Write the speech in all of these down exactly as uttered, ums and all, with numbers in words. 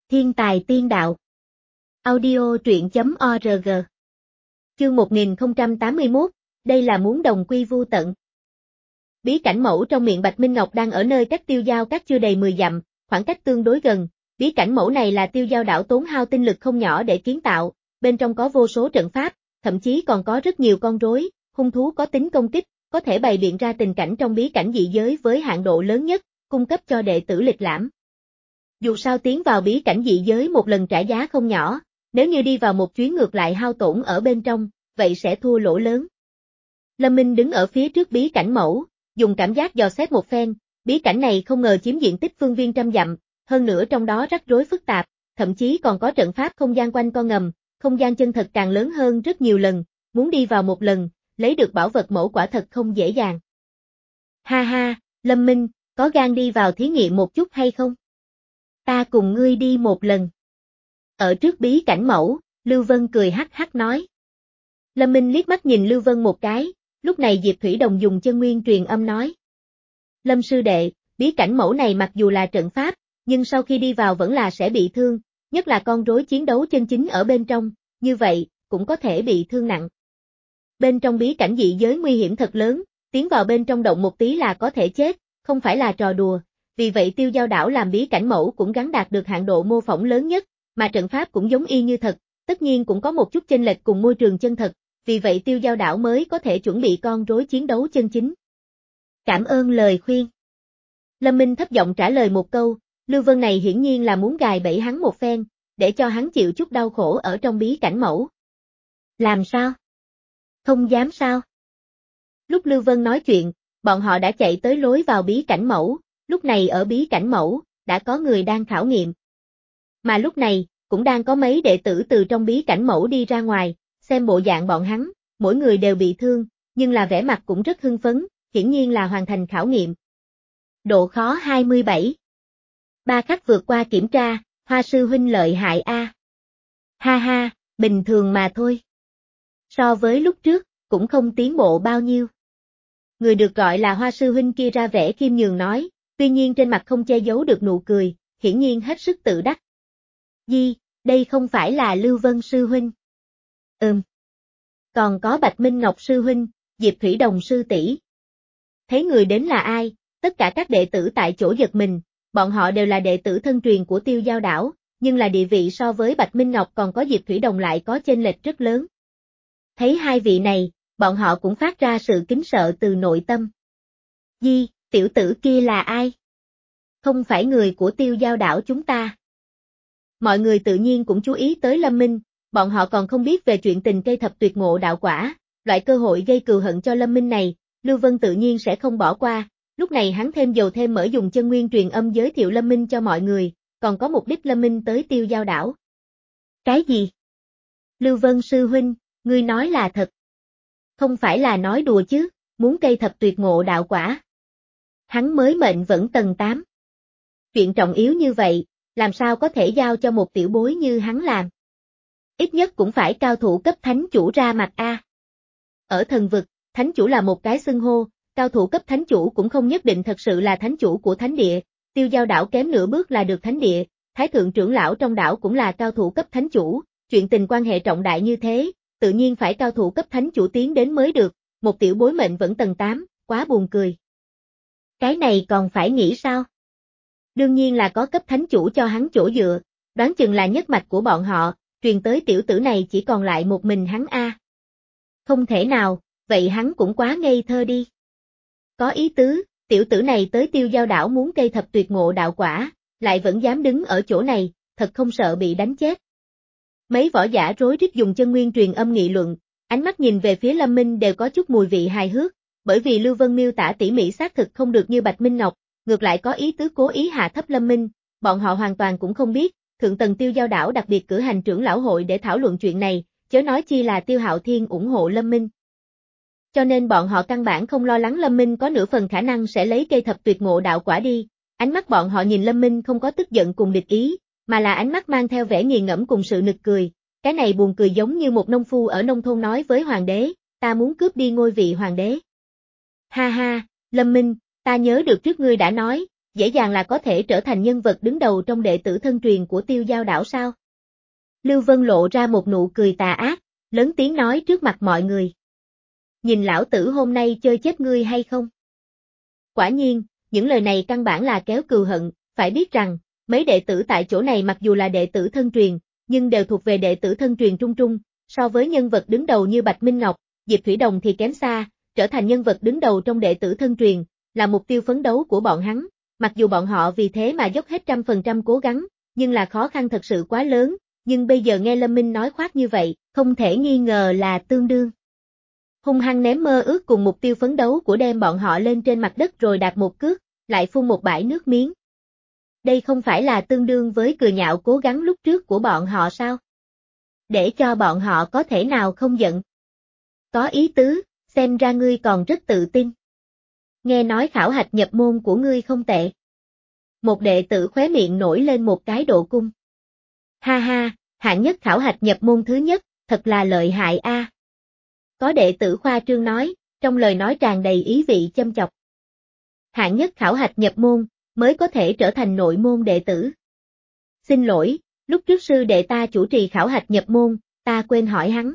Thiên tài tiên đạo. Audio truyện chấm org. Chương một nghìn không trăm tám mươi mốt, đây là muốn đồng quy vu tận. Bí cảnh mẫu trong miệng Bạch Minh Ngọc đang ở nơi cách Tiêu Giao Các chưa đầy mười dặm, khoảng cách tương đối gần. Bí cảnh mẫu này là Tiêu Giao đảo tốn hao tinh lực không nhỏ để kiến tạo, bên trong có vô số trận pháp, thậm chí còn có rất nhiều con rối, hung thú có tính công kích, có thể bày biện ra tình cảnh trong bí cảnh dị giới với hạn độ lớn nhất, cung cấp cho đệ tử lịch lãm. Dù sao tiến vào bí cảnh dị giới một lần trả giá không nhỏ, nếu như đi vào một chuyến ngược lại hao tổn ở bên trong, vậy sẽ thua lỗ lớn. Lâm Minh đứng ở phía trước bí cảnh mẫu, dùng cảm giác dò xét một phen, bí cảnh này không ngờ chiếm diện tích phương viên trăm dặm, hơn nữa trong đó rắc rối phức tạp, thậm chí còn có trận pháp không gian quanh co ngầm, không gian chân thật càng lớn hơn rất nhiều lần, muốn đi vào một lần, lấy được bảo vật mẫu quả thật không dễ dàng. Ha ha, Lâm Minh, có gan đi vào thí nghiệm một chút hay không? Ta cùng ngươi đi một lần. Ở trước bí cảnh mẫu, Lưu Vân cười hắc hắc nói. Lâm Minh liếc mắt nhìn Lưu Vân một cái, lúc này Diệp Thủy Đồng dùng chân nguyên truyền âm nói. Lâm sư đệ, bí cảnh mẫu này mặc dù là trận pháp, nhưng sau khi đi vào vẫn là sẽ bị thương, nhất là con rối chiến đấu chân chính ở bên trong, như vậy, cũng có thể bị thương nặng. Bên trong bí cảnh dị giới nguy hiểm thật lớn, tiến vào bên trong động một tí là có thể chết, không phải là trò đùa. Vì vậy Tiêu Giao đảo làm bí cảnh mẫu cũng gắn đạt được hạn độ mô phỏng lớn nhất, mà trận pháp cũng giống y như thật, tất nhiên cũng có một chút chênh lệch cùng môi trường chân thật, vì vậy Tiêu Giao đảo mới có thể chuẩn bị con rối chiến đấu chân chính. Cảm ơn lời khuyên. Lâm Minh thấp giọng trả lời một câu, Lưu Vân này hiển nhiên là muốn gài bẫy hắn một phen, để cho hắn chịu chút đau khổ ở trong bí cảnh mẫu. Làm sao? Không dám sao? Lúc Lưu Vân nói chuyện, bọn họ đã chạy tới lối vào bí cảnh mẫu. Lúc này ở bí cảnh mẫu, đã có người đang khảo nghiệm. Mà lúc này, cũng đang có mấy đệ tử từ trong bí cảnh mẫu đi ra ngoài, xem bộ dạng bọn hắn, mỗi người đều bị thương, nhưng là vẻ mặt cũng rất hưng phấn, hiển nhiên là hoàn thành khảo nghiệm. Độ khó hai mươi bảy. Ba khắc vượt qua kiểm tra, Hoa sư huynh lợi hại a. Ha ha, bình thường mà thôi. So với lúc trước, cũng không tiến bộ bao nhiêu. Người được gọi là Hoa sư huynh kia ra vẻ khiêm nhường nói. Tuy nhiên trên mặt không che giấu được nụ cười, hiển nhiên hết sức tự đắc. Di, đây không phải là Lưu Vân sư huynh. Ừm. Còn có Bạch Minh Ngọc sư huynh, Diệp Thủy Đồng sư tỷ. Thấy người đến là ai, tất cả các đệ tử tại chỗ giật mình, bọn họ đều là đệ tử thân truyền của Tiêu Giao đảo, nhưng là địa vị so với Bạch Minh Ngọc còn có Diệp Thủy Đồng lại có chênh lệch rất lớn. Thấy hai vị này, bọn họ cũng phát ra sự kính sợ từ nội tâm. Di, tiểu tử kia là ai? Không phải người của Tiêu Giao đảo chúng ta. Mọi người tự nhiên cũng chú ý tới Lâm Minh, bọn họ còn không biết về chuyện tình cây thập tuyệt ngộ đạo quả, loại cơ hội gây cừu hận cho Lâm Minh này, Lưu Vân tự nhiên sẽ không bỏ qua, lúc này hắn thêm dầu thêm mỡ dùng chân nguyên truyền âm giới thiệu Lâm Minh cho mọi người, còn có mục đích Lâm Minh tới Tiêu Giao đảo. Cái gì? Lưu Vân sư huynh, ngươi nói là thật. Không phải là nói đùa chứ, muốn cây thập tuyệt ngộ đạo quả. Hắn mới mệnh vẫn tầng tám. Chuyện trọng yếu như vậy, làm sao có thể giao cho một tiểu bối như hắn làm. Ít nhất cũng phải cao thủ cấp thánh chủ ra mặt a. Ở thần vực, thánh chủ là một cái xưng hô, cao thủ cấp thánh chủ cũng không nhất định thật sự là thánh chủ của thánh địa, Tiêu Giao đảo kém nửa bước là được thánh địa, thái thượng trưởng lão trong đảo cũng là cao thủ cấp thánh chủ, chuyện tình quan hệ trọng đại như thế, tự nhiên phải cao thủ cấp thánh chủ tiến đến mới được, một tiểu bối mệnh vẫn tầng tám, quá buồn cười. Cái này còn phải nghĩ sao? Đương nhiên là có cấp thánh chủ cho hắn chỗ dựa, đoán chừng là nhất mạch của bọn họ, truyền tới tiểu tử này chỉ còn lại một mình hắn a. Không thể nào, vậy hắn cũng quá ngây thơ đi. Có ý tứ, tiểu tử này tới Tiêu Giao đảo muốn cây thập tuyệt ngộ đạo quả, lại vẫn dám đứng ở chỗ này, thật không sợ bị đánh chết. Mấy võ giả rối rít dùng chân nguyên truyền âm nghị luận, ánh mắt nhìn về phía Lâm Minh đều có chút mùi vị hài hước, bởi vì Lưu Vân miêu tả tỉ mỉ xác thực không được như Bạch Minh Ngọc, ngược lại có ý tứ cố ý hạ thấp Lâm Minh, bọn họ hoàn toàn cũng không biết, thượng tầng Tiêu Giao đảo đặc biệt cử hành trưởng lão hội để thảo luận chuyện này, chớ nói chi là Tiêu Hạo Thiên ủng hộ Lâm Minh. Cho nên bọn họ căn bản không lo lắng Lâm Minh có nửa phần khả năng sẽ lấy cây thập tuyệt ngộ đạo quả đi, ánh mắt bọn họ nhìn Lâm Minh không có tức giận cùng địch ý, mà là ánh mắt mang theo vẻ nghiền ngẫm cùng sự nực cười, cái này buồn cười giống như một nông phu ở nông thôn nói với hoàng đế, ta muốn cướp đi ngôi vị hoàng đế. Ha ha, Lâm Minh, ta nhớ được trước ngươi đã nói, dễ dàng là có thể trở thành nhân vật đứng đầu trong đệ tử thân truyền của Tiêu Giao đảo sao? Lưu Vân lộ ra một nụ cười tà ác, lớn tiếng nói trước mặt mọi người. Nhìn lão tử hôm nay chơi chết ngươi hay không? Quả nhiên, những lời này căn bản là kéo cừu hận, phải biết rằng, mấy đệ tử tại chỗ này mặc dù là đệ tử thân truyền, nhưng đều thuộc về đệ tử thân truyền trung trung, so với nhân vật đứng đầu như Bạch Minh Ngọc, Diệp Thủy Đồng thì kém xa, trở thành nhân vật đứng đầu trong đệ tử thân truyền, là mục tiêu phấn đấu của bọn hắn, mặc dù bọn họ vì thế mà dốc hết trăm phần trăm cố gắng, nhưng là khó khăn thật sự quá lớn, nhưng bây giờ nghe Lâm Minh nói khoác như vậy, không thể nghi ngờ là tương đương. Hung hăng ném mơ ước cùng mục tiêu phấn đấu của đem bọn họ lên trên mặt đất rồi đạp một cước, lại phun một bãi nước miếng. Đây không phải là tương đương với cười nhạo cố gắng lúc trước của bọn họ sao? Để cho bọn họ có thể nào không giận. Có ý tứ, xem ra ngươi còn rất tự tin. Nghe nói khảo hạch nhập môn của ngươi không tệ. Một đệ tử khóe miệng nổi lên một cái độ cung. Ha ha, hạng nhất khảo hạch nhập môn thứ nhất, thật là lợi hại a. À. Có đệ tử khoa trương nói, trong lời nói tràn đầy ý vị châm chọc. Hạng nhất khảo hạch nhập môn, mới có thể trở thành nội môn đệ tử. Xin lỗi, lúc trước sư đệ ta chủ trì khảo hạch nhập môn, ta quên hỏi hắn.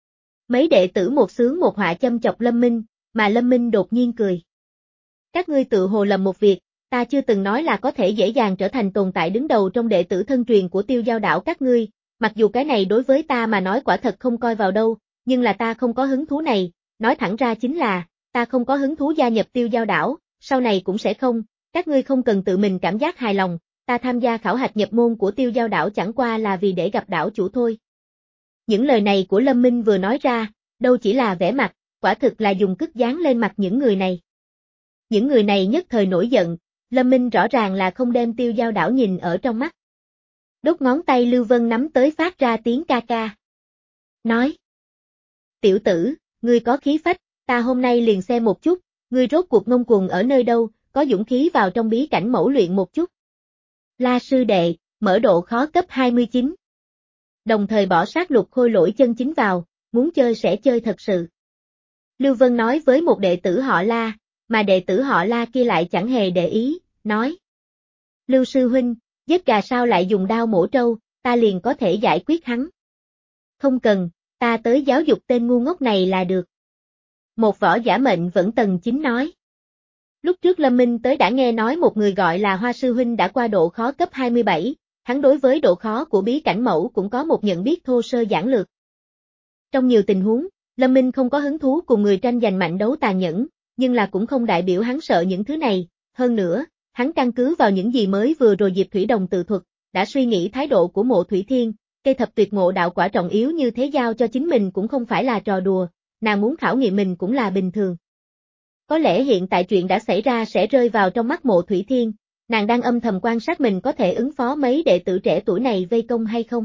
Mấy đệ tử một xướng một họa châm chọc Lâm Minh, mà Lâm Minh đột nhiên cười. Các ngươi tự hồ lầm một việc, ta chưa từng nói là có thể dễ dàng trở thành tồn tại đứng đầu trong đệ tử thân truyền của Tiêu Giao đảo các ngươi, mặc dù cái này đối với ta mà nói quả thật không coi vào đâu, nhưng là ta không có hứng thú này, nói thẳng ra chính là, ta không có hứng thú gia nhập Tiêu Giao đảo, sau này cũng sẽ không, các ngươi không cần tự mình cảm giác hài lòng, ta tham gia khảo hạch nhập môn của Tiêu Giao đảo chẳng qua là vì để gặp đảo chủ thôi. Những lời này của Lâm Minh vừa nói ra, đâu chỉ là vẻ mặt, quả thực là dùng cức dán lên mặt những người này. Những người này nhất thời nổi giận, Lâm Minh rõ ràng là không đem Tiêu Giao đảo nhìn ở trong mắt. Đốt ngón tay Lưu Vân nắm tới phát ra tiếng ca ca. Nói. Tiểu tử, ngươi có khí phách, ta hôm nay liền xem một chút, ngươi rốt cuộc ngông cuồng ở nơi đâu, có dũng khí vào trong bí cảnh mẫu luyện một chút. La sư đệ, mở độ khó cấp hai mươi chín. Đồng thời bỏ sát lục khôi lỗi chân chính vào, muốn chơi sẽ chơi thật sự. Lưu Vân nói với một đệ tử họ La, mà đệ tử họ La kia lại chẳng hề để ý, nói. Lưu sư huynh, giết gà sao lại dùng đao mổ trâu, ta liền có thể giải quyết hắn. Không cần, ta tới giáo dục tên ngu ngốc này là được. Một võ giả mệnh vẫn tầng chín nói. Lúc trước Lâm Minh tới đã nghe nói một người gọi là Hoa sư huynh đã qua độ khó cấp hai mươi bảy, hắn đối với độ khó của bí cảnh mẫu cũng có một nhận biết thô sơ giản lược. Trong nhiều tình huống, Lâm Minh không có hứng thú cùng người tranh giành mạnh đấu tàn nhẫn, nhưng là cũng không đại biểu hắn sợ những thứ này, hơn nữa, hắn căn cứ vào những gì mới vừa rồi Diệp Thủy Đồng tự thuật, đã suy nghĩ thái độ của Mộ Thủy Thiên, cây thập tuyệt ngộ đạo quả trọng yếu như thế giao cho chính mình cũng không phải là trò đùa, nàng muốn khảo nghiệm mình cũng là bình thường. Có lẽ hiện tại chuyện đã xảy ra sẽ rơi vào trong mắt Mộ Thủy Thiên, nàng đang âm thầm quan sát mình có thể ứng phó mấy đệ tử trẻ tuổi này vây công hay không.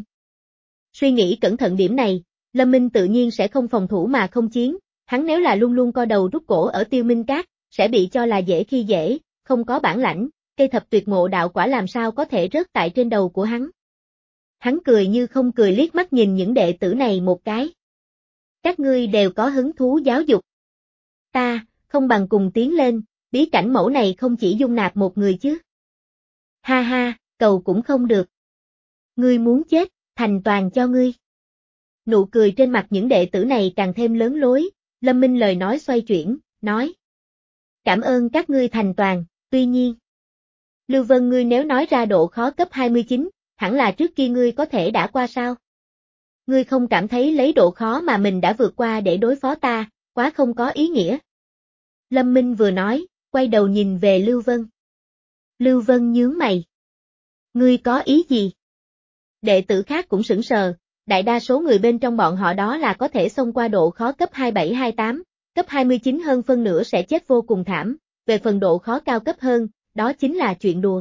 Suy nghĩ cẩn thận điểm này, Lâm Minh tự nhiên sẽ không phòng thủ mà không chiến, hắn nếu là luôn luôn co đầu rút cổ ở Tiêu Minh Các, sẽ bị cho là dễ khi dễ, không có bản lãnh, cây thập tuyệt ngộ đạo quả làm sao có thể rớt tại trên đầu của hắn. Hắn cười như không cười liếc mắt nhìn những đệ tử này một cái. Các ngươi đều có hứng thú giáo dục. Ta, không bằng cùng tiến lên, bí cảnh mẫu này không chỉ dung nạp một người chứ. Ha ha, cầu cũng không được. Ngươi muốn chết, thành toàn cho ngươi. Nụ cười trên mặt những đệ tử này càng thêm lớn lối, Lâm Minh lời nói xoay chuyển, nói. Cảm ơn các ngươi thành toàn, tuy nhiên. Lưu Vân ngươi nếu nói ra độ khó cấp hai mươi chín, hẳn là trước kia ngươi có thể đã qua sao? Ngươi không cảm thấy lấy độ khó mà mình đã vượt qua để đối phó ta, quá không có ý nghĩa. Lâm Minh vừa nói, quay đầu nhìn về Lưu Vân. Lưu Vân nhướng mày. Ngươi có ý gì? Đệ tử khác cũng sững sờ, đại đa số người bên trong bọn họ đó là có thể xông qua độ khó cấp hai mươi bảy hai mươi tám, cấp hai mươi chín hơn phân nửa sẽ chết vô cùng thảm, về phần độ khó cao cấp hơn, đó chính là chuyện đùa.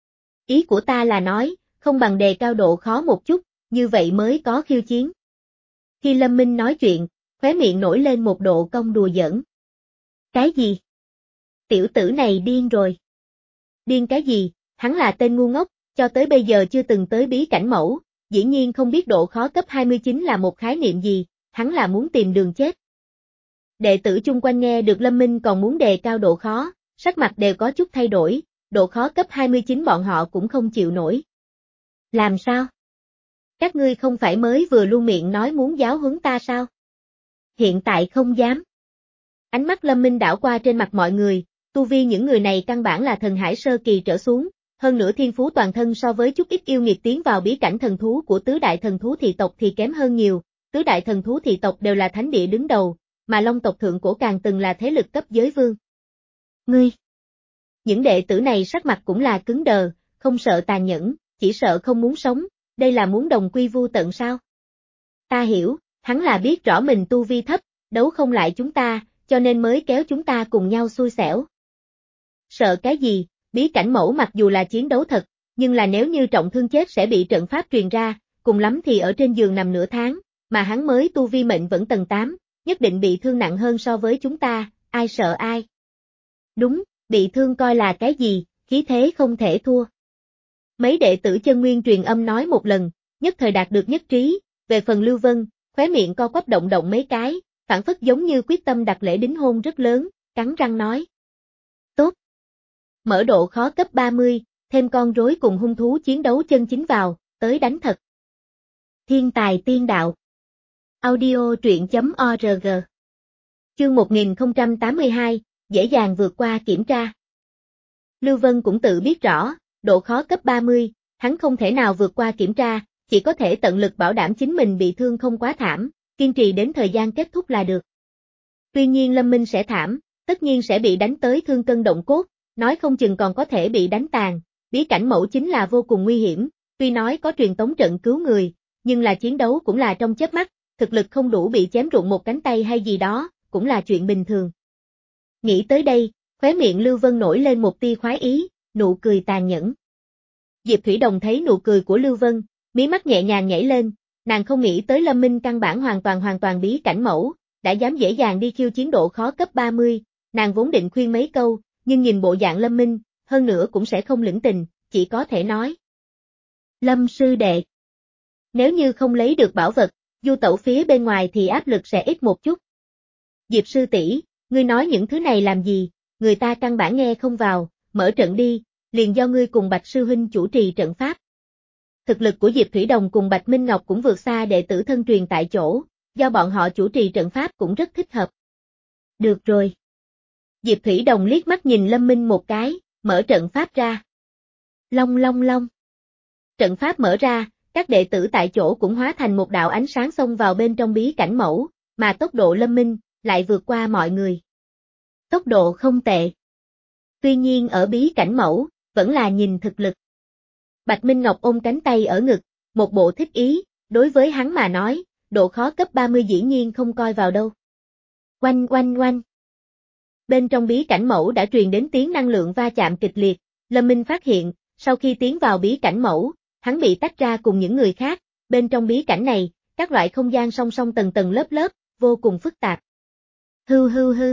Ý của ta là nói, không bằng đề cao độ khó một chút, như vậy mới có khiêu chiến. Khi Lâm Minh nói chuyện, khóe miệng nổi lên một độ cong đùa giỡn. Cái gì? Tiểu tử này điên rồi. Điên cái gì, hắn là tên ngu ngốc, cho tới bây giờ chưa từng tới bí cảnh mẫu, dĩ nhiên không biết độ khó cấp hai mươi chín là một khái niệm gì, hắn là muốn tìm đường chết. Đệ tử chung quanh nghe được Lâm Minh còn muốn đề cao độ khó, sắc mặt đều có chút thay đổi, độ khó cấp hai mươi chín bọn họ cũng không chịu nổi. Làm sao? Các ngươi không phải mới vừa luôn miệng nói muốn giáo huấn ta sao? Hiện tại không dám. Ánh mắt Lâm Minh đảo qua trên mặt mọi người, tu vi những người này căn bản là thần hải sơ kỳ trở xuống, hơn nữa thiên phú toàn thân so với chút ít yêu nghiệt tiến vào bí cảnh thần thú của tứ đại thần thú thị tộc thì kém hơn nhiều, tứ đại thần thú thị tộc đều là thánh địa đứng đầu, mà Long tộc thượng cổ càng từng là thế lực cấp giới vương. Ngươi! Những đệ tử này sắc mặt cũng là cứng đờ, không sợ tàn nhẫn, chỉ sợ không muốn sống, đây là muốn đồng quy vu tận sao? Ta hiểu, hắn là biết rõ mình tu vi thấp, đấu không lại chúng ta, cho nên mới kéo chúng ta cùng nhau xui xẻo. Sợ cái gì, bí cảnh mẫu mặc dù là chiến đấu thật, nhưng là nếu như trọng thương chết sẽ bị trận pháp truyền ra, cùng lắm thì ở trên giường nằm nửa tháng, mà hắn mới tu vi mệnh vẫn tầng tám, nhất định bị thương nặng hơn so với chúng ta, ai sợ ai. Đúng, bị thương coi là cái gì, khí thế không thể thua. Mấy đệ tử chân nguyên truyền âm nói một lần, nhất thời đạt được nhất trí, về phần Lưu Vân, khóe miệng co quắp động động mấy cái, phản phất giống như quyết tâm đặt lễ đính hôn rất lớn, cắn răng nói. Tốt. Mở độ khó cấp ba mươi, thêm con rối cùng hung thú chiến đấu chân chính vào, tới đánh thật. Thiên tài tiên đạo. Audio truyện.org. Chương một nghìn không trăm tám mươi hai, dễ dàng vượt qua kiểm tra. Lưu Vân cũng tự biết rõ, độ khó cấp ba mươi, hắn không thể nào vượt qua kiểm tra, chỉ có thể tận lực bảo đảm chính mình bị thương không quá thảm, kiên trì đến thời gian kết thúc là được. Tuy nhiên Lâm Minh sẽ thảm, tất nhiên sẽ bị đánh tới thương cân động cốt, nói không chừng còn có thể bị đánh tàn, bí cảnh mẫu chính là vô cùng nguy hiểm, tuy nói có truyền tống trận cứu người, nhưng là chiến đấu cũng là trong chớp mắt, thực lực không đủ bị chém rụng một cánh tay hay gì đó, cũng là chuyện bình thường. Nghĩ tới đây, khóe miệng Lưu Vân nổi lên một tia khoái ý, nụ cười tàn nhẫn. Diệp Thủy Đồng thấy nụ cười của Lưu Vân, mí mắt nhẹ nhàng nhảy lên, nàng không nghĩ tới Lâm Minh căn bản hoàn toàn hoàn toàn bí cảnh mẫu, đã dám dễ dàng đi khiêu chiến độ khó cấp ba mươi, nàng vốn định khuyên mấy câu, nhưng nhìn bộ dạng Lâm Minh, hơn nữa cũng sẽ không lĩnh tình, chỉ có thể nói. Lâm sư đệ. Nếu như không lấy được bảo vật, du tẩu phía bên ngoài thì áp lực sẽ ít một chút. Diệp sư tỷ, ngươi nói những thứ này làm gì, người ta căn bản nghe không vào, mở trận đi, liền do ngươi cùng Bạch sư huynh chủ trì trận pháp. Thực lực của Diệp Thủy Đồng cùng Bạch Minh Ngọc cũng vượt xa đệ tử thân truyền tại chỗ, do bọn họ chủ trì trận pháp cũng rất thích hợp. Được rồi. Diệp Thủy Đồng liếc mắt nhìn Lâm Minh một cái, mở trận pháp ra. Long long long. Trận pháp mở ra, các đệ tử tại chỗ cũng hóa thành một đạo ánh sáng xông vào bên trong bí cảnh mẫu, mà tốc độ Lâm Minh lại vượt qua mọi người. Tốc độ không tệ. Tuy nhiên ở bí cảnh mẫu, vẫn là nhìn thực lực. Bạch Minh Ngọc ôm cánh tay ở ngực, một bộ thích ý, đối với hắn mà nói, độ khó cấp ba mươi dĩ nhiên không coi vào đâu. Oanh oanh oanh. Bên trong bí cảnh mẫu đã truyền đến tiếng năng lượng va chạm kịch liệt, Lâm Minh phát hiện, sau khi tiến vào bí cảnh mẫu, hắn bị tách ra cùng những người khác, bên trong bí cảnh này, các loại không gian song song tầng tầng lớp lớp, vô cùng phức tạp. Hư hư hư.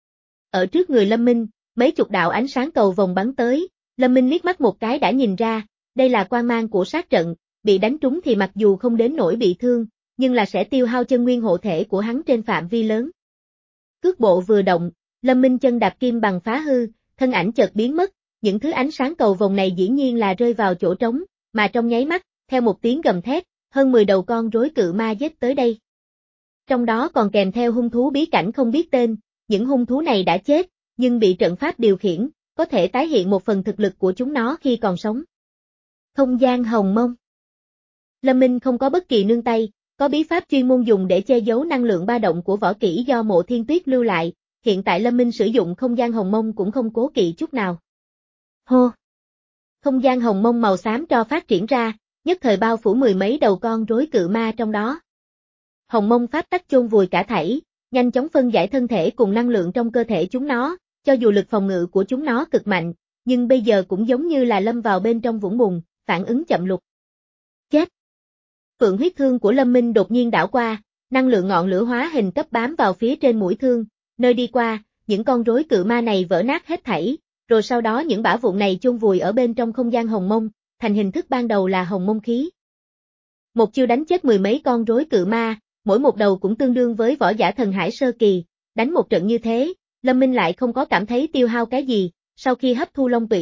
Ở trước người Lâm Minh, mấy chục đạo ánh sáng cầu vòng bắn tới, Lâm Minh liếc mắt một cái đã nhìn ra, đây là quang mang của sát trận, bị đánh trúng thì mặc dù không đến nỗi bị thương, nhưng là sẽ tiêu hao chân nguyên hộ thể của hắn trên phạm vi lớn. Cước bộ vừa động, Lâm Minh chân đạp kim bằng phá hư, thân ảnh chợt biến mất, những thứ ánh sáng cầu vòng này dĩ nhiên là rơi vào chỗ trống, mà trong nháy mắt, theo một tiếng gầm thét, hơn mười đầu con rối cự ma giết tới đây. Trong đó còn kèm theo hung thú bí cảnh không biết tên, những hung thú này đã chết, nhưng bị trận pháp điều khiển, có thể tái hiện một phần thực lực của chúng nó khi còn sống. Không gian hồng mông. Lâm Minh không có bất kỳ nương tay, có bí pháp chuyên môn dùng để che giấu năng lượng ba động của võ kỹ do Mộ Thiên Tuyết lưu lại, hiện tại Lâm Minh sử dụng không gian hồng mông cũng không cố kỵ chút nào. Hô! Không gian hồng mông màu xám cho phát triển ra, nhất thời bao phủ mười mấy đầu con rối cự ma trong đó. Hồng mông pháp tắc chôn vùi cả thảy, nhanh chóng phân giải thân thể cùng năng lượng trong cơ thể chúng nó, cho dù lực phòng ngự của chúng nó cực mạnh, nhưng bây giờ cũng giống như là lâm vào bên trong vũng bùn, phản ứng chậm lục. Chết! Phượng huyết thương của Lâm Minh đột nhiên đảo qua, năng lượng ngọn lửa hóa hình cấp bám vào phía trên mũi thương, nơi đi qua, những con rối cự ma này vỡ nát hết thảy, rồi sau đó những bả vụn này chôn vùi ở bên trong không gian hồng mông, thành hình thức ban đầu là hồng mông khí. Một chiêu đánh chết mười mấy con rối cự ma, mỗi một đầu cũng tương đương với võ giả thần hải sơ kỳ, đánh một trận như thế, Lâm Minh lại không có cảm thấy tiêu hao cái gì, sau khi hấp thu long tủy,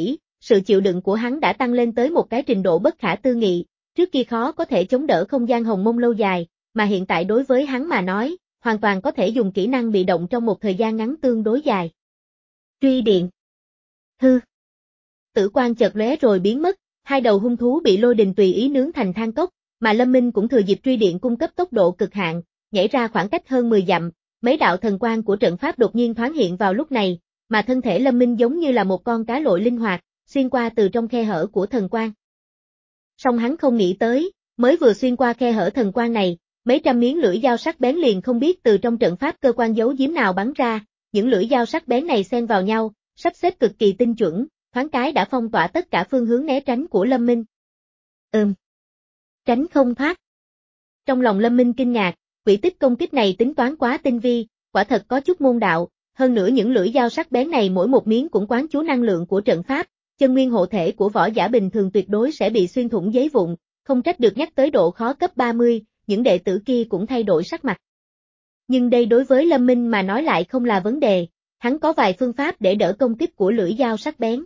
sự chịu đựng của hắn đã tăng lên tới một cái trình độ bất khả tư nghị, trước kia khó có thể chống đỡ không gian hồng mông lâu dài, mà hiện tại đối với hắn mà nói, hoàn toàn có thể dùng kỹ năng bị động trong một thời gian ngắn tương đối dài. Truy điện. Hư. Tử quang chợt lóe rồi biến mất, hai đầu hung thú bị lôi đình tùy ý nướng thành than cốc, mà Lâm Minh cũng thừa dịp truy điện cung cấp tốc độ cực hạn, nhảy ra khoảng cách hơn mười dặm, mấy đạo thần quang của trận pháp đột nhiên thoáng hiện vào lúc này, mà thân thể Lâm Minh giống như là một con cá lội linh hoạt, xuyên qua từ trong khe hở của thần quang. Song hắn không nghĩ tới, mới vừa xuyên qua khe hở thần quang này, mấy trăm miếng lưỡi dao sắc bén liền không biết từ trong trận pháp cơ quan giấu giếm nào bắn ra, những lưỡi dao sắc bén này xen vào nhau, sắp xếp cực kỳ tinh chuẩn, thoáng cái đã phong tỏa tất cả phương hướng né tránh của Lâm Minh. Ừm. Tránh không thoát. Trong lòng Lâm Minh kinh ngạc, quỷ tích công kích này tính toán quá tinh vi, quả thật có chút môn đạo, hơn nữa những lưỡi dao sắc bén này mỗi một miếng cũng quán chú năng lượng của trận pháp, chân nguyên hộ thể của võ giả bình thường tuyệt đối sẽ bị xuyên thủng giấy vụn, không trách được nhắc tới độ khó cấp ba mươi, những đệ tử kia cũng thay đổi sắc mặt. Nhưng đây đối với Lâm Minh mà nói lại không là vấn đề, hắn có vài phương pháp để đỡ công kích của lưỡi dao sắc bén.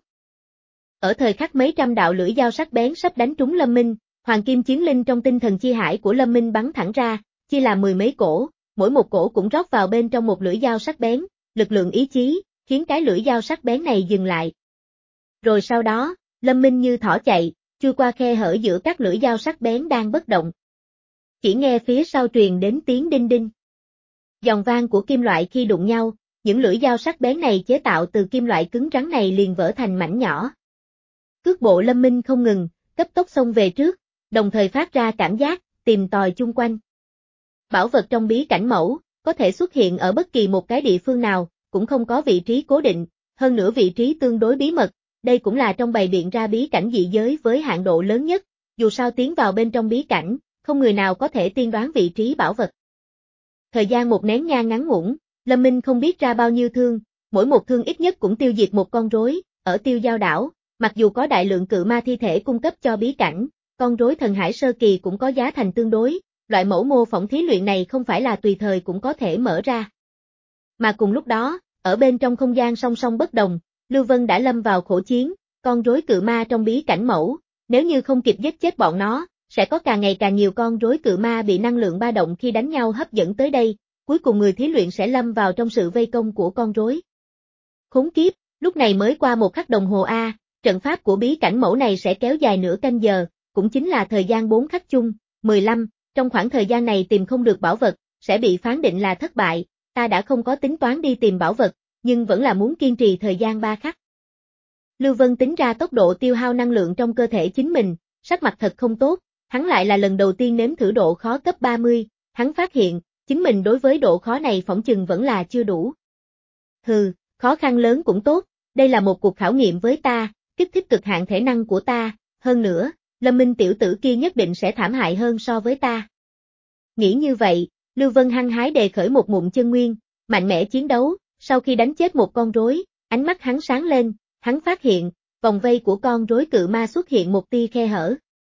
Ở thời khắc mấy trăm đạo lưỡi dao sắc bén sắp đánh trúng Lâm Minh, hoàng kim chiến linh trong tinh thần chi hải của Lâm Minh bắn thẳng ra, chia làm mười mấy cổ, mỗi một cổ cũng rót vào bên trong một lưỡi dao sắc bén, lực lượng ý chí, khiến cái lưỡi dao sắc bén này dừng lại. Rồi sau đó, Lâm Minh như thỏ chạy, chui qua khe hở giữa các lưỡi dao sắc bén đang bất động. Chỉ nghe phía sau truyền đến tiếng đinh đinh. Giòn vang của kim loại khi đụng nhau, những lưỡi dao sắc bén này chế tạo từ kim loại cứng rắn này liền vỡ thành mảnh nhỏ. Cước bộ Lâm Minh không ngừng, cấp tốc xông về trước, đồng thời phát ra cảm giác, tìm tòi chung quanh. Bảo vật trong bí cảnh mẫu, có thể xuất hiện ở bất kỳ một cái địa phương nào, cũng không có vị trí cố định, hơn nữa vị trí tương đối bí mật, đây cũng là trong bày biện ra bí cảnh dị giới với hạn độ lớn nhất, dù sao tiến vào bên trong bí cảnh, không người nào có thể tiên đoán vị trí bảo vật. Thời gian một nén nhang ngắn ngủn, Lâm Minh không biết ra bao nhiêu thương, mỗi một thương ít nhất cũng tiêu diệt một con rối, ở Tiêu Giao đảo, mặc dù có đại lượng cự ma thi thể cung cấp cho bí cảnh, con rối thần hải sơ kỳ cũng có giá thành tương đối, loại mẫu mô phỏng thí luyện này không phải là tùy thời cũng có thể mở ra. Mà cùng lúc đó, ở bên trong không gian song song bất đồng, Lưu Vân đã lâm vào khổ chiến, con rối cự ma trong bí cảnh mẫu, nếu như không kịp giết chết bọn nó, sẽ có càng ngày càng nhiều con rối cự ma bị năng lượng ba động khi đánh nhau hấp dẫn tới đây, cuối cùng người thí luyện sẽ lâm vào trong sự vây công của con rối. Khốn kiếp, lúc này mới qua một khắc đồng hồ A, trận pháp của bí cảnh mẫu này sẽ kéo dài nửa canh giờ, cũng chính là thời gian bốn khắc chung, mười lăm, trong khoảng thời gian này tìm không được bảo vật, sẽ bị phán định là thất bại, ta đã không có tính toán đi tìm bảo vật, nhưng vẫn là muốn kiên trì thời gian ba khắc. Lưu Vân tính ra tốc độ tiêu hao năng lượng trong cơ thể chính mình, sắc mặt thật không tốt, hắn lại là lần đầu tiên nếm thử độ khó cấp ba mươi, hắn phát hiện, chính mình đối với độ khó này phỏng chừng vẫn là chưa đủ. Hừ, khó khăn lớn cũng tốt, đây là một cuộc khảo nghiệm với ta, kích thích cực hạn thể năng của ta, hơn nữa, Lâm Minh tiểu tử kia nhất định sẽ thảm hại hơn so với ta. Nghĩ như vậy, Lưu Vân hăng hái đề khởi một ngụm chân nguyên, mạnh mẽ chiến đấu, sau khi đánh chết một con rối, ánh mắt hắn sáng lên, hắn phát hiện, vòng vây của con rối cự ma xuất hiện một tia khe hở.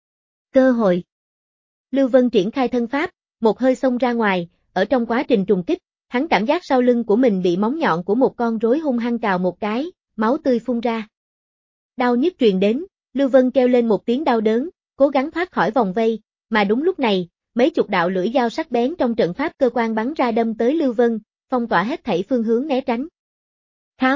Cơ hội. Lưu Vân triển khai thân pháp, một hơi xông ra ngoài, ở trong quá trình trùng kích, hắn cảm giác sau lưng của mình bị móng nhọn của một con rối hung hăng cào một cái, máu tươi phun ra. Đau nhức truyền đến, Lưu Vân kêu lên một tiếng đau đớn, cố gắng thoát khỏi vòng vây, mà đúng lúc này, mấy chục đạo lưỡi dao sắc bén trong trận pháp cơ quan bắn ra đâm tới Lưu Vân, phong tỏa hết thảy phương hướng né tránh. Tháo!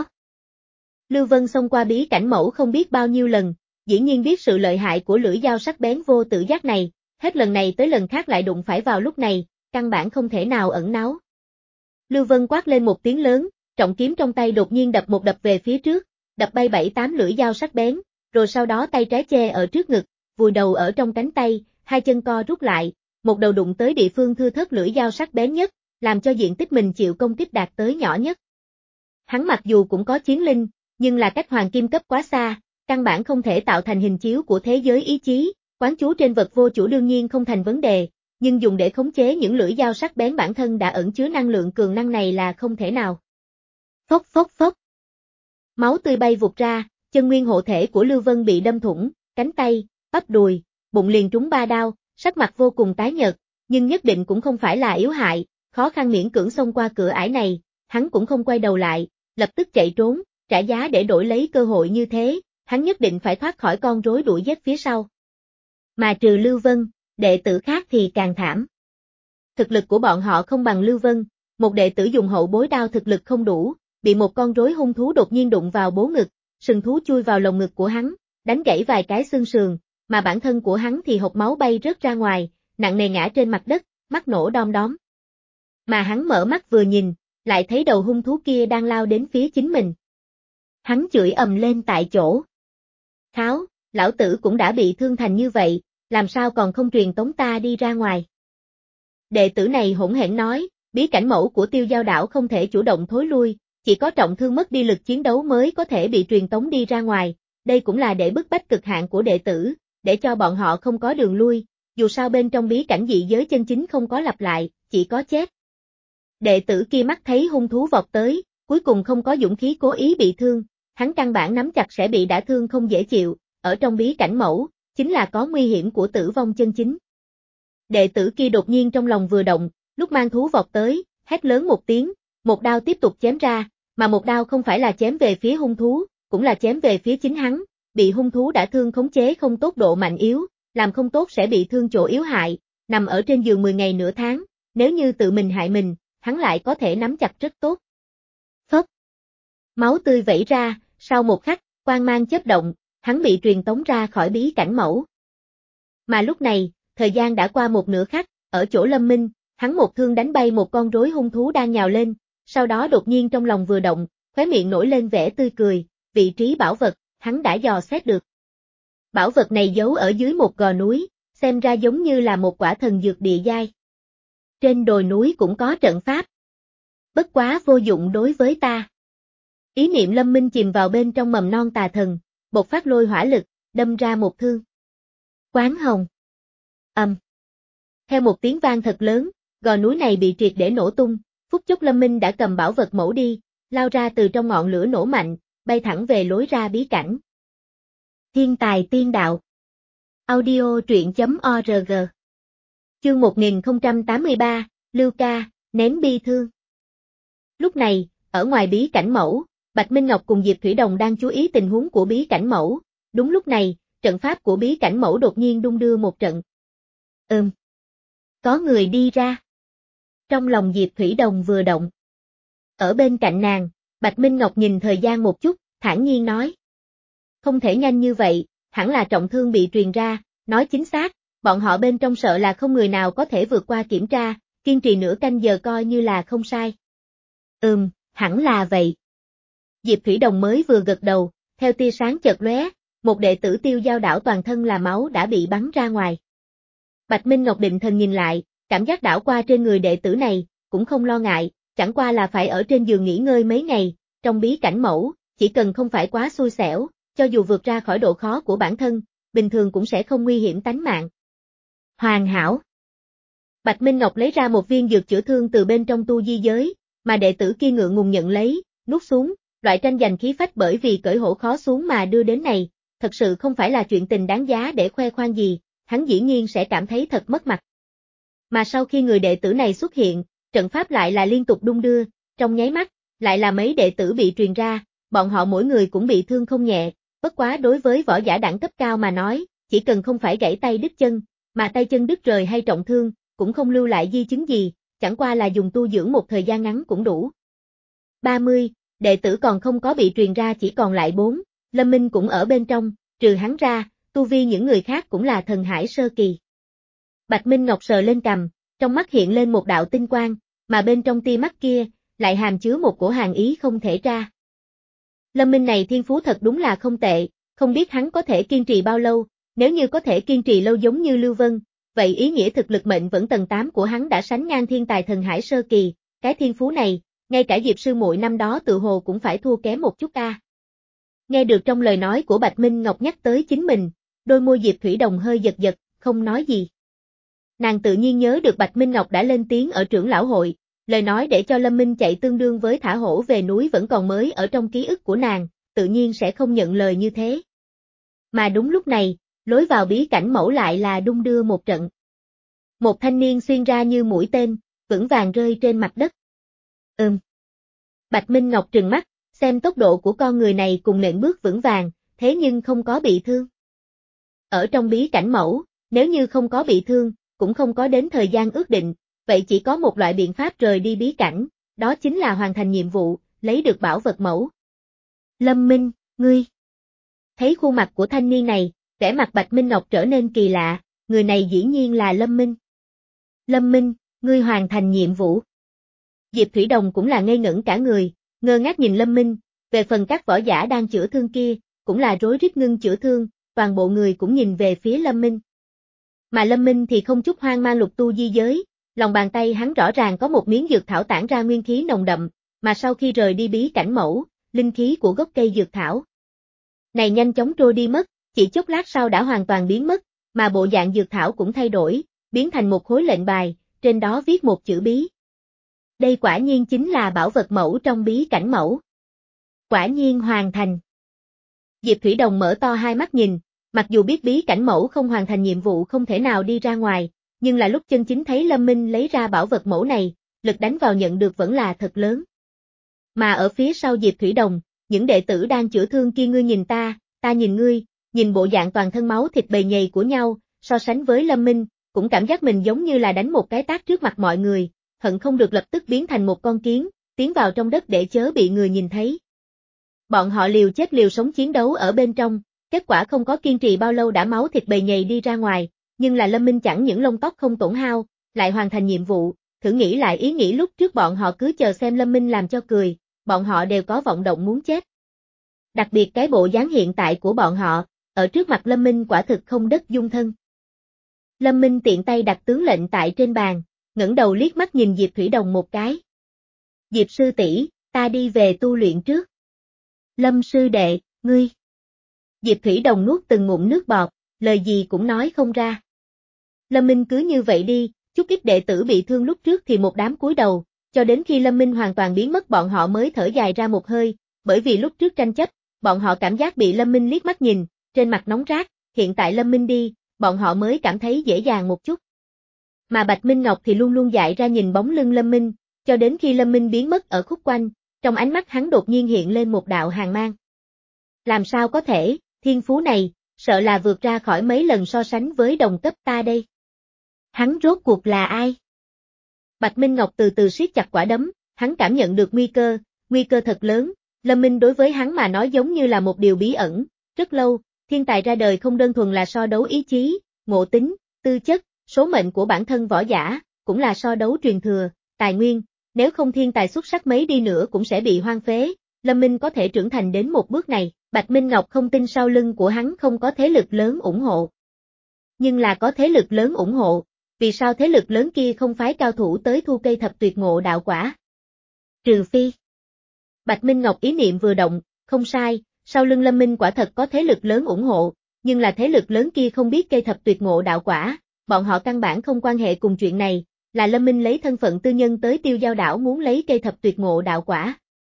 Lưu Vân xông qua bí cảnh mẫu không biết bao nhiêu lần, dĩ nhiên biết sự lợi hại của lưỡi dao sắc bén vô tự giác này, hết lần này tới lần khác lại đụng phải vào lúc này, căn bản không thể nào ẩn náu. Lưu Vân quát lên một tiếng lớn, trọng kiếm trong tay đột nhiên đập một đập về phía trước, đập bay bảy tám lưỡi dao sắc bén, rồi sau đó tay trái che ở trước ngực, vùi đầu ở trong cánh tay, hai chân co rút lại, một đầu đụng tới địa phương thưa thớt lưỡi dao sắc bén nhất, làm cho diện tích mình chịu công kích đạt tới nhỏ nhất. Hắn mặc dù cũng có chiến linh, nhưng là cách hoàng kim cấp quá xa, căn bản không thể tạo thành hình chiếu của thế giới ý chí, quán chú trên vật vô chủ đương nhiên không thành vấn đề, nhưng dùng để khống chế những lưỡi dao sắc bén bản thân đã ẩn chứa năng lượng cường năng này là không thể nào. Phốc phốc phốc. Máu tươi bay vụt ra, chân nguyên hộ thể của Lưu Vân bị đâm thủng, cánh tay, bắp đùi, bụng liền trúng ba đao, sắc mặt vô cùng tái nhợt, nhưng nhất định cũng không phải là yếu hại, khó khăn miễn cưỡng xông qua cửa ải này, hắn cũng không quay đầu lại, lập tức chạy trốn, trả giá để đổi lấy cơ hội như thế, hắn nhất định phải thoát khỏi con rối đuổi giết phía sau. Mà trừ Lưu Vân, đệ tử khác thì càng thảm. Thực lực của bọn họ không bằng Lưu Vân, một đệ tử dùng hậu bối đao thực lực không đủ, bị một con rối hung thú đột nhiên đụng vào bố ngực, sừng thú chui vào lồng ngực của hắn, đánh gãy vài cái xương sườn, mà bản thân của hắn thì hộc máu bay rớt ra ngoài, nặng nề ngã trên mặt đất, mắt nổ đom đóm. Mà hắn mở mắt vừa nhìn, lại thấy đầu hung thú kia đang lao đến phía chính mình. Hắn chửi ầm lên tại chỗ. Kháo, lão tử cũng đã bị thương thành như vậy, làm sao còn không truyền tống ta đi ra ngoài. Đệ tử này hỗn hển nói, bí cảnh mẫu của Tiêu Giao đảo không thể chủ động thối lui, chỉ có trọng thương mất đi lực chiến đấu mới có thể bị truyền tống đi ra ngoài, đây cũng là để bức bách cực hạn của đệ tử, để cho bọn họ không có đường lui, dù sao bên trong bí cảnh dị giới chân chính không có lặp lại, chỉ có chết. Đệ tử kia mắt thấy hung thú vọt tới, cuối cùng không có dũng khí cố ý bị thương, hắn căn bản nắm chặt sẽ bị đả thương không dễ chịu, ở trong bí cảnh mẫu, chính là có nguy hiểm của tử vong chân chính. Đệ tử kia đột nhiên trong lòng vừa động, lúc mang thú vọt tới, hét lớn một tiếng, một đao tiếp tục chém ra, mà một đao không phải là chém về phía hung thú, cũng là chém về phía chính hắn, bị hung thú đã thương khống chế không tốt độ mạnh yếu, làm không tốt sẽ bị thương chỗ yếu hại, nằm ở trên giường mười ngày nửa tháng, nếu như tự mình hại mình, hắn lại có thể nắm chặt rất tốt. Phốc. Máu tươi vẩy ra, sau một khắc, quang mang chớp động, hắn bị truyền tống ra khỏi bí cảnh mẫu. Mà lúc này, thời gian đã qua một nửa khắc, ở chỗ Lâm Minh, hắn một thương đánh bay một con rối hung thú đang nhào lên, sau đó đột nhiên trong lòng vừa động, khóe miệng nổi lên vẻ tươi cười, vị trí bảo vật, hắn đã dò xét được. Bảo vật này giấu ở dưới một gò núi, xem ra giống như là một quả thần dược địa giai. Trên đồi núi cũng có trận pháp. Bất quá vô dụng đối với ta. Ý niệm Lâm Minh chìm vào bên trong mầm non tà thần, bộc phát lôi hỏa lực, đâm ra một thương. Quán hồng. Ầm. Um. Theo một tiếng vang thật lớn, gò núi này bị triệt để nổ tung, phút chốc Lâm Minh đã cầm bảo vật mẫu đi, lao ra từ trong ngọn lửa nổ mạnh, bay thẳng về lối ra bí cảnh. Thiên tài tiên đạo. Audio truyện chấm org. Chương một nghìn không trăm tám mươi ba, Lưu Ca, nén bi thương. Lúc này, ở ngoài bí cảnh mẫu, Bạch Minh Ngọc cùng Diệp Thủy Đồng đang chú ý tình huống của bí cảnh mẫu, đúng lúc này, trận pháp của bí cảnh mẫu đột nhiên đung đưa một trận. Ừm. Có người đi ra. Trong lòng Diệp Thủy Đồng vừa động. Ở bên cạnh nàng, Bạch Minh Ngọc nhìn thời gian một chút, thản nhiên nói. Không thể nhanh như vậy, hẳn là trọng thương bị truyền ra, nói chính xác, bọn họ bên trong sợ là không người nào có thể vượt qua kiểm tra, kiên trì nửa canh giờ coi như là không sai. Ừm, hẳn là vậy. Diệp Thủy Đồng mới vừa gật đầu, theo tia sáng chợt lóe, một đệ tử Tiêu Giao đảo toàn thân là máu đã bị bắn ra ngoài. Bạch Minh Ngọc định thần nhìn lại, cảm giác đảo qua trên người đệ tử này, cũng không lo ngại, chẳng qua là phải ở trên giường nghỉ ngơi mấy ngày, trong bí cảnh mẫu, chỉ cần không phải quá xui xẻo, cho dù vượt ra khỏi độ khó của bản thân, bình thường cũng sẽ không nguy hiểm tánh mạng. Hoàn hảo. Bạch Minh Ngọc lấy ra một viên dược chữa thương từ bên trong tu di giới, mà đệ tử kia ngượng ngùng nhận lấy, nuốt xuống, loại tranh giành khí phách bởi vì cởi hổ khó xuống mà đưa đến này, thật sự không phải là chuyện tình đáng giá để khoe khoang gì, hắn dĩ nhiên sẽ cảm thấy thật mất mặt. Mà sau khi người đệ tử này xuất hiện, trận pháp lại là liên tục đung đưa, trong nháy mắt, lại là mấy đệ tử bị truyền ra, bọn họ mỗi người cũng bị thương không nhẹ, bất quá đối với võ giả đẳng cấp cao mà nói, chỉ cần không phải gãy tay đứt chân, mà tay chân đứt rời hay trọng thương, cũng không lưu lại di chứng gì, chẳng qua là dùng tu dưỡng một thời gian ngắn cũng đủ. ba mươi, đệ tử còn không có bị truyền ra chỉ còn lại bốn, Lâm Minh cũng ở bên trong, trừ hắn ra, tu vi những người khác cũng là thần hải sơ kỳ. Bạch Minh Ngọc sờ lên cằm, trong mắt hiện lên một đạo tinh quang, mà bên trong tia mắt kia, lại hàm chứa một cổ hàn ý không thể ra. Lâm Minh này thiên phú thật đúng là không tệ, không biết hắn có thể kiên trì bao lâu, nếu như có thể kiên trì lâu giống như Lưu Vân, vậy ý nghĩa thực lực mệnh vẫn tầng tám của hắn đã sánh ngang thiên tài thần hải sơ kỳ, cái thiên phú này, ngay cả Diệp sư muội năm đó tự hồ cũng phải thua kém một chút a. Nghe được trong lời nói của Bạch Minh Ngọc nhắc tới chính mình, đôi môi Diệp Thủy Đồng hơi giật giật, không nói gì. Nàng tự nhiên nhớ được Bạch Minh Ngọc đã lên tiếng ở trưởng lão hội, lời nói để cho Lâm Minh chạy tương đương với thả hổ về núi vẫn còn mới ở trong ký ức của nàng, tự nhiên sẽ không nhận lời như thế. Mà đúng lúc này, lối vào bí cảnh mẫu lại là đung đưa một trận. Một thanh niên xuyên ra như mũi tên, vững vàng rơi trên mặt đất. Ừm. Bạch Minh Ngọc trừng mắt, xem tốc độ của con người này cùng nện bước vững vàng, thế nhưng không có bị thương. Ở trong bí cảnh mẫu, nếu như không có bị thương, cũng không có đến thời gian ước định, vậy chỉ có một loại biện pháp rời đi bí cảnh, đó chính là hoàn thành nhiệm vụ, lấy được bảo vật mẫu. Lâm Minh, ngươi. Thấy khuôn mặt của thanh niên này, vẻ mặt Bạch Minh Ngọc trở nên kỳ lạ, người này dĩ nhiên là Lâm Minh. Lâm Minh, ngươi hoàn thành nhiệm vụ. Diệp Thủy Đồng cũng là ngây ngẩn cả người, ngơ ngác nhìn Lâm Minh, về phần các võ giả đang chữa thương kia, cũng là rối rít ngưng chữa thương, toàn bộ người cũng nhìn về phía Lâm Minh. Mà Lâm Minh thì không chút hoang mang lục tu di giới, lòng bàn tay hắn rõ ràng có một miếng dược thảo tản ra nguyên khí nồng đậm, mà sau khi rời đi bí cảnh mẫu, linh khí của gốc cây dược thảo này nhanh chóng trôi đi mất, chỉ chốc lát sau đã hoàn toàn biến mất, mà bộ dạng dược thảo cũng thay đổi, biến thành một khối lệnh bài, trên đó viết một chữ bí. Đây quả nhiên chính là bảo vật mẫu trong bí cảnh mẫu. Quả nhiên hoàn thành. Diệp Thủy Đồng mở to hai mắt nhìn, mặc dù biết bí cảnh mẫu không hoàn thành nhiệm vụ không thể nào đi ra ngoài, nhưng là lúc chân chính thấy Lâm Minh lấy ra bảo vật mẫu này, lực đánh vào nhận được vẫn là thật lớn. Mà ở phía sau Diệp Thủy Đồng, những đệ tử đang chữa thương kia ngươi nhìn ta, ta nhìn ngươi, nhìn bộ dạng toàn thân máu thịt bầy nhầy của nhau, so sánh với Lâm Minh, cũng cảm giác mình giống như là đánh một cái tát trước mặt mọi người, hận không được lập tức biến thành một con kiến, tiến vào trong đất để chớ bị người nhìn thấy. Bọn họ liều chết liều sống chiến đấu ở bên trong, kết quả không có kiên trì bao lâu đã máu thịt bầy nhầy đi ra ngoài, nhưng là Lâm Minh chẳng những lông tóc không tổn hao, lại hoàn thành nhiệm vụ, thử nghĩ lại ý nghĩ lúc trước bọn họ cứ chờ xem Lâm Minh làm cho cười, bọn họ đều có vọng động muốn chết. Đặc biệt cái bộ dáng hiện tại của bọn họ, ở trước mặt Lâm Minh quả thực không đất dung thân. Lâm Minh tiện tay đặt tướng lệnh tại trên bàn, ngẩng đầu liếc mắt nhìn Diệp Thủy Đồng một cái. Diệp sư tỷ, ta đi về tu luyện trước. Lâm sư đệ, ngươi. Diệp Thủy Đồng nuốt từng ngụm nước bọt, lời gì cũng nói không ra. Lâm Minh cứ như vậy đi, chút ít đệ tử bị thương lúc trước thì một đám cúi đầu, cho đến khi Lâm Minh hoàn toàn biến mất bọn họ mới thở dài ra một hơi, bởi vì lúc trước tranh chấp, bọn họ cảm giác bị Lâm Minh liếc mắt nhìn, trên mặt nóng rát, hiện tại Lâm Minh đi, bọn họ mới cảm thấy dễ dàng một chút. Mà Bạch Minh Ngọc thì luôn luôn dại ra nhìn bóng lưng Lâm Minh, cho đến khi Lâm Minh biến mất ở khúc quanh, trong ánh mắt hắn đột nhiên hiện lên một đạo hàn mang. Làm sao có thể, thiên phú này, sợ là vượt ra khỏi mấy lần so sánh với đồng cấp ta đây. Hắn rốt cuộc là ai? Bạch Minh Ngọc từ từ siết chặt quả đấm, hắn cảm nhận được nguy cơ, nguy cơ thật lớn, Lâm Minh đối với hắn mà nói giống như là một điều bí ẩn, rất lâu, thiên tài ra đời không đơn thuần là so đấu ý chí, ngộ tính, tư chất, số mệnh của bản thân võ giả, cũng là so đấu truyền thừa, tài nguyên, nếu không thiên tài xuất sắc mấy đi nữa cũng sẽ bị hoang phế, Lâm Minh có thể trưởng thành đến một bước này, Bạch Minh Ngọc không tin sau lưng của hắn không có thế lực lớn ủng hộ. Nhưng là có thế lực lớn ủng hộ, vì sao thế lực lớn kia không phái cao thủ tới thu cây thập tuyệt ngộ đạo quả? Trừ phi. Bạch Minh Ngọc ý niệm vừa động, không sai, sau lưng Lâm Minh quả thật có thế lực lớn ủng hộ, nhưng là thế lực lớn kia không biết cây thập tuyệt ngộ đạo quả, bọn họ căn bản không quan hệ cùng chuyện này, là Lâm Minh lấy thân phận tư nhân tới Tiêu Giao đảo muốn lấy cây thập tuyệt ngộ đạo quả.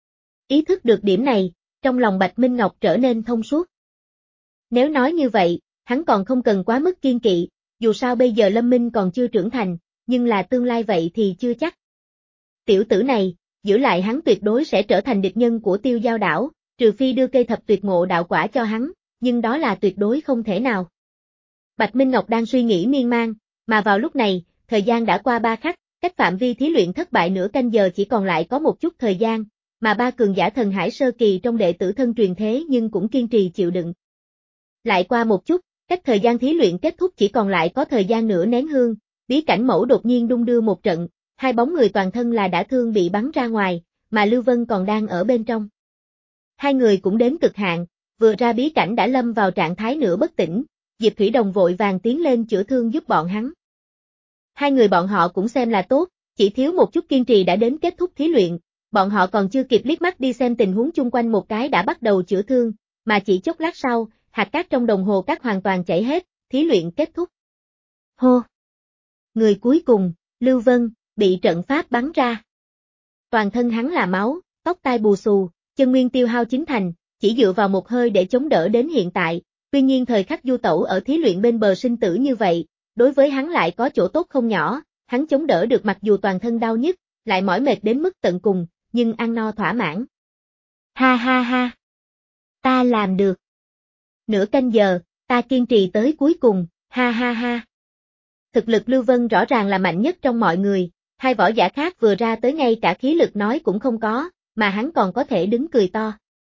Ý thức được điểm này, trong lòng Bạch Minh Ngọc trở nên thông suốt. Nếu nói như vậy, hắn còn không cần quá mức kiên kỵ, dù sao bây giờ Lâm Minh còn chưa trưởng thành, nhưng là tương lai vậy thì chưa chắc. Tiểu tử này, giữ lại hắn tuyệt đối sẽ trở thành địch nhân của Tiêu Giao đảo, trừ phi đưa cây thập tuyệt ngộ đạo quả cho hắn, nhưng đó là tuyệt đối không thể nào. Bạch Minh Ngọc đang suy nghĩ miên man, mà vào lúc này, thời gian đã qua ba khắc, cách phạm vi thí luyện thất bại nửa canh giờ chỉ còn lại có một chút thời gian, mà ba cường giả thần hải sơ kỳ trong đệ tử thân truyền thế nhưng cũng kiên trì chịu đựng. Lại qua một chút, cách thời gian thí luyện kết thúc chỉ còn lại có thời gian nửa nén hương, bí cảnh mẫu đột nhiên đung đưa một trận, hai bóng người toàn thân là đã thương bị bắn ra ngoài, mà Lưu Vân còn đang ở bên trong. Hai người cũng đến cực hạn, vừa ra bí cảnh đã lâm vào trạng thái nửa bất tỉnh, Diệp Thủy Đồng vội vàng tiến lên chữa thương giúp bọn hắn. Hai người bọn họ cũng xem là tốt, chỉ thiếu một chút kiên trì đã đến kết thúc thí luyện, bọn họ còn chưa kịp liếc mắt đi xem tình huống chung quanh một cái đã bắt đầu chữa thương, mà chỉ chốc lát sau, hạt cát trong đồng hồ cát hoàn toàn chảy hết, thí luyện kết thúc. Hô! Người cuối cùng, Lưu Vân, bị trận pháp bắn ra. Toàn thân hắn là máu, tóc tai bù xù, chân nguyên tiêu hao chín thành, chỉ dựa vào một hơi để chống đỡ đến hiện tại, tuy nhiên thời khắc du tẩu ở thí luyện bên bờ sinh tử như vậy, đối với hắn lại có chỗ tốt không nhỏ, hắn chống đỡ được mặc dù toàn thân đau nhức, lại mỏi mệt đến mức tận cùng, nhưng ăn no thỏa mãn. Ha ha ha! Ta làm được! Nửa canh giờ, ta kiên trì tới cuối cùng, ha ha ha. Thực lực Lưu Vân rõ ràng là mạnh nhất trong mọi người, hai võ giả khác vừa ra tới ngay cả khí lực nói cũng không có, mà hắn còn có thể đứng cười to.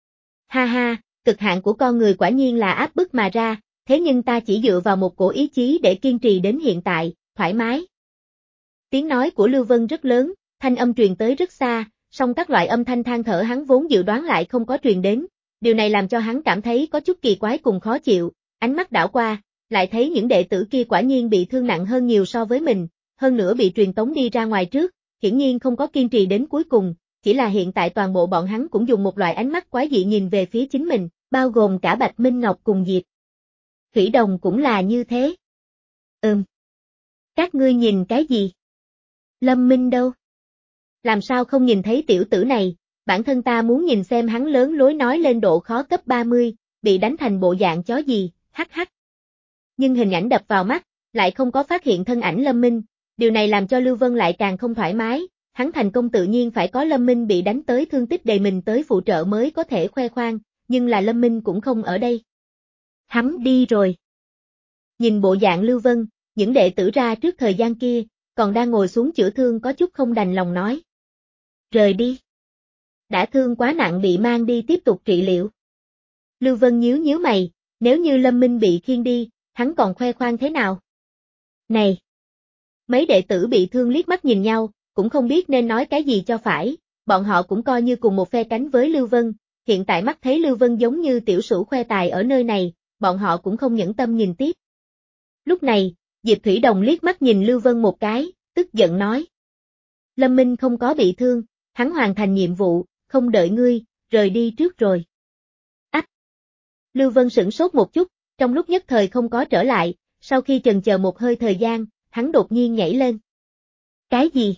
Ha ha, cực hạn của con người quả nhiên là áp bức mà ra, thế nhưng ta chỉ dựa vào một cổ ý chí để kiên trì đến hiện tại, thoải mái. Tiếng nói của Lưu Vân rất lớn, thanh âm truyền tới rất xa, song các loại âm thanh than thở hắn vốn dự đoán lại không có truyền đến, điều này làm cho hắn cảm thấy có chút kỳ quái cùng khó chịu, ánh mắt đảo qua, lại thấy những đệ tử kia quả nhiên bị thương nặng hơn nhiều so với mình, hơn nữa bị truyền tống đi ra ngoài trước, hiển nhiên không có kiên trì đến cuối cùng, chỉ là hiện tại toàn bộ bọn hắn cũng dùng một loại ánh mắt quái dị nhìn về phía chính mình, bao gồm cả Bạch Minh Ngọc cùng Diệp Thủy Đồng cũng là như thế. Ừm. Các ngươi nhìn cái gì? Lâm Minh đâu? Làm sao không nhìn thấy tiểu tử này, bản thân ta muốn nhìn xem hắn lớn lối nói lên độ khó cấp ba mươi, bị đánh thành bộ dạng chó gì, hắc hắc. Nhưng hình ảnh đập vào mắt, lại không có phát hiện thân ảnh Lâm Minh, điều này làm cho Lưu Vân lại càng không thoải mái, hắn thành công tự nhiên phải có Lâm Minh bị đánh tới thương tích đầy mình tới phụ trợ mới có thể khoe khoang, nhưng là Lâm Minh cũng không ở đây. Hắn đi rồi. Nhìn bộ dạng Lưu Vân, những đệ tử ra trước thời gian kia, còn đang ngồi xuống chữa thương có chút không đành lòng nói. Rời đi. Đã thương quá nặng bị mang đi tiếp tục trị liệu. Lưu Vân nhíu nhíu mày, nếu như Lâm Minh bị khiêng đi, hắn còn khoe khoang thế nào? Này! Mấy đệ tử bị thương liếc mắt nhìn nhau, cũng không biết nên nói cái gì cho phải, bọn họ cũng coi như cùng một phe cánh với Lưu Vân, hiện tại mắt thấy Lưu Vân giống như tiểu sửu khoe tài ở nơi này, bọn họ cũng không nhẫn tâm nhìn tiếp. Lúc này, Diệp Thủy Đồng liếc mắt nhìn Lưu Vân một cái, tức giận nói. Lâm Minh không có bị thương, hắn hoàn thành nhiệm vụ, không đợi ngươi, rời đi trước rồi. Ách! Lưu Vân sửng sốt một chút, trong lúc nhất thời không có trở lại, sau khi chần chờ một hơi thời gian, hắn đột nhiên nhảy lên. Cái gì?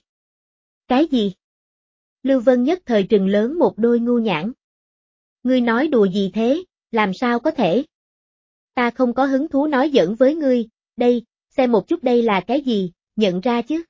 Cái gì? Lưu Vân nhất thời trừng lớn một đôi ngu nhãn. Ngươi nói đùa gì thế, làm sao có thể? Ta không có hứng thú nói giỡn với ngươi, đây, xem một chút đây là cái gì, nhận ra chứ?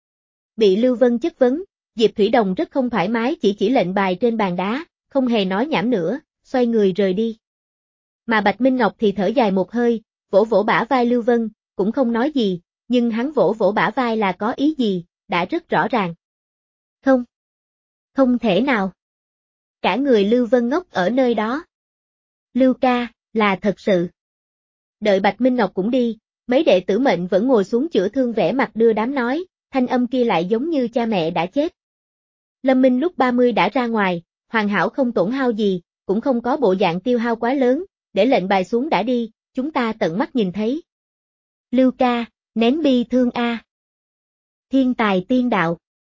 Bị Lưu Vân chất vấn, Diệp Thủy Đồng rất không thoải mái chỉ chỉ lệnh bài trên bàn đá, không hề nói nhảm nữa, xoay người rời đi. Mà Bạch Minh Ngọc thì thở dài một hơi, vỗ vỗ bả vai Lưu Vân, cũng không nói gì, nhưng hắn vỗ vỗ bả vai là có ý gì, đã rất rõ ràng. Không. Không thể nào. Cả người Lưu Vân ngốc ở nơi đó. Lưu ca, là thật sự. Đợi Bạch Minh Ngọc cũng đi, mấy đệ tử mệnh vẫn ngồi xuống chữa thương vẻ mặt đưa đám nói, thanh âm kia lại giống như cha mẹ đã chết. Lâm Minh lúc ba mươi đã ra ngoài, hoàn hảo không tổn hao gì, cũng không có bộ dạng tiêu hao quá lớn, để lệnh bài xuống đã đi, chúng ta tận mắt nhìn thấy. Lưu ca, nén bi thương a. Thiên tài tiên đạo.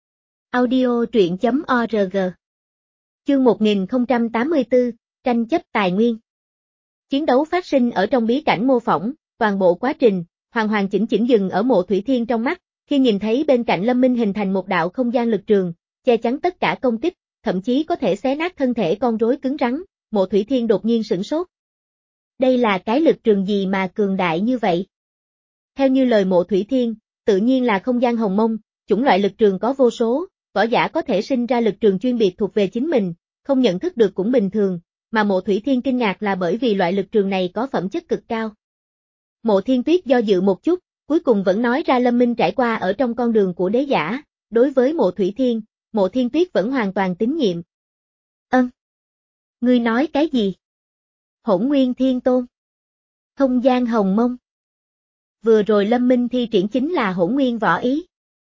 Audio truyện chấm org. Chương một nghìn không trăm tám mươi tư, tranh chấp tài nguyên. Chiến đấu phát sinh ở trong bí cảnh mô phỏng, toàn bộ quá trình, hoàn hoàn chỉnh chỉnh dừng ở Mộ Thủy Thiên trong mắt, khi nhìn thấy bên cạnh Lâm Minh hình thành một đạo không gian lực trường, che chắn tất cả công kích, thậm chí có thể xé nát thân thể con rối cứng rắn, Mộ Thủy Thiên đột nhiên sửng sốt. Đây là cái lực trường gì mà cường đại như vậy? Theo như lời Mộ Thủy Thiên, tự nhiên là không gian hồng mông, chủng loại lực trường có vô số, võ giả có thể sinh ra lực trường chuyên biệt thuộc về chính mình, không nhận thức được cũng bình thường, mà Mộ Thủy Thiên kinh ngạc là bởi vì loại lực trường này có phẩm chất cực cao. Mộ Thiên Tuyết do dự một chút, cuối cùng vẫn nói ra Lâm Minh trải qua ở trong con đường của đế giả, đối với Mộ Thủy Thiên, Mộ Thiên Tuyết vẫn hoàn toàn tín nhiệm. Ân. Ngươi nói cái gì? Hỗn Nguyên Thiên Tôn. Không gian hồng mông. Vừa rồi Lâm Minh thi triển chính là hỗn nguyên võ ý.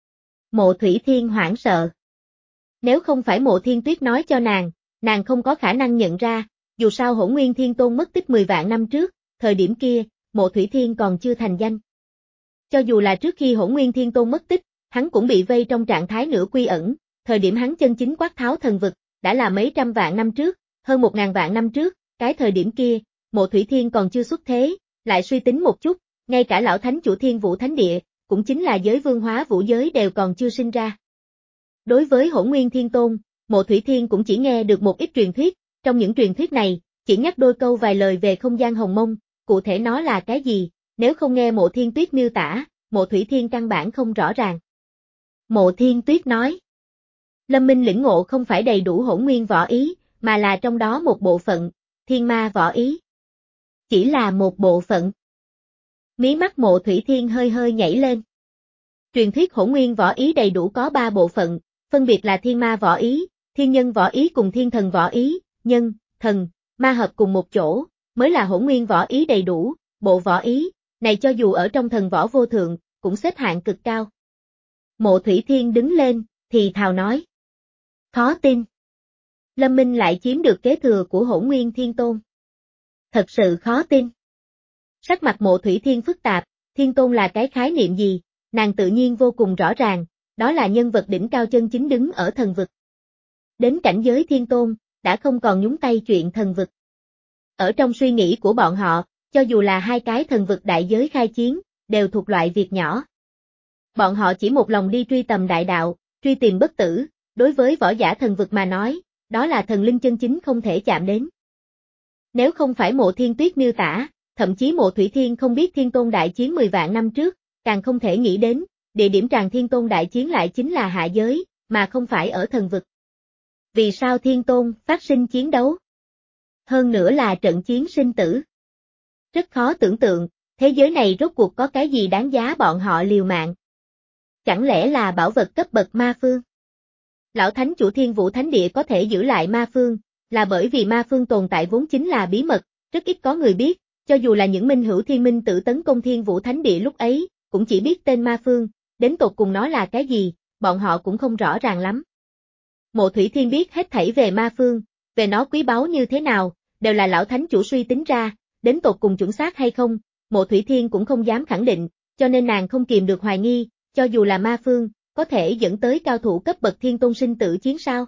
Mộ Thủy Thiên hoảng sợ. Nếu không phải Mộ Thiên Tuyết nói cho nàng, nàng không có khả năng nhận ra, dù sao Hỗn Nguyên Thiên Tôn mất tích mười vạn năm trước, thời điểm kia, Mộ Thủy Thiên còn chưa thành danh. Cho dù là trước khi Hỗn Nguyên Thiên Tôn mất tích, hắn cũng bị vây trong trạng thái nửa quy ẩn, thời điểm hắn chân chính quát tháo thần vực, đã là mấy trăm vạn năm trước, hơn một ngàn vạn năm trước, cái thời điểm kia, Mộ Thủy Thiên còn chưa xuất thế, lại suy tính một chút, ngay cả lão thánh chủ Thiên Vũ Thánh Địa, cũng chính là giới vương hóa vũ giới đều còn chưa sinh ra. Đối với Hỗn Nguyên Thiên Tôn, Mộ Thủy Thiên cũng chỉ nghe được một ít truyền thuyết, trong những truyền thuyết này, chỉ nhắc đôi câu vài lời về không gian hồng mông, cụ thể nó là cái gì, nếu không nghe Mộ Thiên Tuyết miêu tả, Mộ Thủy Thiên căn bản không rõ ràng. Mộ Thiên Tuyết nói, Lâm Minh lĩnh ngộ không phải đầy đủ hỗn nguyên võ ý, mà là trong đó một bộ phận, thiên ma võ ý. chỉ là một bộ phận. Mí mắt Mộ Thủy Thiên hơi hơi nhảy lên. Truyền thuyết hỗn nguyên võ ý đầy đủ có ba bộ phận, phân biệt là thiên ma võ ý, thiên nhân võ ý cùng thiên thần võ ý, nhân, thần, ma hợp cùng một chỗ, mới là hỗn nguyên võ ý đầy đủ, bộ võ ý, này cho dù ở trong thần võ vô thượng, cũng xếp hạng cực cao. Mộ Thủy Thiên đứng lên, thì thào nói. Khó tin. Lâm Minh lại chiếm được kế thừa của hỗn nguyên thiên tôn. Thật sự khó tin. Sắc mặt Mộ Thủy Thiên phức tạp, thiên tôn là cái khái niệm gì, nàng tự nhiên vô cùng rõ ràng, đó là nhân vật đỉnh cao chân chính đứng ở thần vực. Đến cảnh giới thiên tôn, đã không còn nhúng tay chuyện thần vực. Ở trong suy nghĩ của bọn họ, cho dù là hai cái thần vực đại giới khai chiến, đều thuộc loại việc nhỏ. Bọn họ chỉ một lòng đi truy tầm đại đạo, truy tìm bất tử, đối với võ giả thần vực mà nói, đó là thần linh chân chính không thể chạm đến. Nếu không phải Mộ Thiên Tuyết miêu tả, thậm chí Mộ Thủy Thiên không biết thiên tôn đại chiến mười vạn năm trước, càng không thể nghĩ đến, địa điểm tràng thiên tôn đại chiến lại chính là hạ giới, mà không phải ở thần vực. Vì sao thiên tôn phát sinh chiến đấu? Hơn nữa là trận chiến sinh tử. Rất khó tưởng tượng, thế giới này rốt cuộc có cái gì đáng giá bọn họ liều mạng. Chẳng lẽ là bảo vật cấp bậc ma phương? Lão Thánh Chủ Thiên Vũ Thánh Địa có thể giữ lại ma phương, là bởi vì ma phương tồn tại vốn chính là bí mật, rất ít có người biết, cho dù là những minh hữu thiên minh tự tấn công Thiên Vũ Thánh Địa lúc ấy, cũng chỉ biết tên ma phương, đến tột cùng nó là cái gì, bọn họ cũng không rõ ràng lắm. Mộ Thủy Thiên biết hết thảy về ma phương, về nó quý báu như thế nào, đều là lão thánh chủ suy tính ra, đến tột cùng chuẩn xác hay không, Mộ Thủy Thiên cũng không dám khẳng định, cho nên nàng không kìm được hoài nghi, cho dù là ma phương, có thể dẫn tới cao thủ cấp bậc thiên tôn sinh tử chiến sao.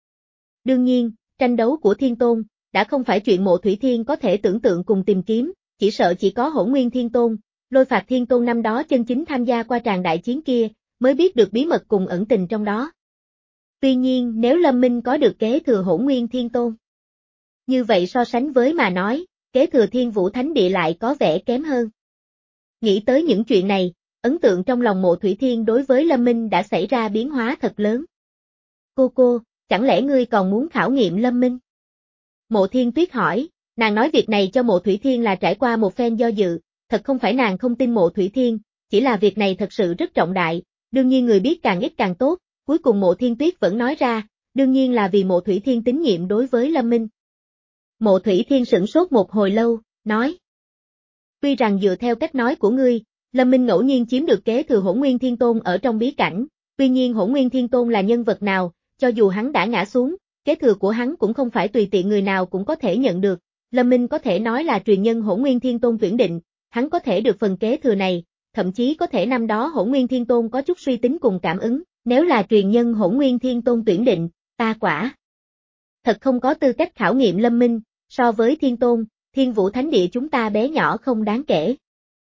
Đương nhiên, tranh đấu của thiên tôn, đã không phải chuyện Mộ Thủy Thiên có thể tưởng tượng cùng tìm kiếm, chỉ sợ chỉ có hỗn nguyên thiên tôn, Lôi Phạt Thiên Tôn năm đó chân chính tham gia qua tràng đại chiến kia, mới biết được bí mật cùng ẩn tình trong đó. Tuy nhiên nếu Lâm Minh có được kế thừa hỗn nguyên thiên tôn, như vậy so sánh với mà nói, kế thừa Thiên Vũ Thánh Địa lại có vẻ kém hơn. Nghĩ tới những chuyện này, ấn tượng trong lòng Mộ Thủy Thiên đối với Lâm Minh đã xảy ra biến hóa thật lớn. Cô cô, chẳng lẽ ngươi còn muốn khảo nghiệm Lâm Minh? Mộ Thiên Tuyết hỏi, nàng nói việc này cho Mộ Thủy Thiên là trải qua một phen do dự, thật không phải nàng không tin Mộ Thủy Thiên, chỉ là việc này thật sự rất trọng đại, đương nhiên người biết càng ít càng tốt, cuối cùng Mộ Thiên Tuyết vẫn nói ra, đương nhiên là vì Mộ Thủy Thiên tín nhiệm đối với Lâm Minh. Mộ Thủy Thiên sửng sốt một hồi lâu, nói. Tuy rằng dựa theo cách nói của ngươi, Lâm Minh ngẫu nhiên chiếm được kế thừa hỗn nguyên thiên tôn ở trong bí cảnh, tuy nhiên hỗn nguyên thiên tôn là nhân vật nào, cho dù hắn đã ngã xuống, kế thừa của hắn cũng không phải tùy tiện người nào cũng có thể nhận được, Lâm Minh có thể nói là truyền nhân hỗn nguyên thiên tôn tuyển định, hắn có thể được phần kế thừa này, thậm chí có thể năm đó hỗn nguyên thiên tôn có chút suy tính cùng cảm ứng, nếu là truyền nhân hỗn nguyên thiên tôn tuyển định, ta quả thật không có tư cách khảo nghiệm Lâm Minh, so với thiên tôn, Thiên Vũ Thánh Địa chúng ta bé nhỏ không đáng kể.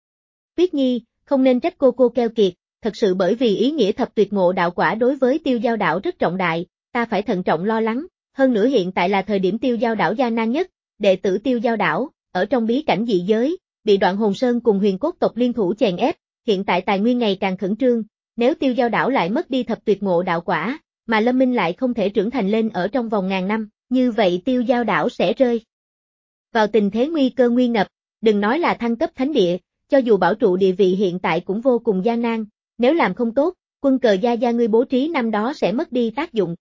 Tuyết Nhi, không nên trách cô cô keo kiệt, thật sự bởi vì ý nghĩa thập tuyệt ngộ đạo quả đối với Tiêu Giao đảo rất trọng đại, ta phải thận trọng lo lắng, hơn nữa hiện tại là thời điểm Tiêu Giao đảo gian nan nhất, đệ tử Tiêu Giao đảo, ở trong bí cảnh dị giới, bị Đoạn Hồn Sơn cùng Huyền Cốt tộc liên thủ chèn ép, hiện tại tài nguyên ngày càng khẩn trương, nếu Tiêu Giao đảo lại mất đi thập tuyệt ngộ đạo quả, mà Lâm Minh lại không thể trưởng thành lên ở trong vòng ngàn năm, như vậy Tiêu Giao đảo sẽ rơi vào tình thế nguy cơ nguy ngập, đừng nói là thăng cấp thánh địa, cho dù bảo trụ địa vị hiện tại cũng vô cùng gian nan, nếu làm không tốt, quân cờ gia gia ngươi bố trí năm đó sẽ mất đi tác dụng.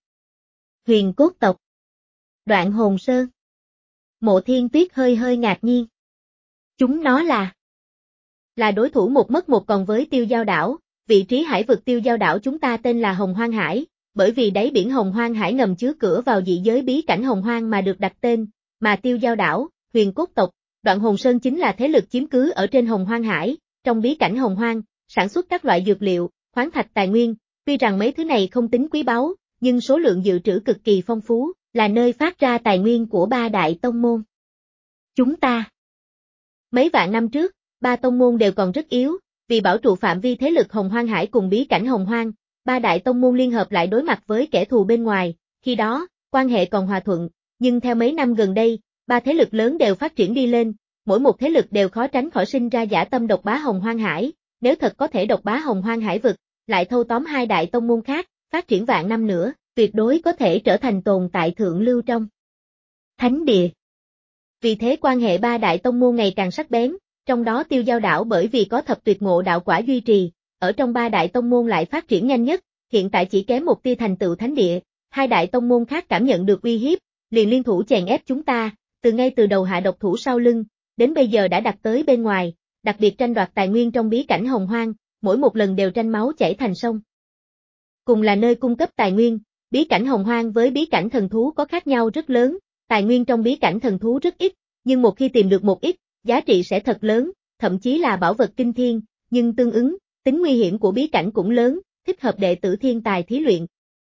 Huyền Cốt tộc, Đoạn Hồn Sơn. Mộ Thiên Tuyết hơi hơi ngạc nhiên. Chúng nó là là đối thủ một mất một còn với Tiêu Giao đảo, vị trí hải vực Tiêu Giao đảo chúng ta tên là Hồng Hoang Hải, bởi vì đáy biển Hồng Hoang Hải ngầm chứa cửa vào dị giới bí cảnh Hồng Hoang mà được đặt tên, mà Tiêu Giao đảo, Huyền Cốt tộc, Đoạn Hồn Sơn chính là thế lực chiếm cứ ở trên Hồng Hoang Hải, trong bí cảnh Hồng Hoang, sản xuất các loại dược liệu, khoáng thạch tài nguyên, tuy rằng mấy thứ này không tính quý báu, nhưng số lượng dự trữ cực kỳ phong phú, là nơi phát ra tài nguyên của ba đại tông môn. Chúng ta mấy vạn năm trước, ba tông môn đều còn rất yếu, vì bảo trụ phạm vi thế lực Hồng Hoang Hải cùng bí cảnh Hồng Hoang, ba đại tông môn liên hợp lại đối mặt với kẻ thù bên ngoài, khi đó, quan hệ còn hòa thuận, nhưng theo mấy năm gần đây, ba thế lực lớn đều phát triển đi lên, mỗi một thế lực đều khó tránh khỏi sinh ra dã tâm độc bá Hồng Hoang Hải, nếu thật có thể độc bá Hồng Hoang Hải vực, lại thâu tóm hai đại tông môn khác, phát triển vạn năm nữa, tuyệt đối có thể trở thành tồn tại thượng lưu trong thánh địa. Vì thế quan hệ ba đại tông môn ngày càng sắc bén, trong đó Tiêu Giao đảo bởi vì có thập tuyệt ngộ đạo quả duy trì, ở trong ba đại tông môn lại phát triển nhanh nhất, hiện tại chỉ kém một tia thành tựu thánh địa, hai đại tông môn khác cảm nhận được uy hiếp, liền liên thủ chèn ép chúng ta, từ ngay từ đầu hạ độc thủ sau lưng, đến bây giờ đã đặt tới bên ngoài, đặc biệt tranh đoạt tài nguyên trong bí cảnh Hồng Hoang, mỗi một lần đều tranh máu chảy thành sông. Cùng là nơi cung cấp tài nguyên, bí cảnh Hồng Hoang với bí cảnh thần thú có khác nhau rất lớn, tài nguyên trong bí cảnh thần thú rất ít, nhưng một khi tìm được một ít, giá trị sẽ thật lớn, thậm chí là bảo vật kinh thiên, nhưng tương ứng, tính nguy hiểm của bí cảnh cũng lớn, thích hợp đệ tử thiên tài thí luyện.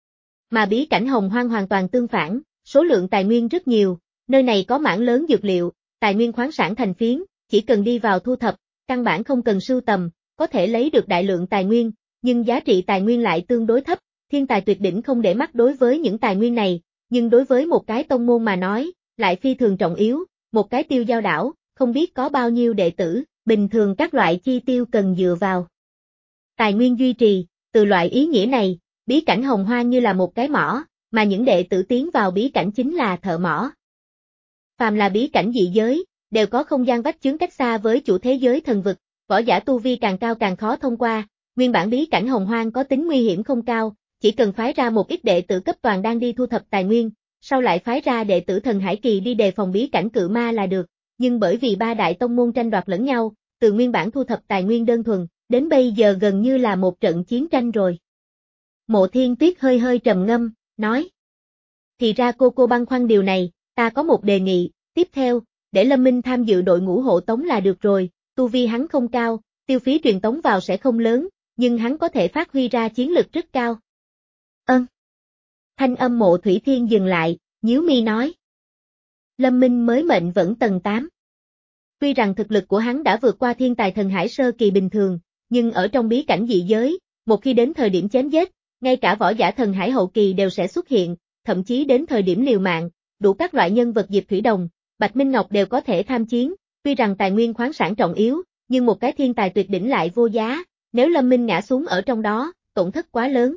Mà bí cảnh Hồng Hoang hoàn toàn tương phản, số lượng tài nguyên rất nhiều, nơi này có mảng lớn dược liệu, tài nguyên khoáng sản thành phiến, chỉ cần đi vào thu thập, căn bản không cần sưu tầm, có thể lấy được đại lượng tài nguyên, nhưng giá trị tài nguyên lại tương đối thấp, thiên tài tuyệt đỉnh không để mắt đối với những tài nguyên này, nhưng đối với một cái tông môn mà nói, lại phi thường trọng yếu, một cái Tiêu Giao đảo, không biết có bao nhiêu đệ tử, bình thường các loại chi tiêu cần dựa vào tài nguyên duy trì, từ loại ý nghĩa này, bí cảnh Hồng Hoang như là một cái mỏ, mà những đệ tử tiến vào bí cảnh chính là thợ mỏ. Phàm là bí cảnh dị giới, đều có không gian vách chướng cách xa với chủ thế giới thần vực, võ giả tu vi càng cao càng khó thông qua, nguyên bản bí cảnh Hồng Hoang có tính nguy hiểm không cao, chỉ cần phái ra một ít đệ tử cấp toàn đang đi thu thập tài nguyên, sau lại phái ra đệ tử thần hải kỳ đi đề phòng bí cảnh cự ma là được, nhưng bởi vì ba đại tông môn tranh đoạt lẫn nhau, từ nguyên bản thu thập tài nguyên đơn thuần, đến bây giờ gần như là một trận chiến tranh rồi. Mộ Thiên Tuyết hơi hơi trầm ngâm, nói. Thì ra cô cô băn khoăn điều này, ta có một đề nghị, tiếp theo, để Lâm Minh tham dự đội ngũ hộ tống là được rồi, tu vi hắn không cao, tiêu phí truyền tống vào sẽ không lớn, nhưng hắn có thể phát huy ra chiến lực rất cao. Ân. Thanh âm Mộ Thủy Thiên dừng lại, nhíu mi nói. Lâm Minh mới mệnh vẫn tầng tám. Tuy rằng thực lực của hắn đã vượt qua thiên tài thần hải sơ kỳ bình thường, nhưng ở trong bí cảnh dị giới, một khi đến thời điểm chém giết, ngay cả võ giả thần hải hậu kỳ đều sẽ xuất hiện, thậm chí đến thời điểm liều mạng, đủ các loại nhân vật Diệp Thủy Đồng, Bạch Minh Ngọc đều có thể tham chiến, tuy rằng tài nguyên khoáng sản trọng yếu, nhưng một cái thiên tài tuyệt đỉnh lại vô giá, nếu Lâm Minh ngã xuống ở trong đó, tổn thất quá lớn.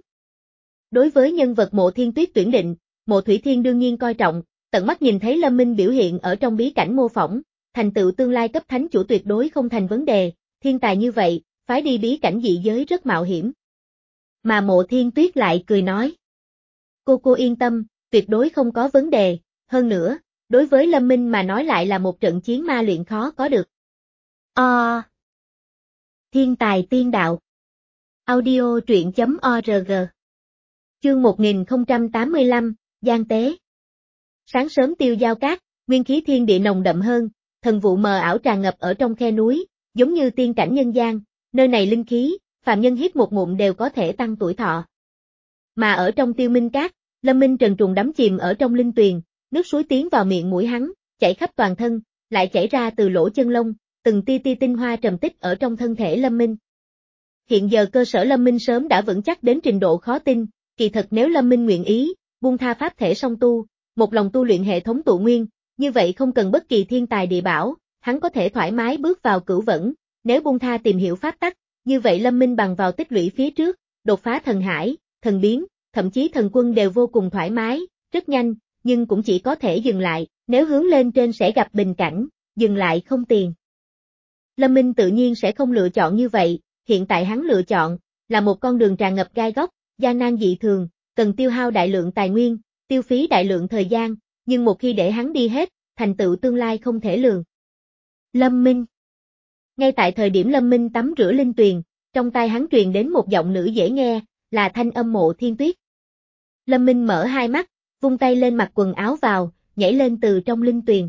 Đối với nhân vật Mộ Thiên Tuyết tuyển định, Mộ Thủy Thiên đương nhiên coi trọng, tận mắt nhìn thấy Lâm Minh biểu hiện ở trong bí cảnh mô phỏng, thành tựu tương lai cấp thánh chủ tuyệt đối không thành vấn đề, thiên tài như vậy, phái đi bí cảnh dị giới rất mạo hiểm. Mà Mộ Thiên Tuyết lại cười nói. Cô cô yên tâm, tuyệt đối không có vấn đề, hơn nữa, đối với Lâm Minh mà nói lại là một trận chiến ma luyện khó có được. Ờ. Thiên tài tiên đạo. Audio truyện chấm org. Chương một nghìn không trăm tám mươi lăm, Giang Tế. Sáng sớm Tiêu Giao Cát, nguyên khí thiên địa nồng đậm hơn, thần vụ mờ ảo tràn ngập ở trong khe núi, giống như tiên cảnh nhân gian, nơi này linh khí, phàm nhân hít một ngụm đều có thể tăng tuổi thọ. Mà ở trong Tiêu Minh Cát, Lâm Minh trần trùng đắm chìm ở trong linh tuyền, nước suối tiến vào miệng mũi hắn, chảy khắp toàn thân, lại chảy ra từ lỗ chân lông, từng tia tia tinh hoa trầm tích ở trong thân thể Lâm Minh. Hiện giờ cơ sở Lâm Minh sớm đã vững chắc đến trình độ khó tin, kỳ thật nếu Lâm Minh nguyện ý, buông tha pháp thể song tu, một lòng tu luyện hệ thống tụ nguyên, như vậy không cần bất kỳ thiên tài địa bảo, hắn có thể thoải mái bước vào cửu vẫn, nếu buông tha tìm hiểu pháp tắc, như vậy Lâm Minh bằng vào tích lũy phía trước, đột phá thần hải, thần biến, thậm chí thần quân đều vô cùng thoải mái, rất nhanh, nhưng cũng chỉ có thể dừng lại, nếu hướng lên trên sẽ gặp bình cảnh, dừng lại không tiền. Lâm Minh tự nhiên sẽ không lựa chọn như vậy, hiện tại hắn lựa chọn, là một con đường tràn ngập gai góc, gian nan dị thường, cần tiêu hao đại lượng tài nguyên, tiêu phí đại lượng thời gian, nhưng một khi để hắn đi hết, thành tựu tương lai không thể lường. Lâm Minh. Ngay tại thời điểm Lâm Minh tắm rửa linh tuyền, trong tai hắn truyền đến một giọng nữ dễ nghe, là thanh âm Mộ Thiên Tuyết. Lâm Minh mở hai mắt, vung tay lên mặc quần áo vào, nhảy lên từ trong linh tuyền.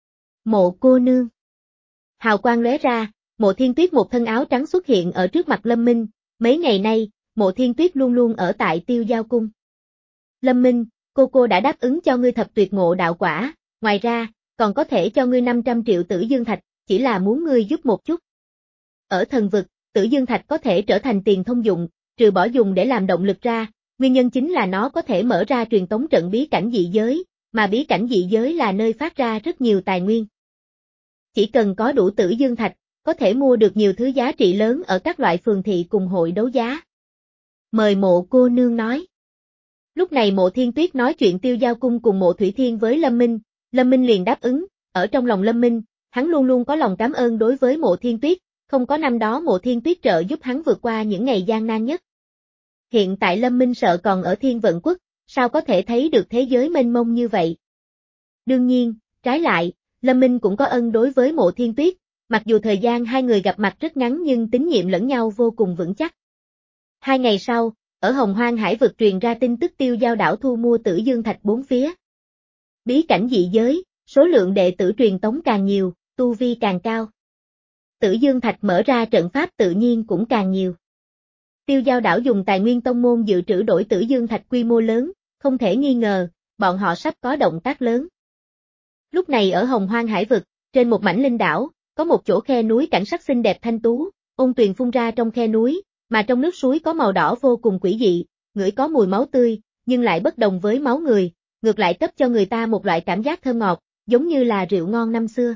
Mộ cô nương. Hào quang lóe ra, Mộ Thiên Tuyết một thân áo trắng xuất hiện ở trước mặt Lâm Minh, mấy ngày nay, Mộ Thiên Tuyết luôn luôn ở tại Tiêu Giao Cung. Lâm Minh, cô cô đã đáp ứng cho ngươi thập tuyệt ngộ đạo quả, ngoài ra, còn có thể cho ngươi năm trăm triệu tử dương thạch, chỉ là muốn ngươi giúp một chút. Ở thần vực, tử dương thạch có thể trở thành tiền thông dụng, trừ bỏ dùng để làm động lực ra, nguyên nhân chính là nó có thể mở ra truyền tống trận bí cảnh dị giới, mà bí cảnh dị giới là nơi phát ra rất nhiều tài nguyên. Chỉ cần có đủ tử dương thạch, có thể mua được nhiều thứ giá trị lớn ở các loại phường thị cùng hội đấu giá. Mời Mộ cô nương nói. Lúc này Mộ Thiên Tuyết nói chuyện Tiêu Giao Cung cùng Mộ Thủy Thiên với Lâm Minh, Lâm Minh liền đáp ứng, ở trong lòng Lâm Minh, hắn luôn luôn có lòng cảm ơn đối với Mộ Thiên Tuyết, không có năm đó Mộ Thiên Tuyết trợ giúp hắn vượt qua những ngày gian nan nhất. Hiện tại Lâm Minh sợ còn ở Thiên Vận Quốc, sao có thể thấy được thế giới mênh mông như vậy. Đương nhiên, trái lại, Lâm Minh cũng có ân đối với Mộ Thiên Tuyết, mặc dù thời gian hai người gặp mặt rất ngắn nhưng tín nhiệm lẫn nhau vô cùng vững chắc. Hai ngày sau, ở Hồng Hoang Hải vực truyền ra tin tức Tiêu Giao đảo thu mua Tử Dương Thạch bốn phía. Bí cảnh dị giới, số lượng đệ tử truyền tống càng nhiều, tu vi càng cao. Tử Dương Thạch mở ra trận pháp tự nhiên cũng càng nhiều. Tiêu Giao đảo dùng tài nguyên tông môn dự trữ đổi Tử Dương Thạch quy mô lớn, không thể nghi ngờ, bọn họ sắp có động tác lớn. Lúc này ở Hồng Hoang Hải vực, trên một mảnh linh đảo, có một chỗ khe núi cảnh sắc xinh đẹp thanh tú, ôn tuyền phun ra trong khe núi, mà trong nước suối có màu đỏ vô cùng quỷ dị, ngửi có mùi máu tươi, nhưng lại bất đồng với máu người, ngược lại cấp cho người ta một loại cảm giác thơm ngọt, giống như là rượu ngon năm xưa.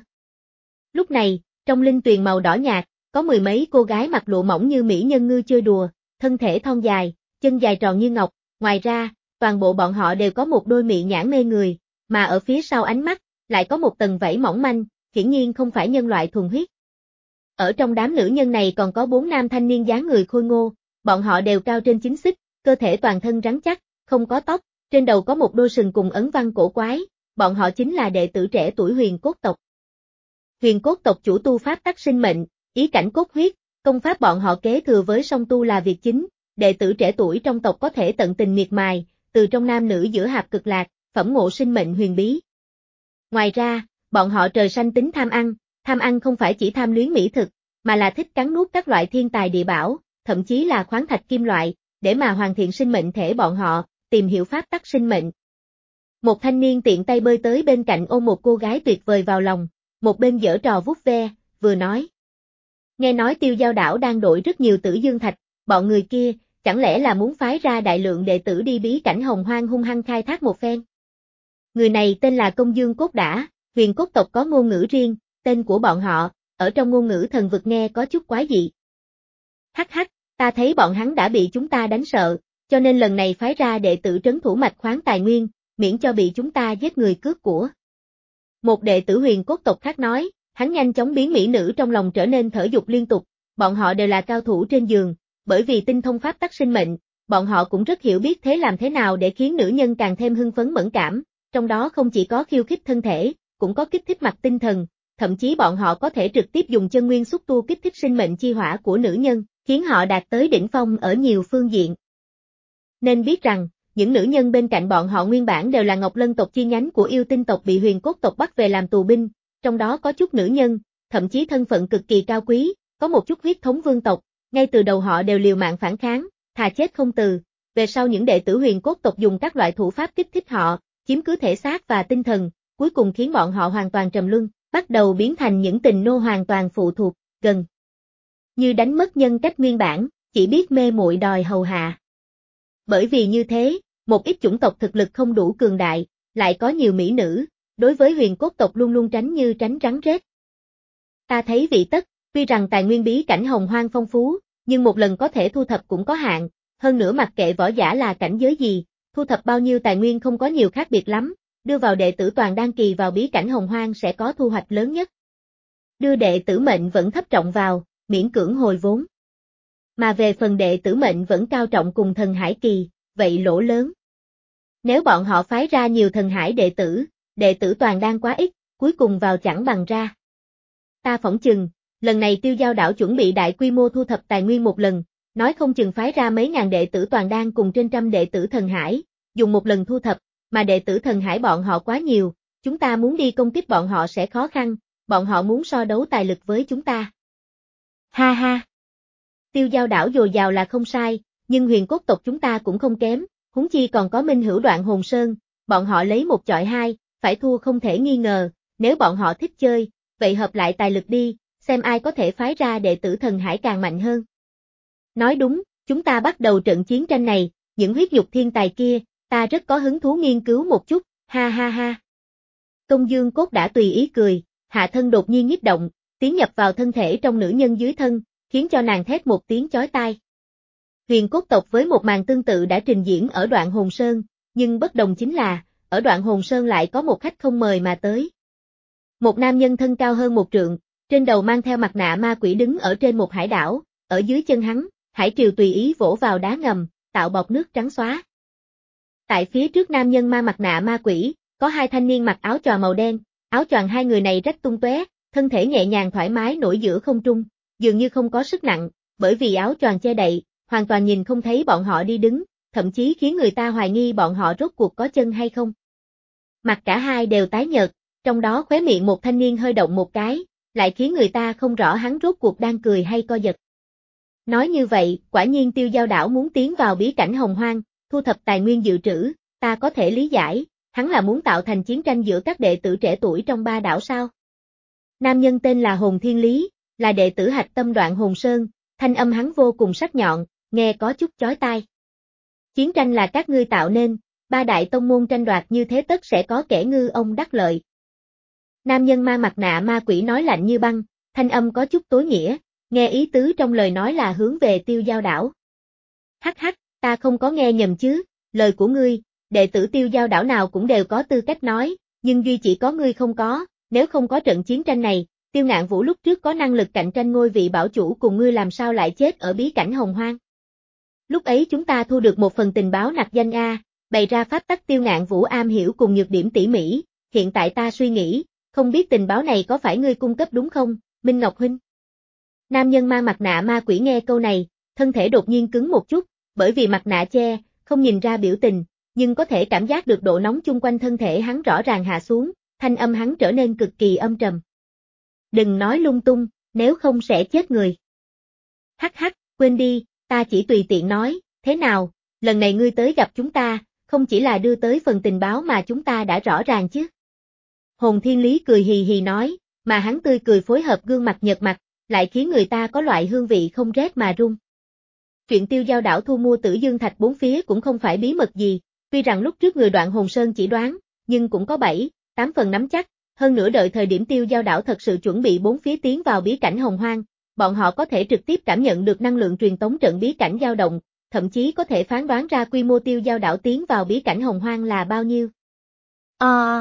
Lúc này, trong linh tuyền màu đỏ nhạt, có mười mấy cô gái mặc lụa mỏng như mỹ nhân ngư chơi đùa, thân thể thon dài, chân dài tròn như ngọc, ngoài ra, toàn bộ bọn họ đều có một đôi mị nhãn mê người, mà ở phía sau ánh mắt, lại có một tầng vảy mỏng manh, hiển nhiên không phải nhân loại thuần huyết. Ở trong đám nữ nhân này còn có bốn nam thanh niên dáng người khôi ngô, bọn họ đều cao trên chín xích, cơ thể toàn thân rắn chắc, không có tóc, trên đầu có một đôi sừng cùng ấn văn cổ quái, bọn họ chính là đệ tử trẻ tuổi Huyền Cốt tộc. Huyền Cốt tộc chủ tu pháp tắc sinh mệnh, ý cảnh cốt huyết, công pháp bọn họ kế thừa với song tu là việc chính, đệ tử trẻ tuổi trong tộc có thể tận tình miệt mài, từ trong nam nữ giữa hạp cực lạc, phẩm ngộ sinh mệnh huyền bí. Ngoài ra, bọn họ trời xanh tính tham ăn, tham ăn không phải chỉ tham luyến mỹ thực, mà là thích cắn nuốt các loại thiên tài địa bảo, thậm chí là khoáng thạch kim loại, để mà hoàn thiện sinh mệnh thể bọn họ, tìm hiểu pháp tắc sinh mệnh. Một thanh niên tiện tay bơi tới bên cạnh ôm một cô gái tuyệt vời vào lòng, một bên giở trò vuốt ve, vừa nói. Nghe nói Tiêu Giao đảo đang đổi rất nhiều Tử Dương Thạch, bọn người kia, chẳng lẽ là muốn phái ra đại lượng đệ tử đi bí cảnh Hồng Hoang hung hăng khai thác một phen. Người này tên là Công Dương Cốt Đả, Huyền Cốt tộc có ngôn ngữ riêng, tên của bọn họ, ở trong ngôn ngữ thần vực nghe có chút quái dị. Hắc hắc, ta thấy bọn hắn đã bị chúng ta đánh sợ, cho nên lần này phái ra đệ tử trấn thủ mạch khoáng tài nguyên, miễn cho bị chúng ta giết người cướp của. Một đệ tử Huyền Cốt tộc khác nói, hắn nhanh chóng biến mỹ nữ trong lòng trở nên thở dục liên tục, bọn họ đều là cao thủ trên giường, bởi vì tinh thông pháp tắc sinh mệnh, bọn họ cũng rất hiểu biết thế làm thế nào để khiến nữ nhân càng thêm hưng phấn mẫn cảm, trong đó không chỉ có khiêu khích thân thể, cũng có kích thích mặt tinh thần, thậm chí bọn họ có thể trực tiếp dùng chân nguyên xúc tu kích thích sinh mệnh chi hỏa của nữ nhân, khiến họ đạt tới đỉnh phong ở nhiều phương diện. Nên biết rằng, những nữ nhân bên cạnh bọn họ nguyên bản đều là Ngọc Lân tộc chi nhánh của yêu tinh tộc bị Huyền Cốt tộc bắt về làm tù binh, trong đó có chút nữ nhân, thậm chí thân phận cực kỳ cao quý, có một chút huyết thống vương tộc, ngay từ đầu họ đều liều mạng phản kháng, thà chết không từ, về sau những đệ tử Huyền Cốt tộc dùng các loại thủ pháp kích thích họ, chiếm cứ thể xác và tinh thần, cuối cùng khiến bọn họ hoàn toàn trầm luân, bắt đầu biến thành những tình nô hoàn toàn phụ thuộc, gần như đánh mất nhân cách nguyên bản, chỉ biết mê muội đòi hầu hạ. Bởi vì như thế, một ít chủng tộc thực lực không đủ cường đại, lại có nhiều mỹ nữ, đối với Huyền Cốt tộc luôn luôn tránh như tránh rắn rết. Ta thấy vị tất, tuy rằng tài nguyên bí cảnh Hồng Hoang phong phú, nhưng một lần có thể thu thập cũng có hạn, hơn nữa mặc kệ võ giả là cảnh giới gì, thu thập bao nhiêu tài nguyên không có nhiều khác biệt lắm, đưa vào đệ tử toàn đan kỳ vào bí cảnh Hồng Hoang sẽ có thu hoạch lớn nhất. Đưa đệ tử mệnh vẫn thấp trọng vào, miễn cưỡng hồi vốn. Mà về phần đệ tử mệnh vẫn cao trọng cùng thần hải kỳ, vậy lỗ lớn. Nếu bọn họ phái ra nhiều thần hải đệ tử, đệ tử toàn đan quá ít, cuối cùng vào chẳng bằng ra. Ta phỏng chừng, lần này Tiêu Giao đảo chuẩn bị đại quy mô thu thập tài nguyên một lần, nói không chừng phái ra mấy ngàn đệ tử toàn đan cùng trên trăm đệ tử thần hải, dùng một lần thu thập, mà đệ tử thần hải bọn họ quá nhiều, chúng ta muốn đi công kích bọn họ sẽ khó khăn, bọn họ muốn so đấu tài lực với chúng ta. Ha ha! Tiêu Giao đảo dồi dào là không sai, nhưng Huyền Cốt tộc chúng ta cũng không kém, huống chi còn có Minh Hữu Đoạn Hồn Sơn, bọn họ lấy một chọi hai, phải thua không thể nghi ngờ, nếu bọn họ thích chơi, vậy hợp lại tài lực đi, xem ai có thể phái ra đệ tử thần hải càng mạnh hơn. Nói đúng, chúng ta bắt đầu trận chiến tranh này, những huyết nhục thiên tài kia, ta rất có hứng thú nghiên cứu một chút, ha ha ha. Công Dương Cốt đã tùy ý cười, hạ thân đột nhiên nhích động, tiến nhập vào thân thể trong nữ nhân dưới thân, khiến cho nàng thét một tiếng chói tai. Huyền Cốt tộc với một màn tương tự đã trình diễn ở Đoạn Hồn Sơn, nhưng bất đồng chính là, ở Đoạn Hồn Sơn lại có một khách không mời mà tới. Một nam nhân thân cao hơn một trượng, trên đầu mang theo mặt nạ ma quỷ đứng ở trên một hải đảo, ở dưới chân hắn, hải triều tùy ý vỗ vào đá ngầm, tạo bọt nước trắng xóa. Tại phía trước nam nhân ma mặt nạ ma quỷ, có hai thanh niên mặc áo choàng màu đen, áo choàng hai người này rách tung tóe, thân thể nhẹ nhàng thoải mái nổi giữa không trung, dường như không có sức nặng, bởi vì áo choàng che đậy, hoàn toàn nhìn không thấy bọn họ đi đứng, thậm chí khiến người ta hoài nghi bọn họ rốt cuộc có chân hay không. Mặt cả hai đều tái nhợt, trong đó khóe miệng một thanh niên hơi động một cái, lại khiến người ta không rõ hắn rốt cuộc đang cười hay co giật. Nói như vậy, quả nhiên Tiêu Giao Đảo muốn tiến vào bí cảnh Hồng Hoang, thu thập tài nguyên dự trữ, ta có thể lý giải, hắn là muốn tạo thành chiến tranh giữa các đệ tử trẻ tuổi trong ba đảo sao. Nam nhân tên là Hồn Thiên Lý, là đệ tử hạch tâm Đoạn Hồn Sơn, thanh âm hắn vô cùng sắc nhọn, nghe có chút chói tai. Chiến tranh là các ngươi tạo nên, ba đại tông môn tranh đoạt như thế tất sẽ có kẻ ngư ông đắc lợi. Nam nhân ma mặt nạ ma quỷ nói lạnh như băng, thanh âm có chút tối nghĩa, nghe ý tứ trong lời nói là hướng về Tiêu Giao Đảo. Hắc hắc, ta không có nghe nhầm chứ, lời của ngươi, đệ tử Tiêu Giao Đảo nào cũng đều có tư cách nói, nhưng duy chỉ có ngươi không có, nếu không có trận chiến tranh này, Tiêu Ngạn Vũ lúc trước có năng lực cạnh tranh ngôi vị bảo chủ cùng ngươi làm sao lại chết ở bí cảnh Hồng Hoang. Lúc ấy chúng ta thu được một phần tình báo nặc danh A, bày ra pháp tắc Tiêu Ngạn Vũ am hiểu cùng nhược điểm tỉ mỉ, hiện tại ta suy nghĩ, không biết tình báo này có phải ngươi cung cấp đúng không, Minh Ngọc Huynh? Nam nhân ma mặt nạ ma quỷ nghe câu này, thân thể đột nhiên cứng một chút, bởi vì mặt nạ che, không nhìn ra biểu tình, nhưng có thể cảm giác được độ nóng chung quanh thân thể hắn rõ ràng hạ xuống, thanh âm hắn trở nên cực kỳ âm trầm. Đừng nói lung tung, nếu không sẽ chết người. Hắc hắc, quên đi, ta chỉ tùy tiện nói, thế nào, lần này ngươi tới gặp chúng ta, không chỉ là đưa tới phần tình báo mà chúng ta đã rõ ràng chứ. Hồn Thiên Lý cười hì hì nói, mà hắn tươi cười phối hợp gương mặt nhợt mặt, lại khiến người ta có loại hương vị không rét mà run. Chuyện Tiêu Giao Đảo thu mua Tử Dương Thạch bốn phía cũng không phải bí mật gì, tuy rằng lúc trước người Đoạn Hồn Sơn chỉ đoán, nhưng cũng có bảy, tám phần nắm chắc, hơn nữa đợi thời điểm Tiêu Giao Đảo thật sự chuẩn bị bốn phía tiến vào bí cảnh Hồng Hoang, bọn họ có thể trực tiếp cảm nhận được năng lượng truyền tống trận bí cảnh dao động, thậm chí có thể phán đoán ra quy mô Tiêu Giao Đảo tiến vào bí cảnh Hồng Hoang là bao nhiêu. Ờ.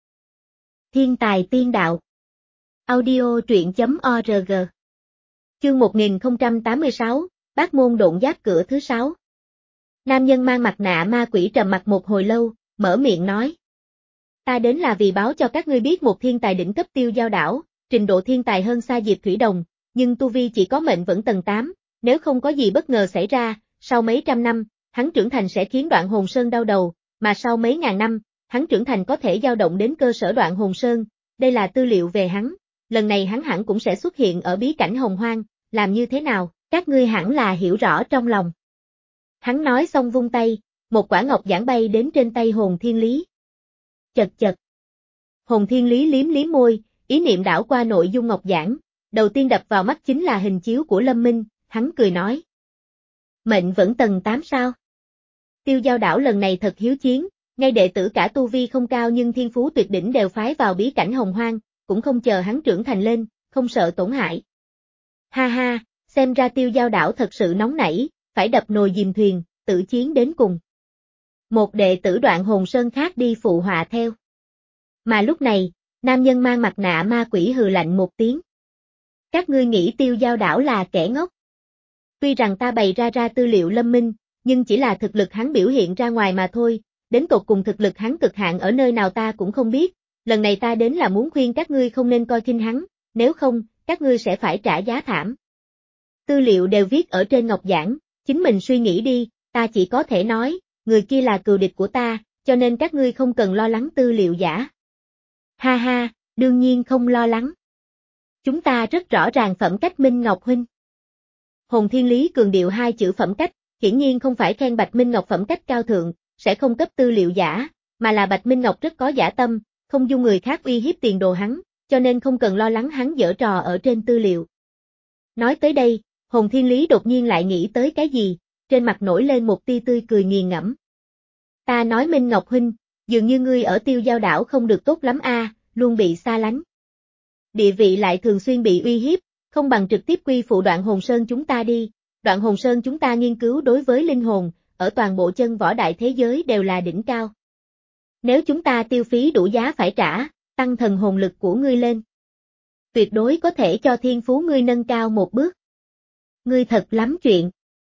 Thiên tài tiên đạo. Audio truyện.org. Chương một nghìn không trăm tám mươi sáu, Bát môn độn giáp cửa thứ sáu. Nam nhân mang mặt nạ ma quỷ trầm mặt một hồi lâu, mở miệng nói. Ta đến là vì báo cho các ngươi biết một thiên tài đỉnh cấp Tiêu Giao Đảo, trình độ thiên tài hơn xa Diệp Thủy Đồng, nhưng tu vi chỉ có mệnh vẫn tầng tám, nếu không có gì bất ngờ xảy ra, sau mấy trăm năm, hắn trưởng thành sẽ khiến Đoạn Hồn Sơn đau đầu, mà sau mấy ngàn năm, hắn trưởng thành có thể dao động đến cơ sở Đoạn Hồn Sơn, đây là tư liệu về hắn, lần này hắn hẳn cũng sẽ xuất hiện ở bí cảnh Hồng Hoang, làm như thế nào, các ngươi hẳn là hiểu rõ trong lòng. Hắn nói xong vung tay, một quả ngọc giản bay đến trên tay Hồn Thiên Lý. Chật chật. Hồn Thiên Lý liếm liếm môi, ý niệm đảo qua nội dung ngọc giản, đầu tiên đập vào mắt chính là hình chiếu của Lâm Minh, hắn cười nói. Mệnh vẫn tầng tám sao? Tiêu Giao Đảo lần này thật hiếu chiến, ngay đệ tử cả tu vi không cao nhưng thiên phú tuyệt đỉnh đều phái vào bí cảnh Hồng Hoang, cũng không chờ hắn trưởng thành lên, không sợ tổn hại. Ha ha, xem ra Tiêu Giao Đảo thật sự nóng nảy, phải đập nồi dìm thuyền, tự chiến đến cùng. Một đệ tử Đoạn Hồn Sơn khác đi phụ họa theo. Mà lúc này, nam nhân mang mặt nạ ma quỷ hừ lạnh một tiếng. Các ngươi nghĩ Tiêu Giao Đảo là kẻ ngốc. Tuy rằng ta bày ra ra tư liệu Lâm Minh, nhưng chỉ là thực lực hắn biểu hiện ra ngoài mà thôi, đến tột cùng thực lực hắn cực hạn ở nơi nào ta cũng không biết, lần này ta đến là muốn khuyên các ngươi không nên coi khinh hắn, nếu không, các ngươi sẽ phải trả giá thảm. Tư liệu đều viết ở trên ngọc giản, chính mình suy nghĩ đi, ta chỉ có thể nói, người kia là cừu địch của ta, cho nên các ngươi không cần lo lắng tư liệu giả. Ha ha, đương nhiên không lo lắng. Chúng ta rất rõ ràng phẩm cách Minh Ngọc Huynh. Hồn Thiên Lý cường điệu hai chữ phẩm cách, hiển nhiên không phải khen Bạch Minh Ngọc phẩm cách cao thượng, sẽ không cấp tư liệu giả, mà là Bạch Minh Ngọc rất có dã tâm, không dung người khác uy hiếp tiền đồ hắn, cho nên không cần lo lắng hắn giở trò ở trên tư liệu. Nói tới đây, Hồn Thiên Lý đột nhiên lại nghĩ tới cái gì, trên mặt nổi lên một tia tươi cười nghiền ngẫm. Ta nói Minh Ngọc Huynh, dường như ngươi ở Tiêu Giao Đảo không được tốt lắm a, luôn bị xa lánh. Địa vị lại thường xuyên bị uy hiếp, không bằng trực tiếp quy phụ Đoạn Hồn Sơn chúng ta đi, Đoạn Hồn Sơn chúng ta nghiên cứu đối với linh hồn, ở toàn bộ chân võ đại thế giới đều là đỉnh cao. Nếu chúng ta tiêu phí đủ giá phải trả, tăng thần hồn lực của ngươi lên. Tuyệt đối có thể cho thiên phú ngươi nâng cao một bước. Ngươi thật lắm chuyện.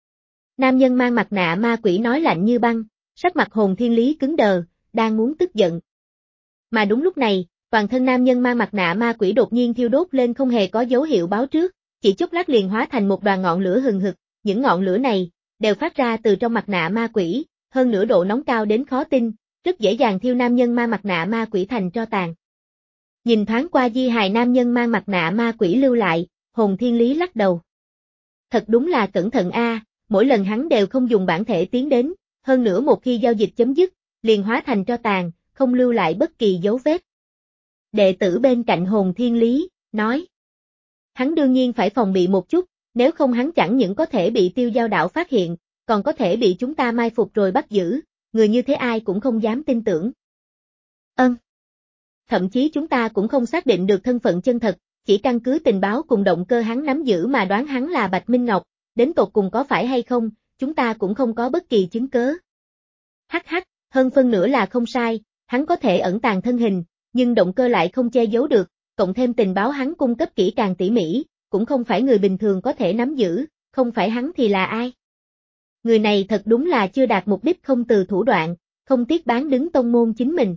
Nam nhân mang mặt nạ ma quỷ nói lạnh như băng, sắc mặt Hồn Thiên Lý cứng đờ, đang muốn tức giận. Mà đúng lúc này, toàn thân nam nhân mang mặt nạ ma quỷ đột nhiên thiêu đốt lên không hề có dấu hiệu báo trước, chỉ chốc lát liền hóa thành một đoàn ngọn lửa hừng hực, những ngọn lửa này đều phát ra từ trong mặt nạ ma quỷ, hơn nữa độ nóng cao đến khó tin, rất dễ dàng thiêu nam nhân mang mặt nạ ma quỷ thành tro tàn. Nhìn thoáng qua di hài nam nhân mang mặt nạ ma quỷ lưu lại, Hồn Thiên Lý lắc đầu. Thật đúng là cẩn thận a, mỗi lần hắn đều không dùng bản thể tiến đến, hơn nữa một khi giao dịch chấm dứt, liền hóa thành tro tàn, không lưu lại bất kỳ dấu vết. Đệ tử bên cạnh Hồn Thiên Lý, nói. Hắn đương nhiên phải phòng bị một chút, nếu không hắn chẳng những có thể bị Tiêu Giao Đảo phát hiện, còn có thể bị chúng ta mai phục rồi bắt giữ, người như thế ai cũng không dám tin tưởng. Ân. Thậm chí chúng ta cũng không xác định được thân phận chân thật, chỉ căn cứ tình báo cùng động cơ hắn nắm giữ mà đoán hắn là Bạch Minh Ngọc, đến tột cùng có phải hay không, chúng ta cũng không có bất kỳ chứng cớ. Hắc hắc, hơn phân nửa là không sai, hắn có thể ẩn tàng thân hình, nhưng động cơ lại không che giấu được, cộng thêm tình báo hắn cung cấp kỹ càng tỉ mỉ, cũng không phải người bình thường có thể nắm giữ, không phải hắn thì là ai. Người này thật đúng là chưa đạt mục đích không từ thủ đoạn, không tiếc bán đứng tông môn chính mình.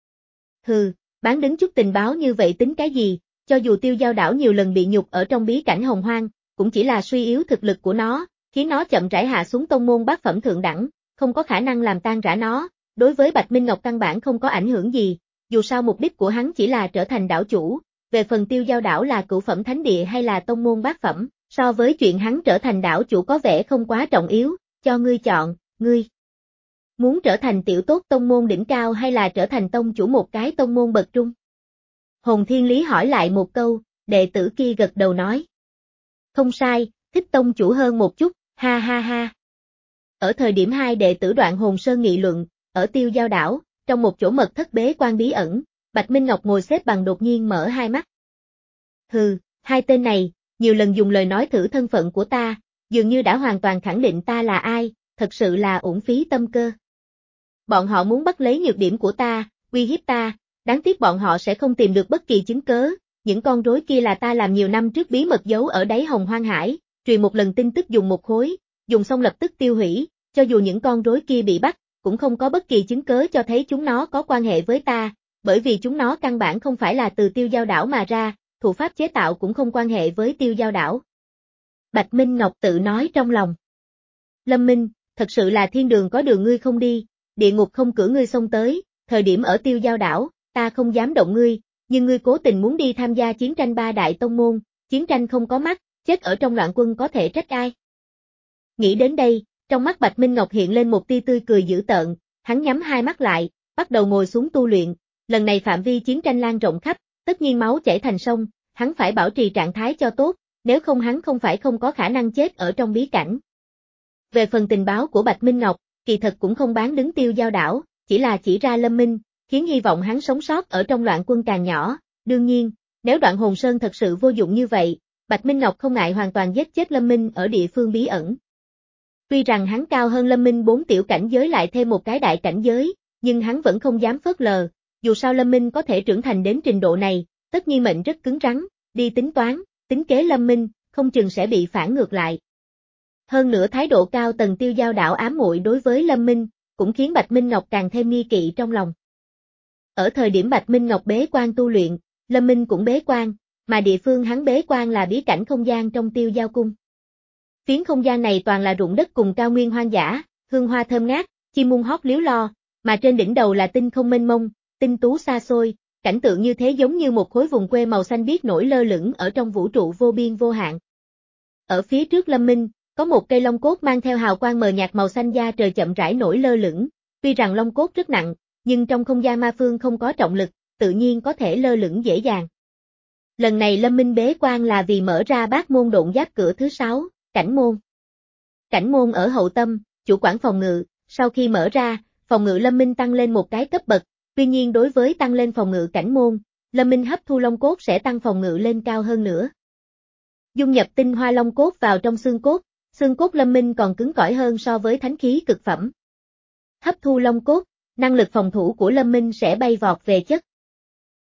Hừ, bán đứng chút tình báo như vậy tính cái gì, cho dù Tiêu Giao Đảo nhiều lần bị nhục ở trong bí cảnh Hồng Hoang, cũng chỉ là suy yếu thực lực của nó, khiến nó chậm rãi hạ xuống tông môn bát phẩm thượng đẳng, không có khả năng làm tan rã nó, đối với Bạch Minh Ngọc căn bản không có ảnh hưởng gì, dù sao mục đích của hắn chỉ là trở thành đảo chủ, về phần Tiêu Giao Đảo là cửu phẩm thánh địa hay là tông môn bát phẩm, so với chuyện hắn trở thành đảo chủ có vẻ không quá trọng yếu, cho ngươi chọn, ngươi muốn trở thành tiểu tốt tông môn đỉnh cao hay là trở thành tông chủ một cái tông môn bậc trung? Hồn Thiên Lý hỏi lại một câu, đệ tử kia gật đầu nói. Không sai, thích tông chủ hơn một chút, ha ha ha. Ở thời điểm hai đệ tử Đoạn Hồn Sơn nghị luận, ở Tiêu Giao Đảo, trong một chỗ mật thất bế quan bí ẩn, Bạch Minh Ngọc ngồi xếp bằng đột nhiên mở hai mắt. Hừ, hai tên này, nhiều lần dùng lời nói thử thân phận của ta, dường như đã hoàn toàn khẳng định ta là ai, thật sự là uổng phí tâm cơ. Bọn họ muốn bắt lấy nhược điểm của ta, uy hiếp ta, đáng tiếc bọn họ sẽ không tìm được bất kỳ chứng cớ, những con rối kia là ta làm nhiều năm trước bí mật giấu ở đáy Hồng Hoang Hải, truyền một lần tin tức dùng một khối, dùng xong lập tức tiêu hủy, cho dù những con rối kia bị bắt, cũng không có bất kỳ chứng cớ cho thấy chúng nó có quan hệ với ta, bởi vì chúng nó căn bản không phải là từ Tiêu Giao Đảo mà ra, thủ pháp chế tạo cũng không quan hệ với Tiêu Giao Đảo. Bạch Minh Ngọc tự nói trong lòng. Lâm Minh, thật sự là thiên đường có đường ngươi không đi, địa ngục không cửa ngươi xông tới, thời điểm ở Tiêu Giao Đảo, ta không dám động ngươi, nhưng ngươi cố tình muốn đi tham gia chiến tranh ba đại tông môn, chiến tranh không có mắt, chết ở trong loạn quân có thể trách ai. Nghĩ đến đây, trong mắt Bạch Minh Ngọc hiện lên một tia tươi cười dữ tợn, hắn nhắm hai mắt lại, bắt đầu ngồi xuống tu luyện, lần này phạm vi chiến tranh lan rộng khắp, tất nhiên máu chảy thành sông, hắn phải bảo trì trạng thái cho tốt, nếu không hắn không phải không có khả năng chết ở trong bí cảnh. Về phần tình báo của Bạch Minh Ngọc, kỳ thật cũng không bán đứng Tiêu Giao Đảo, chỉ là chỉ ra Lâm Minh, khiến hy vọng hắn sống sót ở trong loạn quân càng nhỏ, đương nhiên, nếu Đoạn Hồn Sơn thật sự vô dụng như vậy, Bạch Minh Ngọc không ngại hoàn toàn giết chết Lâm Minh ở địa phương bí ẩn. Tuy rằng hắn cao hơn Lâm Minh bốn tiểu cảnh giới lại thêm một cái đại cảnh giới, nhưng hắn vẫn không dám phớt lờ, dù sao Lâm Minh có thể trưởng thành đến trình độ này, tất nhiên mệnh rất cứng rắn, đi tính toán, tính kế Lâm Minh, không chừng sẽ bị phản ngược lại. Hơn nữa thái độ cao tầng Tiêu Giao Đảo ám muội đối với Lâm Minh, cũng khiến Bạch Minh Ngọc càng thêm nghi kỵ trong lòng. Ở thời điểm Bạch Minh Ngọc bế quan tu luyện, Lâm Minh cũng bế quan, mà địa phương hắn bế quan là bí cảnh không gian trong Tiêu Giao Cung. Phiến không gian này toàn là ruộng đất cùng cao nguyên hoang dã, hương hoa thơm ngát, chim muôn hót líu lo, mà trên đỉnh đầu là tinh không mênh mông, tinh tú xa xôi, cảnh tượng như thế giống như một khối vùng quê màu xanh biếc nổi lơ lửng ở trong vũ trụ vô biên vô hạn. Ở phía trước Lâm Minh, có một cây long cốt mang theo hào quang mờ nhạt màu xanh da trời chậm rãi nổi lơ lửng, tuy rằng long cốt rất nặng, nhưng trong không gian ma phương không có trọng lực, tự nhiên có thể lơ lửng dễ dàng. Lần này Lâm Minh bế quan là vì mở ra bát môn độn giáp cửa thứ sáu, cảnh môn. Cảnh môn ở hậu tâm, chủ quản phòng ngự, sau khi mở ra, phòng ngự Lâm Minh tăng lên một cái cấp bậc, tuy nhiên đối với tăng lên phòng ngự cảnh môn, Lâm Minh hấp thu long cốt sẽ tăng phòng ngự lên cao hơn nữa. Dung nhập tinh hoa long cốt vào trong xương cốt, xương cốt Lâm Minh còn cứng cỏi hơn so với thánh khí cực phẩm. Hấp thu long cốt, năng lực phòng thủ của Lâm Minh sẽ bay vọt về chất.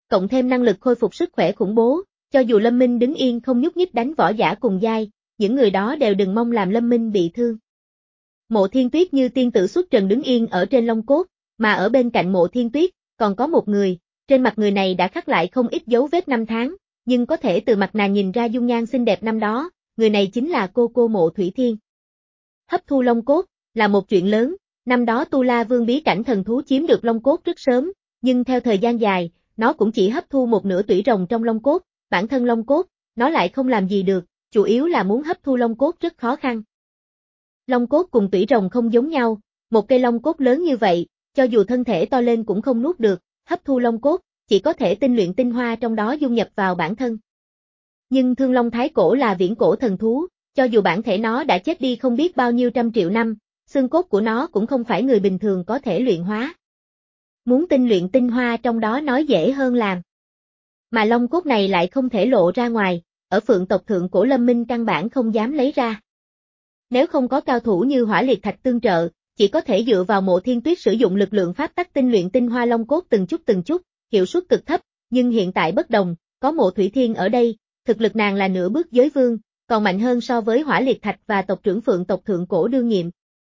cộng thêm năng lực khôi phục sức khỏe khủng bố, cho dù Lâm Minh đứng yên không nhúc nhích đánh võ giả cùng giai, những người đó đều đừng mong làm Lâm Minh bị thương. Mộ Thiên Tuyết như tiên tử xuất trần đứng yên ở trên lông cốt, mà ở bên cạnh Mộ Thiên Tuyết, còn có một người, trên mặt người này đã khắc lại không ít dấu vết năm tháng, nhưng có thể từ mặt nàng nhìn ra dung nhan xinh đẹp năm đó, người này chính là cô cô Mộ Thủy Thiên. Hấp thu lông cốt, là một chuyện lớn, năm đó Tu La Vương bí cảnh thần thú chiếm được lông cốt rất sớm, nhưng theo thời gian dài, nó cũng chỉ hấp thu một nửa tủy rồng trong lông cốt, bản thân lông cốt, nó lại không làm gì được, chủ yếu là muốn hấp thu lông cốt rất khó khăn. Lông cốt cùng tủy rồng không giống nhau, một cây lông cốt lớn như vậy, cho dù thân thể to lên cũng không nuốt được, hấp thu lông cốt, chỉ có thể tinh luyện tinh hoa trong đó dung nhập vào bản thân. Nhưng Thương Long Thái Cổ là viễn cổ thần thú, cho dù bản thể nó đã chết đi không biết bao nhiêu trăm triệu năm, xương cốt của nó cũng không phải người bình thường có thể luyện hóa. Muốn tinh luyện tinh hoa trong đó nói dễ hơn làm. Mà lông cốt này lại không thể lộ ra ngoài, ở Phượng tộc thượng cổ Lâm Minh căn bản không dám lấy ra. Nếu không có cao thủ như Hỏa Liệt Thạch tương trợ, chỉ có thể dựa vào Mộ Thiên Tuyết sử dụng lực lượng pháp tắc tinh luyện tinh hoa lông cốt từng chút từng chút, hiệu suất cực thấp, nhưng hiện tại bất đồng, có Mộ Thủy Thiên ở đây, thực lực nàng là nửa bước giới vương, còn mạnh hơn so với Hỏa Liệt Thạch và tộc trưởng Phượng tộc thượng cổ đương nhiệm.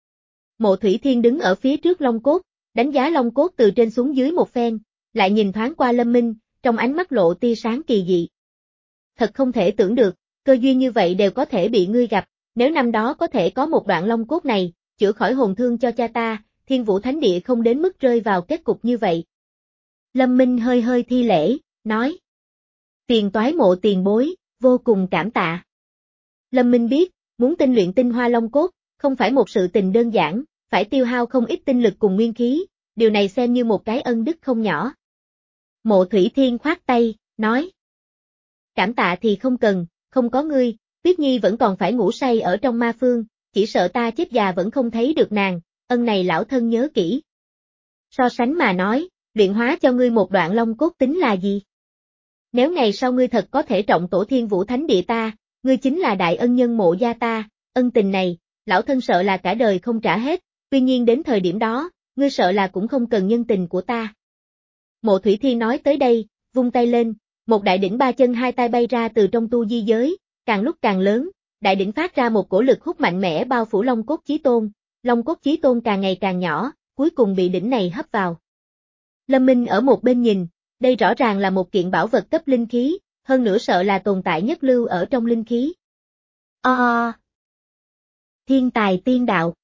Mộ Thủy Thiên đứng ở phía trước lông cốt, đánh giá lông cốt từ trên xuống dưới một phen, lại nhìn thoáng qua Lâm Minh, trong ánh mắt lộ tia sáng kỳ dị. Thật không thể tưởng được, cơ duyên như vậy đều có thể bị ngươi gặp, nếu năm đó có thể có một đoạn lông cốt này, chữa khỏi hồn thương cho cha ta, Thiên Vũ Thánh Địa không đến mức rơi vào kết cục như vậy. Lâm Minh hơi hơi thi lễ, nói. Tiền toái Mộ tiền bối, vô cùng cảm tạ. Lâm Minh biết, muốn tinh luyện tinh hoa lông cốt, không phải một sự tình đơn giản, phải tiêu hao không ít tinh lực cùng nguyên khí, điều này xem như một cái ân đức không nhỏ. Mộ Thủy Thiên khoát tay, nói. Cảm tạ thì không cần, không có ngươi, Tuyết Nhi vẫn còn phải ngủ say ở trong ma phương, chỉ sợ ta chết già vẫn không thấy được nàng, ân này lão thân nhớ kỹ. So sánh mà nói, luyện hóa cho ngươi một đoạn lông cốt tính là gì? Nếu ngày sau ngươi thật có thể trọng tổ Thiên Vũ Thánh Địa ta, ngươi chính là đại ân nhân Mộ gia ta, ân tình này, lão thân sợ là cả đời không trả hết, tuy nhiên đến thời điểm đó, ngươi sợ là cũng không cần nhân tình của ta. Mộ Thủy Thiên nói tới đây, vung tay lên, một đại đỉnh ba chân hai tay bay ra từ trong tu di giới, càng lúc càng lớn, đại đỉnh phát ra một cổ lực hút mạnh mẽ bao phủ Long Cốt Chí Tôn, Long Cốt Chí Tôn càng ngày càng nhỏ, cuối cùng bị đỉnh này hấp vào. Lâm Minh ở một bên nhìn, đây rõ ràng là một kiện bảo vật cấp linh khí, hơn nữa sợ là tồn tại nhất lưu ở trong linh khí. O. Thiên tài tiên đạo.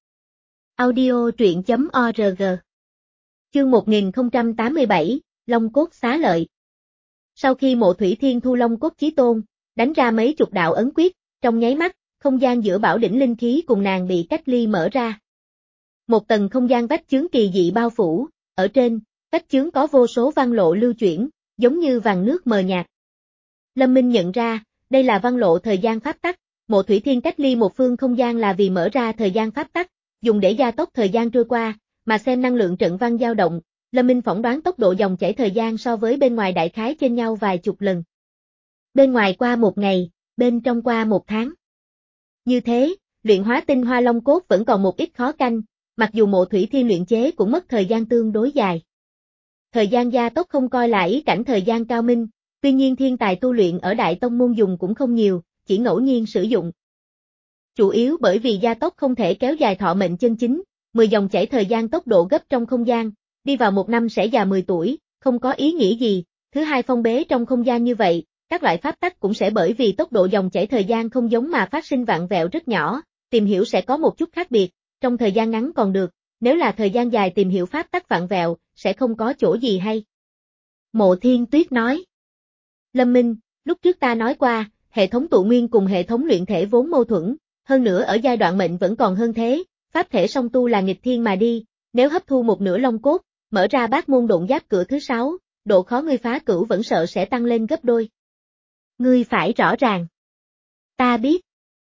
Audio truyện chấm org. Chương một nghìn không trăm tám mươi bảy, Long Cốt Xá Lợi. Sau khi Mộ Thủy Thiên thu Long Cốt Chí Tôn, đánh ra mấy chục đạo ấn quyết, trong nháy mắt, không gian giữa bảo đỉnh linh khí cùng nàng bị cách ly mở ra. Một tầng không gian vách chướng kỳ dị bao phủ, ở trên, vách chướng có vô số văn lộ lưu chuyển, giống như vàng nước mờ nhạt. Lâm Minh nhận ra, đây là văn lộ thời gian pháp tắc, Mộ Thủy Thiên cách ly một phương không gian là vì mở ra thời gian pháp tắc, dùng để gia tốc thời gian trôi qua, mà xem năng lượng trận văn dao động, Lâm Minh phỏng đoán tốc độ dòng chảy thời gian so với bên ngoài đại khái trên nhau vài chục lần. Bên ngoài qua một ngày, bên trong qua một tháng. Như thế, luyện hóa tinh hoa long cốt vẫn còn một ít khó canh, mặc dù Mộ Thủy Thiên luyện chế cũng mất thời gian tương đối dài. Thời gian gia tốc không coi là ý cảnh thời gian cao minh, tuy nhiên thiên tài tu luyện ở Đại Tông Môn dùng cũng không nhiều, chỉ ngẫu nhiên sử dụng. Chủ yếu bởi vì gia tốc không thể kéo dài thọ mệnh chân chính, mười dòng chảy thời gian tốc độ gấp trong không gian, đi vào một năm sẽ già mười tuổi, không có ý nghĩa gì. Thứ hai, phong bế trong không gian như vậy, các loại pháp tắc cũng sẽ bởi vì tốc độ dòng chảy thời gian không giống mà phát sinh vạn vẹo rất nhỏ, tìm hiểu sẽ có một chút khác biệt, trong thời gian ngắn còn được, nếu là thời gian dài tìm hiểu pháp tắc vạn vẹo, sẽ không có chỗ gì hay. Mộ Thiên Tuyết nói. Lâm Minh, lúc trước ta nói qua, hệ thống tụ nguyên cùng hệ thống luyện thể vốn mâu thuẫn, hơn nữa ở giai đoạn mệnh vẫn còn hơn thế, pháp thể song tu là nghịch thiên mà đi, nếu hấp thu một nửa long cốt, mở ra bát môn độn giáp cửa thứ sáu, độ khó ngươi phá cửu vẫn sợ sẽ tăng lên gấp đôi. Ngươi phải rõ ràng. Ta biết.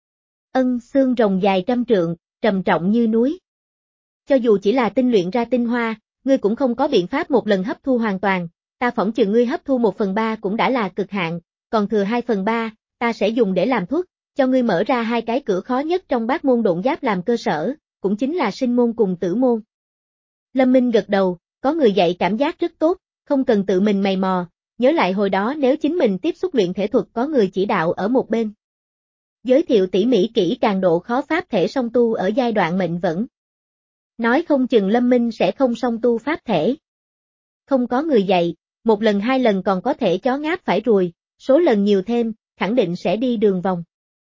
Ân xương rồng dài trăm trượng, trầm trọng như núi. Cho dù chỉ là tinh luyện ra tinh hoa, ngươi cũng không có biện pháp một lần hấp thu hoàn toàn, ta phỏng chừng ngươi hấp thu một phần ba cũng đã là cực hạn, còn thừa hai phần ba, ta sẽ dùng để làm thuốc, cho ngươi mở ra hai cái cửa khó nhất trong bát môn độn giáp làm cơ sở, cũng chính là sinh môn cùng tử môn. Lâm Minh gật đầu, có người dạy cảm giác rất tốt, không cần tự mình mày mò, nhớ lại hồi đó nếu chính mình tiếp xúc luyện thể thuật có người chỉ đạo ở một bên. Giới thiệu tỉ mỉ kỹ càng độ khó pháp thể song tu ở giai đoạn mệnh vẫn. Nói không chừng Lâm Minh sẽ không song tu pháp thể. Không có người dạy, một lần hai lần còn có thể chó ngáp phải ruồi, số lần nhiều thêm, khẳng định sẽ đi đường vòng.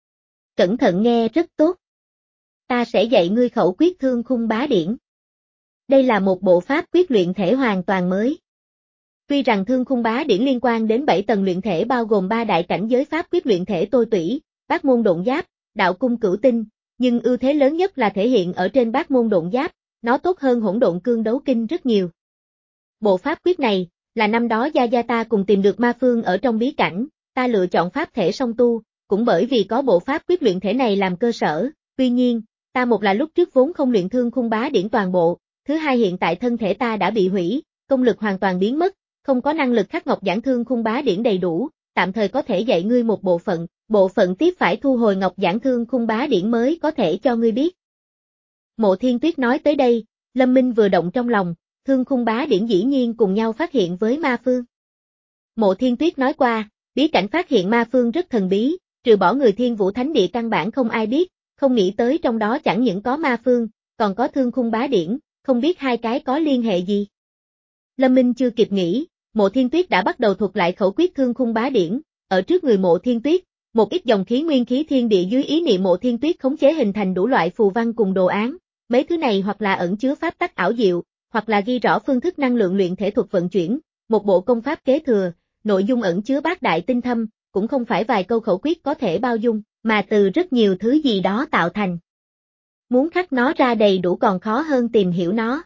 Cẩn thận nghe rất tốt. Ta sẽ dạy ngươi khẩu quyết thương khung bá điển. Đây là một bộ pháp quyết luyện thể hoàn toàn mới. Tuy rằng thương khung bá điển liên quan đến bảy tầng luyện thể bao gồm ba đại cảnh giới pháp quyết luyện thể tôi tủy, bát môn độn giáp, đạo cung cửu tinh, nhưng ưu thế lớn nhất là thể hiện ở trên bát môn độn giáp, nó tốt hơn hỗn độn cương đấu kinh rất nhiều. Bộ pháp quyết này, là năm đó Gia Gia ta cùng tìm được ma phương ở trong bí cảnh, ta lựa chọn pháp thể song tu, cũng bởi vì có bộ pháp quyết luyện thể này làm cơ sở, tuy nhiên, ta một là lúc trước vốn không luyện thương khung bá điển toàn bộ, thứ hai hiện tại thân thể ta đã bị hủy, công lực hoàn toàn biến mất, không có năng lực khắc ngọc giảng thương khung bá điển đầy đủ, tạm thời có thể dạy ngươi một bộ phận, bộ phận tiếp phải thu hồi ngọc giảng thương khung bá điển mới có thể cho ngươi biết. Mộ Thiên Tuyết nói tới đây, Lâm Minh vừa động trong lòng, thương khung bá điển dĩ nhiên cùng nhau phát hiện với ma phương. Mộ Thiên Tuyết nói qua, bí cảnh phát hiện ma phương rất thần bí, trừ bỏ người Thiên Vũ Thánh Địa căn bản không ai biết, không nghĩ tới trong đó chẳng những có ma phương, còn có thương khung bá điển, không biết hai cái có liên hệ gì. Lâm Minh chưa kịp nghĩ, Mộ Thiên Tuyết đã bắt đầu thuật lại khẩu quyết thương khung bá điển, ở trước người Mộ Thiên Tuyết, một ít dòng khí nguyên khí thiên địa dưới ý niệm Mộ Thiên Tuyết khống chế hình thành đủ loại phù văn cùng đồ án, mấy thứ này hoặc là ẩn chứa pháp tắc ảo diệu, hoặc là ghi rõ phương thức năng lượng luyện thể thuật vận chuyển, một bộ công pháp kế thừa, nội dung ẩn chứa bát đại tinh thâm, cũng không phải vài câu khẩu quyết có thể bao dung, mà từ rất nhiều thứ gì đó tạo thành. Muốn khắc nó ra đầy đủ còn khó hơn tìm hiểu nó.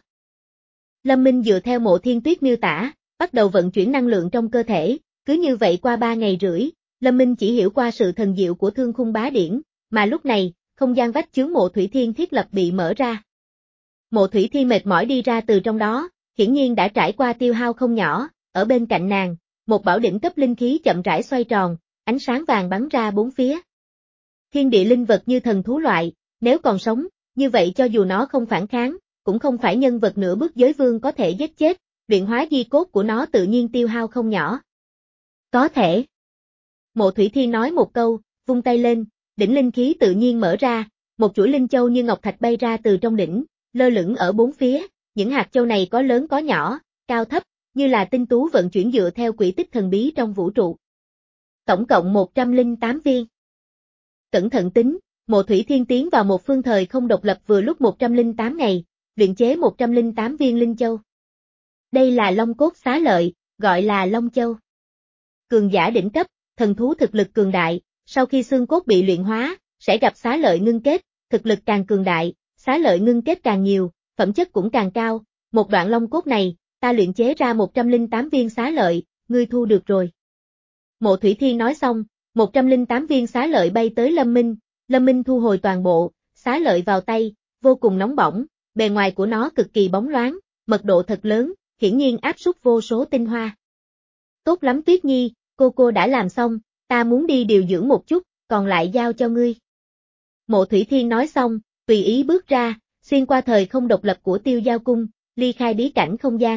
Lâm Minh dựa theo Mộ Thiên Tuyết miêu tả, bắt đầu vận chuyển năng lượng trong cơ thể, cứ như vậy qua ba ngày rưỡi, Lâm Minh chỉ hiểu qua sự thần diệu của thương khung bá điển, mà lúc này, không gian vách chướng Mộ Thủy Thiên thiết lập bị mở ra. Mộ Thủy Thiên mệt mỏi đi ra từ trong đó, hiển nhiên đã trải qua tiêu hao không nhỏ, ở bên cạnh nàng, một bảo đỉnh cấp linh khí chậm rãi xoay tròn, ánh sáng vàng bắn ra bốn phía. Thiên địa linh vật như thần thú loại, nếu còn sống, như vậy cho dù nó không phản kháng, cũng không phải nhân vật nửa bước giới vương có thể giết chết, luyện hóa di cốt của nó tự nhiên tiêu hao không nhỏ. Có thể. Mộ Thủy Thiên nói một câu, vung tay lên, đỉnh linh khí tự nhiên mở ra, một chuỗi linh châu như ngọc thạch bay ra từ trong đỉnh, lơ lửng ở bốn phía, những hạt châu này có lớn có nhỏ, cao thấp, như là tinh tú vận chuyển dựa theo quỹ tích thần bí trong vũ trụ. Tổng cộng một trăm lẻ tám viên. Cẩn thận tính, Mộ Thủy Thiên tiến vào một phương thời không độc lập vừa lúc một trăm lẻ tám ngày, luyện chế một trăm lẻ tám viên linh châu. Đây là long cốt xá lợi, gọi là Long Châu. Cường giả đỉnh cấp, thần thú thực lực cường đại, sau khi xương cốt bị luyện hóa, sẽ gặp xá lợi ngưng kết, thực lực càng cường đại, xá lợi ngưng kết càng nhiều, phẩm chất cũng càng cao, một đoạn long cốt này, ta luyện chế ra một trăm lẻ tám viên xá lợi, ngươi thu được rồi. Mộ Thủy Thiên nói xong, một trăm lẻ tám viên xá lợi bay tới Lâm Minh, Lâm Minh thu hồi toàn bộ, xá lợi vào tay, vô cùng nóng bỏng, bề ngoài của nó cực kỳ bóng loáng, mật độ thật lớn, hiển nhiên áp suất vô số tinh hoa. Tốt lắm Tuyết Nhi, cô cô đã làm xong, ta muốn đi điều dưỡng một chút, còn lại giao cho ngươi. Mộ Thủy Thiên nói xong, tùy ý bước ra, xuyên qua thời không độc lập của Tiêu Giao Cung, ly khai bí cảnh không gian.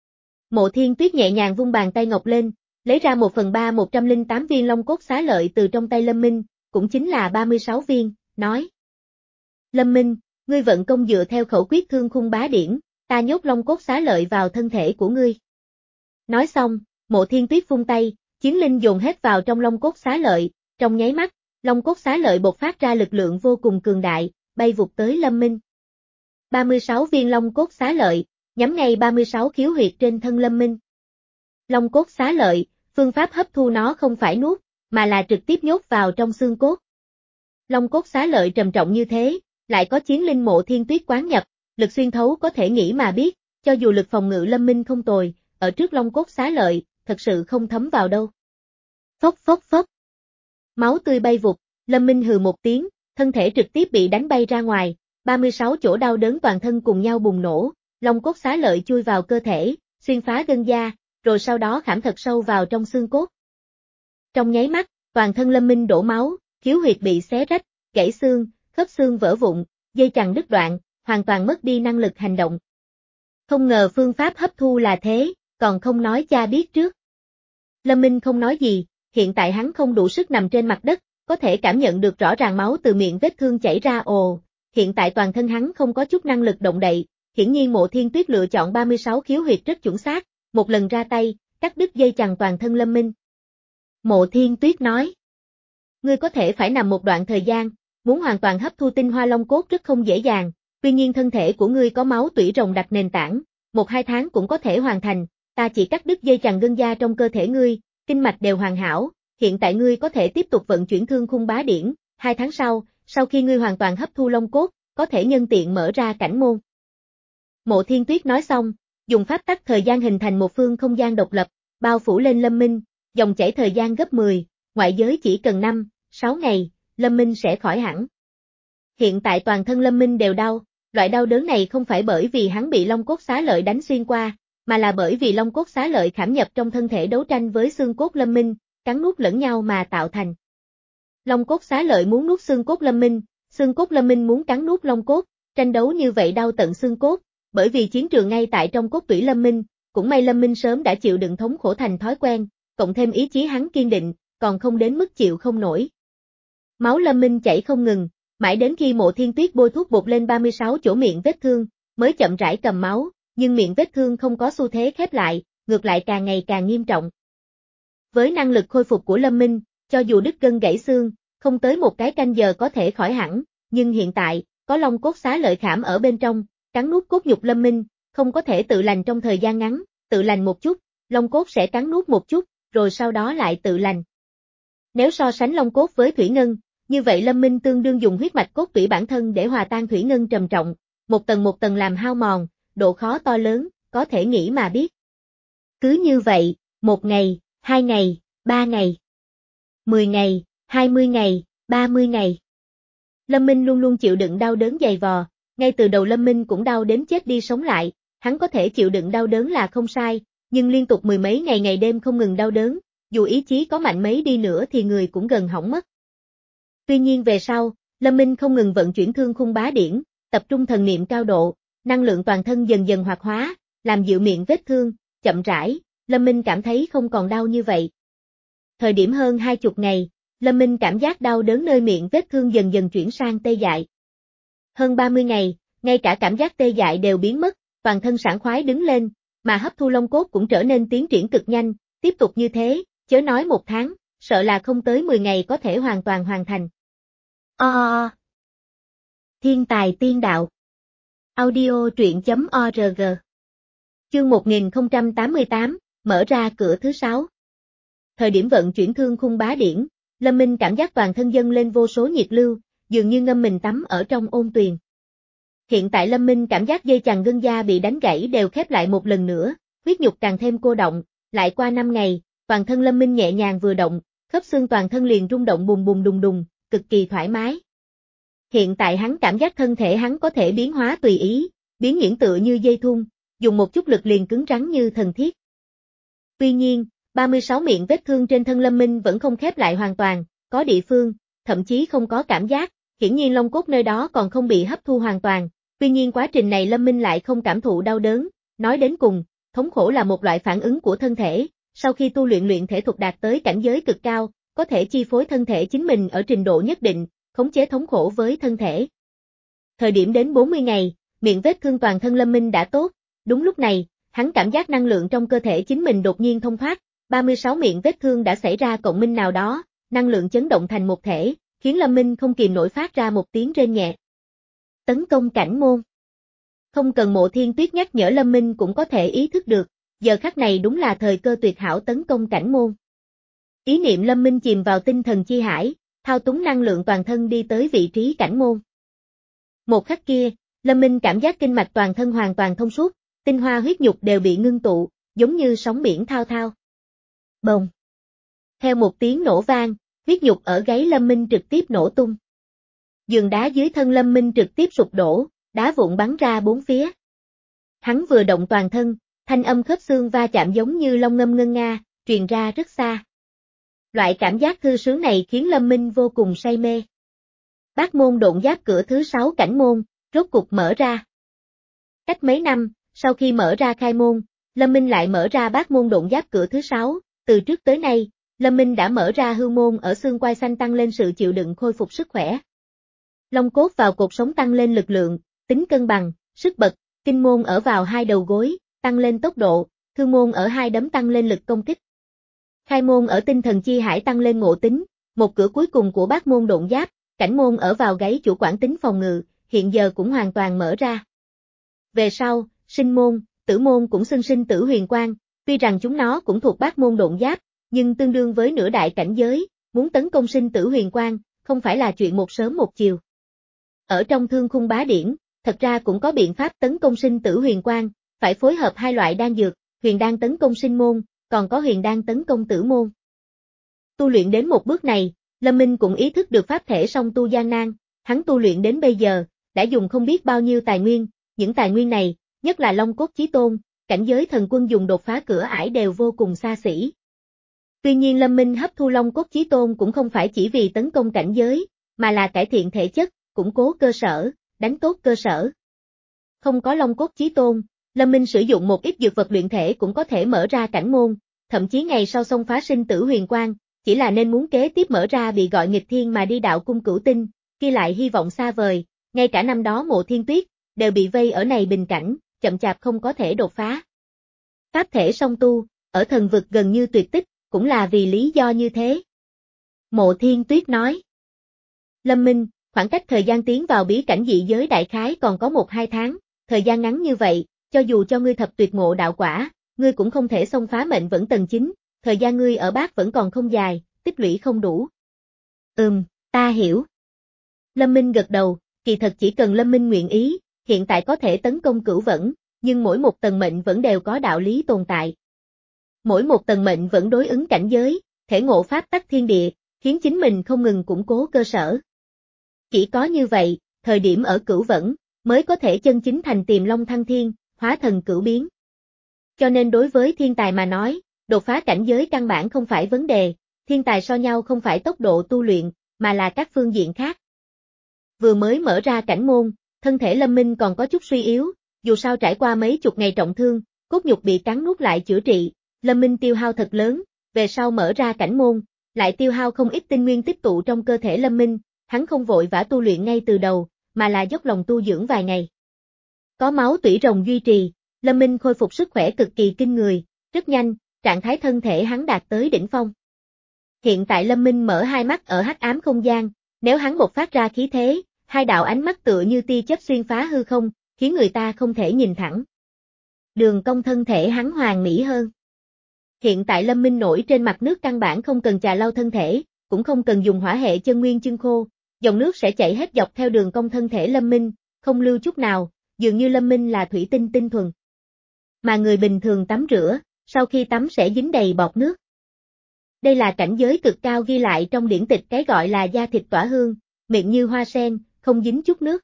Mộ Thiên Tuyết nhẹ nhàng vung bàn tay ngọc lên, lấy ra một phần ba một trăm lẻ tám viên long cốt xá lợi từ trong tay Lâm Minh, cũng chính là ba mươi sáu viên, nói. Lâm Minh, ngươi vận công dựa theo khẩu quyết thương khung bá điển, ta nhốt long cốt xá lợi vào thân thể của ngươi. Nói xong, Mộ Thiên Tuyết vung tay, chiến linh dồn hết vào trong long cốt xá lợi, trong nháy mắt, long cốt xá lợi bộc phát ra lực lượng vô cùng cường đại, bay vụt tới Lâm Minh. ba mươi sáu viên long cốt xá lợi, nhắm ngay ba mươi sáu khiếu huyệt trên thân Lâm Minh. Long cốt xá lợi, phương pháp hấp thu nó không phải nuốt, mà là trực tiếp nhốt vào trong xương cốt. Long cốt xá lợi trầm trọng như thế, lại có chiến linh Mộ Thiên Tuyết quán nhập, lực xuyên thấu có thể nghĩ mà biết, cho dù lực phòng ngự Lâm Minh không tồi, ở trước long cốt xá lợi, thật sự không thấm vào đâu. Phốc phốc phốc. Máu tươi bay vụt, Lâm Minh hừ một tiếng, thân thể trực tiếp bị đánh bay ra ngoài, ba mươi sáu chỗ đau đớn toàn thân cùng nhau bùng nổ, long cốt xá lợi chui vào cơ thể, xuyên phá gân da, rồi sau đó khảm thật sâu vào trong xương cốt. Trong nháy mắt, toàn thân Lâm Minh đổ máu, khiếu huyệt bị xé rách, gãy xương, khớp xương vỡ vụn, dây chằng đứt đoạn, hoàn toàn mất đi năng lực hành động. Không ngờ phương pháp hấp thu là thế, còn không nói cha biết trước. Lâm Minh không nói gì, hiện tại hắn không đủ sức nằm trên mặt đất, có thể cảm nhận được rõ ràng máu từ miệng vết thương chảy ra ồ, hiện tại toàn thân hắn không có chút năng lực động đậy, hiển nhiên Mộ Thiên Tuyết lựa chọn ba mươi sáu khiếu huyệt rất chuẩn xác, một lần ra tay, cắt đứt dây chằng toàn thân Lâm Minh. Mộ Thiên Tuyết nói, ngươi có thể phải nằm một đoạn thời gian, muốn hoàn toàn hấp thu tinh hoa long cốt rất không dễ dàng, tuy nhiên thân thể của ngươi có máu tủy rồng đặt nền tảng, một hai tháng cũng có thể hoàn thành, ta chỉ cắt đứt dây chằng gân da trong cơ thể ngươi, kinh mạch đều hoàn hảo, hiện tại ngươi có thể tiếp tục vận chuyển thương khung bá điển, hai tháng sau, sau khi ngươi hoàn toàn hấp thu long cốt, có thể nhân tiện mở ra cảnh môn. Mộ Thiên Tuyết nói xong, dùng pháp tắc thời gian hình thành một phương không gian độc lập, bao phủ lên Lâm Minh, dòng chảy thời gian gấp mười, ngoại giới chỉ cần năm, sáu ngày, Lâm Minh sẽ khỏi hẳn. Hiện tại toàn thân Lâm Minh đều đau, loại đau đớn này không phải bởi vì hắn bị long cốt xá lợi đánh xuyên qua, mà là bởi vì long cốt xá lợi khảm nhập trong thân thể đấu tranh với xương cốt Lâm Minh, cắn nuốt lẫn nhau mà tạo thành. Long cốt xá lợi muốn nuốt xương cốt Lâm Minh, xương cốt Lâm Minh muốn cắn nuốt long cốt, tranh đấu như vậy đau tận xương cốt, bởi vì chiến trường ngay tại trong cốt tủy Lâm Minh, cũng may Lâm Minh sớm đã chịu đựng thống khổ thành thói quen, cộng thêm ý chí hắn kiên định, còn không đến mức chịu không nổi. Máu Lâm Minh chảy không ngừng, mãi đến khi Mộ Thiên Tuyết bôi thuốc bột lên ba mươi sáu chỗ miệng vết thương, mới chậm rãi cầm máu, nhưng miệng vết thương không có xu thế khép lại, ngược lại càng ngày càng nghiêm trọng. Với năng lực khôi phục của Lâm Minh, cho dù đứt gân gãy xương, không tới một cái canh giờ có thể khỏi hẳn, nhưng hiện tại, có long cốt xá lợi khảm ở bên trong, cắn nuốt cốt nhục Lâm Minh, không có thể tự lành trong thời gian ngắn, tự lành một chút, long cốt sẽ cắn nuốt một chút, rồi sau đó lại tự lành. Nếu so sánh long cốt với thủy ngân, như vậy Lâm Minh tương đương dùng huyết mạch cốt tủy bản thân để hòa tan thủy ngân trầm trọng, một tầng một tầng làm hao mòn, độ khó to lớn, có thể nghĩ mà biết. Cứ như vậy, một ngày, hai ngày, ba ngày, mười ngày, hai mươi ngày, ba mươi ngày. Lâm Minh luôn luôn chịu đựng đau đớn dày vò, ngay từ đầu Lâm Minh cũng đau đến chết đi sống lại, hắn có thể chịu đựng đau đớn là không sai, nhưng liên tục mười mấy ngày ngày đêm không ngừng đau đớn, dù ý chí có mạnh mấy đi nữa thì người cũng gần hỏng mất. Tuy nhiên về sau, Lâm Minh không ngừng vận chuyển thương khung bá điển, tập trung thần niệm cao độ, năng lượng toàn thân dần dần hoạt hóa, làm dịu miệng vết thương, chậm rãi, Lâm Minh cảm thấy không còn đau như vậy. Thời điểm hơn hai chục ngày, Lâm Minh cảm giác đau đớn nơi miệng vết thương dần dần chuyển sang tê dại. Hơn ba mươi ngày, ngay cả cảm giác tê dại đều biến mất, toàn thân sảng khoái đứng lên, mà hấp thu long cốt cũng trở nên tiến triển cực nhanh, tiếp tục như thế, chớ nói một tháng, sợ là không tới mười ngày có thể hoàn toàn hoàn thành. O. Thiên tài tiên đạo. Audio truyện chấm org. Chương một nghìn không trăm tám mươi tám, mở ra cửa thứ sáu. Thời điểm vận chuyển thương khung bá điển, Lâm Minh cảm giác toàn thân dâng lên vô số nhiệt lưu, dường như ngâm mình tắm ở trong ôn tuyền. Hiện tại Lâm Minh cảm giác dây chằng gân da bị đánh gãy đều khép lại một lần nữa, huyết nhục càng thêm cô động, lại qua năm ngày, toàn thân Lâm Minh nhẹ nhàng vừa động, khớp xương toàn thân liền rung động bùng bùng đùng đùng, cực kỳ thoải mái. Hiện tại hắn cảm giác thân thể hắn có thể biến hóa tùy ý, biến nhuyễn tựa như dây thun, dùng một chút lực liền cứng rắn như thần thiết. Tuy nhiên, ba mươi sáu miệng vết thương trên thân Lâm Minh vẫn không khép lại hoàn toàn, có địa phương, thậm chí không có cảm giác, hiển nhiên long cốt nơi đó còn không bị hấp thu hoàn toàn, tuy nhiên quá trình này Lâm Minh lại không cảm thụ đau đớn, nói đến cùng, thống khổ là một loại phản ứng của thân thể, sau khi tu luyện luyện thể thuật đạt tới cảnh giới cực cao, có thể chi phối thân thể chính mình ở trình độ nhất định, khống chế thống khổ với thân thể. Thời điểm đến bốn mươi ngày, miệng vết thương toàn thân Lâm Minh đã tốt, đúng lúc này, hắn cảm giác năng lượng trong cơ thể chính mình đột nhiên thông thoát, ba mươi sáu miệng vết thương đã xảy ra cộng minh nào đó, năng lượng chấn động thành một thể, khiến Lâm Minh không kìm nổi phát ra một tiếng rên nhẹ. Tấn công cảnh môn. Không cần Mộ Thiên Tuyết nhắc nhở Lâm Minh cũng có thể ý thức được, giờ khắc này đúng là thời cơ tuyệt hảo tấn công cảnh môn. Ý niệm Lâm Minh chìm vào tinh thần chi hải, thao túng năng lượng toàn thân đi tới vị trí cảnh môn. Một khắc kia, Lâm Minh cảm giác kinh mạch toàn thân hoàn toàn thông suốt, tinh hoa huyết nhục đều bị ngưng tụ, giống như sóng biển thao thao. Bồng. Theo một tiếng nổ vang, huyết nhục ở gáy Lâm Minh trực tiếp nổ tung. Giường đá dưới thân Lâm Minh trực tiếp sụp đổ, đá vụn bắn ra bốn phía. Hắn vừa động toàn thân, thanh âm khớp xương va chạm giống như long ngâm ngân nga, truyền ra rất xa. Loại cảm giác thư sướng này khiến Lâm Minh vô cùng say mê. Bát môn độn giáp cửa thứ sáu cảnh môn, rốt cục mở ra. Cách mấy năm, sau khi mở ra khai môn, Lâm Minh lại mở ra bát môn độn giáp cửa thứ sáu, Từ trước tới nay, Lâm Minh đã mở ra hư môn ở xương quai xanh tăng lên sự chịu đựng khôi phục sức khỏe. Long cốt vào cột sống tăng lên lực lượng, tính cân bằng, sức bật, kinh môn ở vào hai đầu gối, tăng lên tốc độ, thương môn ở hai đấm tăng lên lực công kích. Khai môn ở tinh thần chi hải tăng lên ngộ tính, một cửa cuối cùng của bát môn độn giáp, cảnh môn ở vào gáy chủ quản tính phòng ngự, hiện giờ cũng hoàn toàn mở ra. Về sau, sinh môn, tử môn cũng xưng sinh tử huyền quang, tuy rằng chúng nó cũng thuộc bát môn độn giáp, nhưng tương đương với nửa đại cảnh giới, muốn tấn công sinh tử huyền quang, không phải là chuyện một sớm một chiều. Ở trong thương khung bá điển, thật ra cũng có biện pháp tấn công sinh tử huyền quang, phải phối hợp hai loại đan dược, huyền đan tấn công sinh môn, còn có huyền đan tấn công tử môn. Tu luyện đến một bước này, Lâm Minh cũng ý thức được pháp thể song tu gian nan, hắn tu luyện đến bây giờ, đã dùng không biết bao nhiêu tài nguyên, những tài nguyên này, nhất là Long Cốt Chí Tôn, cảnh giới thần quân dùng đột phá cửa ải đều vô cùng xa xỉ. Tuy nhiên Lâm Minh hấp thu Long Cốt Chí Tôn cũng không phải chỉ vì tấn công cảnh giới, mà là cải thiện thể chất, củng cố cơ sở, đánh tốt cơ sở. Không có Long Cốt Chí Tôn, Lâm Minh sử dụng một ít dược vật luyện thể cũng có thể mở ra cảnh môn, thậm chí ngày sau xông phá sinh tử huyền quang, chỉ là nên muốn kế tiếp mở ra bị gọi nghịch thiên mà đi đạo cung cửu tinh, kia lại hy vọng xa vời, ngay cả năm đó Mộ Thiên Tuyết, đều bị vây ở này bình cảnh, chậm chạp không có thể đột phá. Pháp thể song tu, ở thần vực gần như tuyệt tích, cũng là vì lý do như thế. Mộ Thiên Tuyết nói. Lâm Minh, khoảng cách thời gian tiến vào bí cảnh dị giới đại khái còn có một hai tháng, thời gian ngắn như vậy, cho dù cho ngươi thập tuyệt ngộ đạo quả, ngươi cũng không thể xông phá mệnh vẫn tầng chín, thời gian ngươi ở bát vẫn còn không dài, tích lũy không đủ. Ừm, ta hiểu. Lâm Minh gật đầu, kỳ thật chỉ cần Lâm Minh nguyện ý, hiện tại có thể tấn công cửu vẫn, nhưng mỗi một tầng mệnh vẫn đều có đạo lý tồn tại. Mỗi một tầng mệnh vẫn đối ứng cảnh giới, thể ngộ pháp tắc thiên địa, khiến chính mình không ngừng củng cố cơ sở. Chỉ có như vậy, thời điểm ở cửu vẫn, mới có thể chân chính thành tiềm long thăng thiên, hóa thần cửu biến. Cho nên đối với thiên tài mà nói, đột phá cảnh giới căn bản không phải vấn đề, thiên tài so nhau không phải tốc độ tu luyện, mà là các phương diện khác. Vừa mới mở ra cảnh môn, thân thể Lâm Minh còn có chút suy yếu, dù sao trải qua mấy chục ngày trọng thương, cốt nhục bị cắn nuốt lại chữa trị, Lâm Minh tiêu hao thật lớn, về sau mở ra cảnh môn, lại tiêu hao không ít tinh nguyên tích tụ trong cơ thể Lâm Minh, hắn không vội vã tu luyện ngay từ đầu, mà là dốc lòng tu dưỡng vài ngày. Có máu tủy rồng duy trì, Lâm Minh khôi phục sức khỏe cực kỳ kinh người, rất nhanh, trạng thái thân thể hắn đạt tới đỉnh phong. Hiện tại Lâm Minh mở hai mắt ở hắc ám không gian, nếu hắn bộc phát ra khí thế, hai đạo ánh mắt tựa như tia chớp xuyên phá hư không, khiến người ta không thể nhìn thẳng. Đường cong thân thể hắn hoàn mỹ hơn. Hiện tại Lâm Minh nổi trên mặt nước căn bản không cần chà lau thân thể, cũng không cần dùng hỏa hệ chân nguyên chân khô, dòng nước sẽ chảy hết dọc theo đường cong thân thể Lâm Minh, không lưu chút nào, dường như Lâm Minh là thủy tinh tinh thuần. Mà người bình thường tắm rửa, sau khi tắm sẽ dính đầy bọt nước. Đây là cảnh giới cực cao ghi lại trong điển tịch cái gọi là da thịt tỏa hương, miệng như hoa sen, không dính chút nước.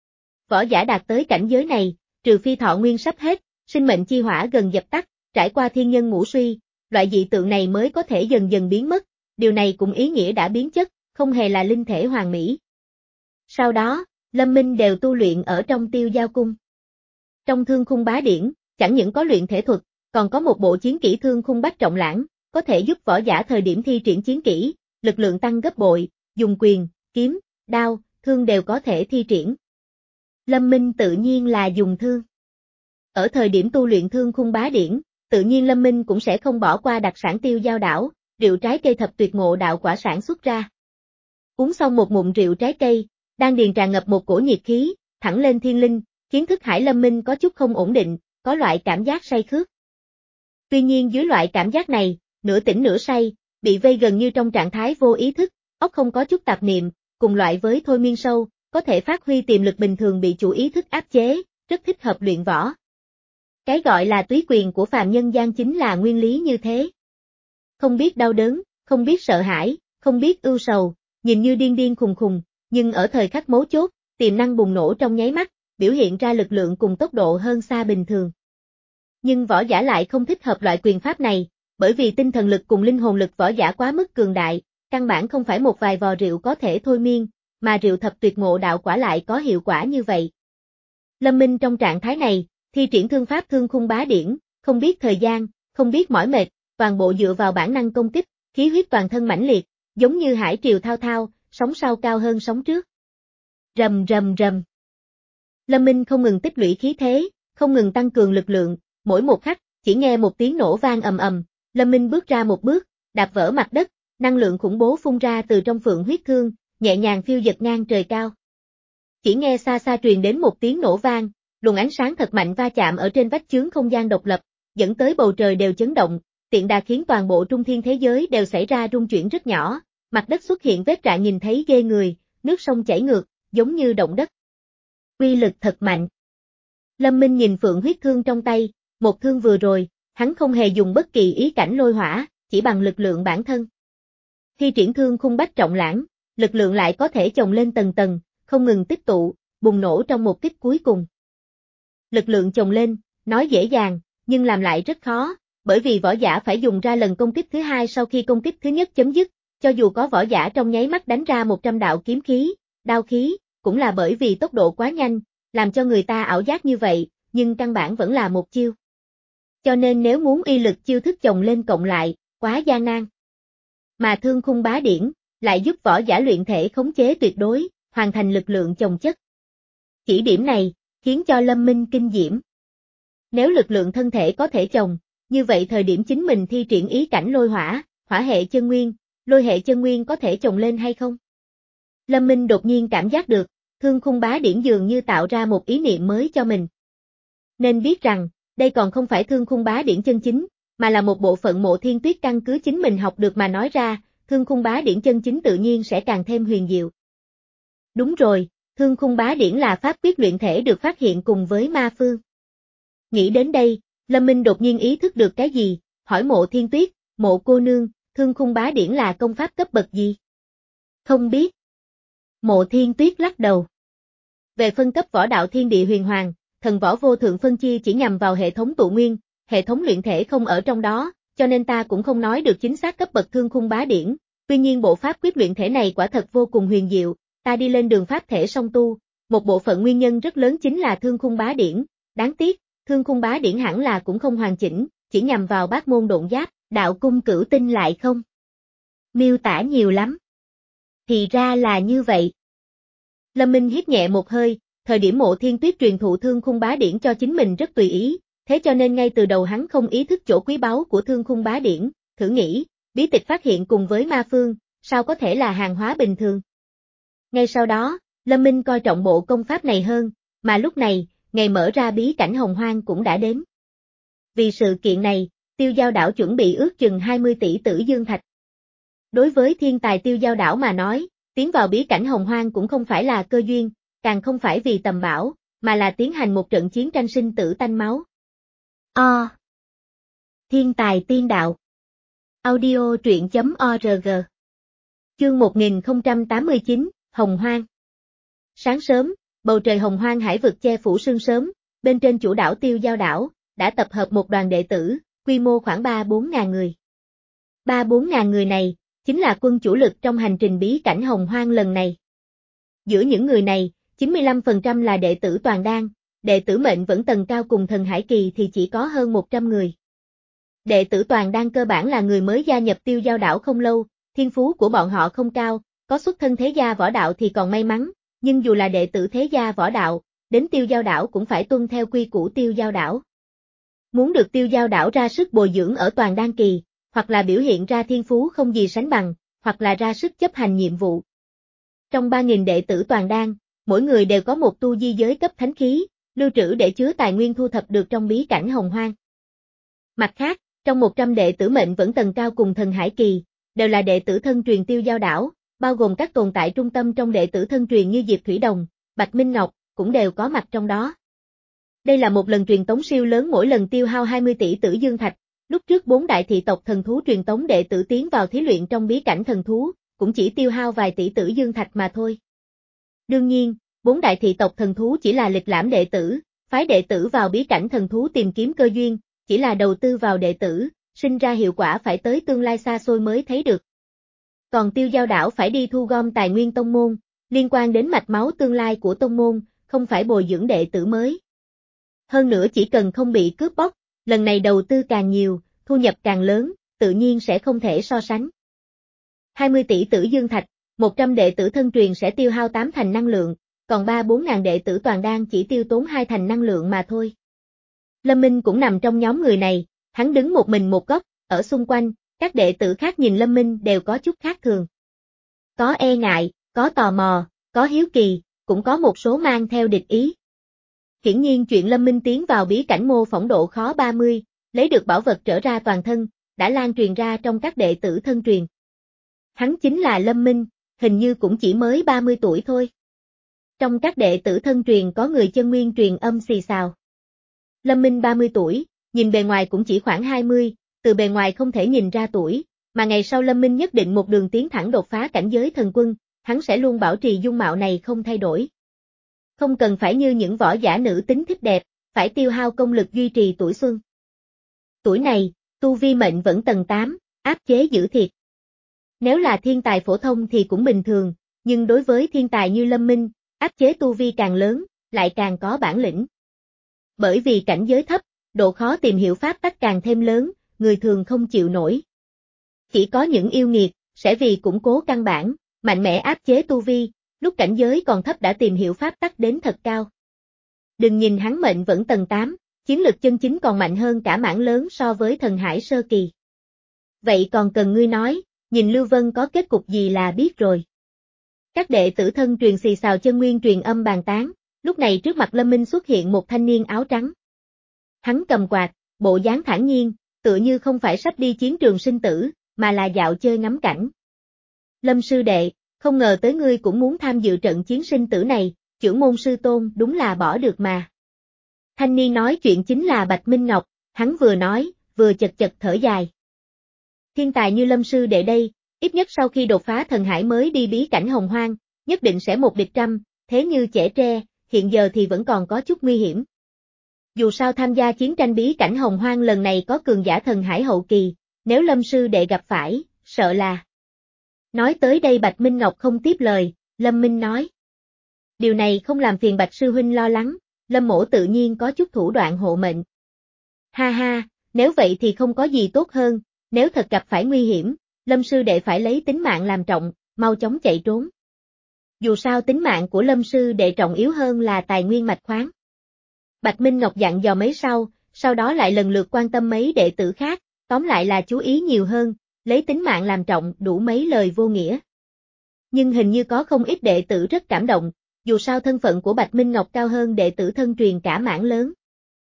Võ giả đạt tới cảnh giới này, trừ phi thọ nguyên sắp hết, sinh mệnh chi hỏa gần dập tắt, trải qua thiên nhân ngũ suy, loại dị tượng này mới có thể dần dần biến mất, điều này cũng ý nghĩa đã biến chất, không hề là linh thể hoàn mỹ. Sau đó, Lâm Minh đều tu luyện ở trong Tiêu Giao Cung. Trong Thương Khung Bá Điển, chẳng những có luyện thể thuật, còn có một bộ chiến kỹ Thương Khung Bách Trọng Lãng, có thể giúp võ giả thời điểm thi triển chiến kỹ, lực lượng tăng gấp bội, dùng quyền, kiếm, đao, thương đều có thể thi triển. Lâm Minh tự nhiên là dùng thương. Ở thời điểm tu luyện Thương Khung Bá Điển, tự nhiên Lâm Minh cũng sẽ không bỏ qua đặc sản Tiêu Giao đảo, rượu trái cây thập tuyệt ngộ đạo quả sản xuất ra. Uống xong một ngụm rượu trái cây, đan điền tràn ngập một cổ nhiệt khí, thẳng lên thiên linh, khiến thức hải Lâm Minh có chút không ổn định, có loại cảm giác say khướt. Tuy nhiên dưới loại cảm giác này, nửa tỉnh nửa say, bị vây gần như trong trạng thái vô ý thức, óc không có chút tạp niệm, cùng loại với thôi miên sâu, có thể phát huy tiềm lực bình thường bị chủ ý thức áp chế, rất thích hợp luyện võ. Cái gọi là túy quyền của phàm nhân gian chính là nguyên lý như thế. Không biết đau đớn, không biết sợ hãi, không biết ưu sầu, nhìn như điên điên khùng khùng, nhưng ở thời khắc mấu chốt, tiềm năng bùng nổ trong nháy mắt, biểu hiện ra lực lượng cùng tốc độ hơn xa bình thường. Nhưng võ giả lại không thích hợp loại quyền pháp này, bởi vì tinh thần lực cùng linh hồn lực võ giả quá mức cường đại, căn bản không phải một vài vò rượu có thể thôi miên, mà rượu thập tuyệt ngộ đạo quả lại có hiệu quả như vậy. Lâm Minh trong trạng thái này, thi triển thương pháp Thương Khung Bá Điển, không biết thời gian, không biết mỏi mệt, toàn bộ dựa vào bản năng công kích, khí huyết toàn thân mãnh liệt, giống như hải triều thao thao, sóng sau cao hơn sóng trước. Rầm rầm rầm. Lâm Minh không ngừng tích lũy khí thế, không ngừng tăng cường lực lượng, mỗi một khắc, chỉ nghe một tiếng nổ vang ầm ầm, Lâm Minh bước ra một bước, đạp vỡ mặt đất, năng lượng khủng bố phun ra từ trong phượng huyết thương, nhẹ nhàng phiêu dật ngang trời cao. Chỉ nghe xa xa truyền đến một tiếng nổ vang, luồng ánh sáng thật mạnh va chạm ở trên vách chướng không gian độc lập, dẫn tới bầu trời đều chấn động, tiện đà khiến toàn bộ trung thiên thế giới đều xảy ra rung chuyển rất nhỏ, mặt đất xuất hiện vết rạn nhìn thấy ghê người, nước sông chảy ngược, giống như động đất. Uy lực thật mạnh. Lâm Minh nhìn phượng huyết thương trong tay, một thương vừa rồi, hắn không hề dùng bất kỳ ý cảnh lôi hỏa, chỉ bằng lực lượng bản thân. Khi triển thương khung bách trọng lãng, lực lượng lại có thể chồng lên tầng tầng, không ngừng tích tụ, bùng nổ trong một kích cuối cùng. Lực lượng chồng lên, nói dễ dàng, nhưng làm lại rất khó, bởi vì võ giả phải dùng ra lần công kích thứ hai sau khi công kích thứ nhất chấm dứt, cho dù có võ giả trong nháy mắt đánh ra một trăm đạo kiếm khí, đao khí, cũng là bởi vì tốc độ quá nhanh, làm cho người ta ảo giác như vậy, nhưng căn bản vẫn là một chiêu. Cho nên nếu muốn uy lực chiêu thức chồng lên cộng lại, quá gian nan. Mà thương khung bá điển, lại giúp võ giả luyện thể khống chế tuyệt đối, hoàn thành lực lượng chồng chất. Chỉ điểm này, khiến cho Lâm Minh kinh diễm. Nếu lực lượng thân thể có thể chồng, như vậy thời điểm chính mình thi triển ý cảnh lôi hỏa, hỏa hệ chân nguyên, lôi hệ chân nguyên có thể chồng lên hay không? Lâm Minh đột nhiên cảm giác được, thương khung bá điển dường như tạo ra một ý niệm mới cho mình. Nên biết rằng, đây còn không phải thương khung bá điển chân chính, mà là một bộ phận Mộ Thiên Tuyết căn cứ chính mình học được mà nói ra, thương khung bá điển chân chính tự nhiên sẽ càng thêm huyền diệu. Đúng rồi, thương khung bá điển là pháp quyết luyện thể được phát hiện cùng với ma phương. Nghĩ đến đây, Lâm Minh đột nhiên ý thức được cái gì, hỏi Mộ Thiên Tuyết, Mộ cô nương, thương khung bá điển là công pháp cấp bậc gì? Không biết. Mộ Thiên Tuyết lắc đầu. Về phân cấp võ đạo thiên địa huyền hoàng, thần võ vô thượng phân chia chỉ nhằm vào hệ thống tụ nguyên, hệ thống luyện thể không ở trong đó, cho nên ta cũng không nói được chính xác cấp bậc thương khung bá điển, tuy nhiên bộ pháp quyết luyện thể này quả thật vô cùng huyền diệu, ta đi lên đường pháp thể song tu, một bộ phận nguyên nhân rất lớn chính là thương khung bá điển, đáng tiếc, thương khung bá điển hẳn là cũng không hoàn chỉnh, chỉ nhằm vào bát môn độn giáp, đạo cung cửu tinh lại không. Miêu tả nhiều lắm. Thì ra là như vậy. Lâm Minh hít nhẹ một hơi, thời điểm Mộ Thiên Tuyết truyền thụ thương khung bá điển cho chính mình rất tùy ý, thế cho nên ngay từ đầu hắn không ý thức chỗ quý báu của thương khung bá điển, thử nghĩ, bí tịch phát hiện cùng với ma phương, sao có thể là hàng hóa bình thường. Ngay sau đó, Lâm Minh coi trọng bộ công pháp này hơn, mà lúc này, ngày mở ra bí cảnh hồng hoang cũng đã đến. Vì sự kiện này, Tiêu Giao đảo chuẩn bị ước chừng hai mươi tỷ tử dương thạch. Đối với thiên tài Tiêu Giao đảo mà nói, tiến vào bí cảnh hồng hoang cũng không phải là cơ duyên, càng không phải vì tầm bảo, mà là tiến hành một trận chiến tranh sinh tử tanh máu. O. Thiên tài tiên đạo. Audio truyện chấm org. Chương một nghìn không trăm tám mươi chín, Hồng Hoang. Sáng sớm, bầu trời hồng hoang hải vực che phủ sương sớm, bên trên chủ đảo Tiêu Giao đảo, đã tập hợp một đoàn đệ tử, quy mô khoảng ba bốn ngàn người. ba bốn ngàn người này, chính là quân chủ lực trong hành trình bí cảnh hồng hoang lần này. Giữa những người này, chín mươi lăm phần trăm là đệ tử toàn đan, đệ tử mệnh vẫn tầng cao cùng thần hải kỳ thì chỉ có hơn một trăm người. Đệ tử toàn đan cơ bản là người mới gia nhập Tiêu Giao đảo không lâu, thiên phú của bọn họ không cao, có xuất thân thế gia võ đạo thì còn may mắn, nhưng dù là đệ tử thế gia võ đạo, đến Tiêu Giao đảo cũng phải tuân theo quy củ Tiêu Giao đảo. Muốn được Tiêu Giao đảo ra sức bồi dưỡng ở toàn đan kỳ, hoặc là biểu hiện ra thiên phú không gì sánh bằng, hoặc là ra sức chấp hành nhiệm vụ. Trong ba nghìn đệ tử toàn đan, mỗi người đều có một tu di giới cấp thánh khí, lưu trữ để chứa tài nguyên thu thập được trong bí cảnh hồng hoang. Mặt khác, trong một trăm đệ tử mệnh vẫn tầng cao cùng thần hải kỳ, đều là đệ tử thân truyền Tiêu Giao đảo, bao gồm các tồn tại trung tâm trong đệ tử thân truyền như Diệp Thủy Đồng, Bạch Minh Ngọc, cũng đều có mặt trong đó. Đây là một lần truyền tống siêu lớn mỗi lần tiêu hao hai mươi tỷ tử dương thạch, lúc trước bốn đại thị tộc thần thú truyền tống đệ tử tiến vào thí luyện trong bí cảnh thần thú, cũng chỉ tiêu hao vài tỷ tử dương thạch mà thôi. Đương nhiên, bốn đại thị tộc thần thú chỉ là lịch lãm đệ tử, phái đệ tử vào bí cảnh thần thú tìm kiếm cơ duyên, chỉ là đầu tư vào đệ tử, sinh ra hiệu quả phải tới tương lai xa xôi mới thấy được. Còn Tiêu Giao đảo phải đi thu gom tài nguyên tông môn, liên quan đến mạch máu tương lai của tông môn, không phải bồi dưỡng đệ tử mới. Hơn nữa chỉ cần không bị cướp bóc, lần này đầu tư càng nhiều, thu nhập càng lớn, tự nhiên sẽ không thể so sánh. hai mươi tỷ tử dương thạch, một trăm đệ tử thân truyền sẽ tiêu hao tám thành năng lượng, còn ba bốn ngàn đệ tử toàn đan chỉ tiêu tốn hai thành năng lượng mà thôi. Lâm Minh cũng nằm trong nhóm người này, hắn đứng một mình một góc, ở xung quanh, các đệ tử khác nhìn Lâm Minh đều có chút khác thường. Có e ngại, có tò mò, có hiếu kỳ, cũng có một số mang theo địch ý. Hiển nhiên chuyện Lâm Minh tiến vào bí cảnh mô phỏng độ khó ba mươi, lấy được bảo vật trở ra toàn thân, đã lan truyền ra trong các đệ tử thân truyền. Hắn chính là Lâm Minh, hình như cũng chỉ mới ba mươi tuổi thôi. Trong các đệ tử thân truyền có người chân nguyên truyền âm xì xào. Lâm Minh ba mươi tuổi, nhìn bề ngoài cũng chỉ khoảng hai mươi, từ bề ngoài không thể nhìn ra tuổi, mà ngày sau Lâm Minh nhất định một đường tiến thẳng đột phá cảnh giới thần quân, hắn sẽ luôn bảo trì dung mạo này không thay đổi. Không cần phải như những võ giả nữ tính thích đẹp, phải tiêu hao công lực duy trì tuổi xuân. Tuổi này, tu vi mệnh vẫn tầng tám, áp chế dữ thiệt. Nếu là thiên tài phổ thông thì cũng bình thường, nhưng đối với thiên tài như Lâm Minh, áp chế tu vi càng lớn, lại càng có bản lĩnh. Bởi vì cảnh giới thấp, độ khó tìm hiểu pháp tắc càng thêm lớn, người thường không chịu nổi. Chỉ có những yêu nghiệt, sẽ vì củng cố căn bản, mạnh mẽ áp chế tu vi, lúc cảnh giới còn thấp đã tìm hiểu pháp tắc đến thật cao. Đừng nhìn hắn mệnh vẫn tầng tám, chiến lực chân chính còn mạnh hơn cả mảng lớn so với thần hải sơ kỳ. Vậy còn cần ngươi nói, nhìn Lưu Vân có kết cục gì là biết rồi. Các đệ tử thân truyền xì xào chân nguyên truyền âm bàn tán, lúc này trước mặt Lâm Minh xuất hiện một thanh niên áo trắng. Hắn cầm quạt, bộ dáng thản nhiên, tựa như không phải sắp đi chiến trường sinh tử, mà là dạo chơi ngắm cảnh. Lâm sư đệ, không ngờ tới ngươi cũng muốn tham dự trận chiến sinh tử này, chưởng môn sư tôn đúng là bỏ được mà. Thanh niên nói chuyện chính là Bạch Minh Ngọc, hắn vừa nói, vừa chật chật thở dài. Thiên tài như Lâm sư đệ đây, ít nhất sau khi đột phá thần hải mới đi bí cảnh hồng hoang, nhất định sẽ một địch trăm, thế như trẻ tre, hiện giờ thì vẫn còn có chút nguy hiểm. Dù sao tham gia chiến tranh bí cảnh hồng hoang lần này có cường giả thần hải hậu kỳ, nếu Lâm sư đệ gặp phải, sợ là... Nói tới đây Bạch Minh Ngọc không tiếp lời, Lâm Minh nói. Điều này không làm phiền Bạch sư huynh lo lắng, Lâm mỗ tự nhiên có chút thủ đoạn hộ mệnh. Ha ha, nếu vậy thì không có gì tốt hơn, nếu thật gặp phải nguy hiểm, Lâm sư đệ phải lấy tính mạng làm trọng, mau chóng chạy trốn. Dù sao tính mạng của Lâm sư đệ trọng yếu hơn là tài nguyên mạch khoáng. Bạch Minh Ngọc dặn dò mấy sau, sau đó lại lần lượt quan tâm mấy đệ tử khác, tóm lại là chú ý nhiều hơn, lấy tính mạng làm trọng đủ mấy lời vô nghĩa. Nhưng hình như có không ít đệ tử rất cảm động, dù sao thân phận của Bạch Minh Ngọc cao hơn đệ tử thân truyền cả mảng lớn.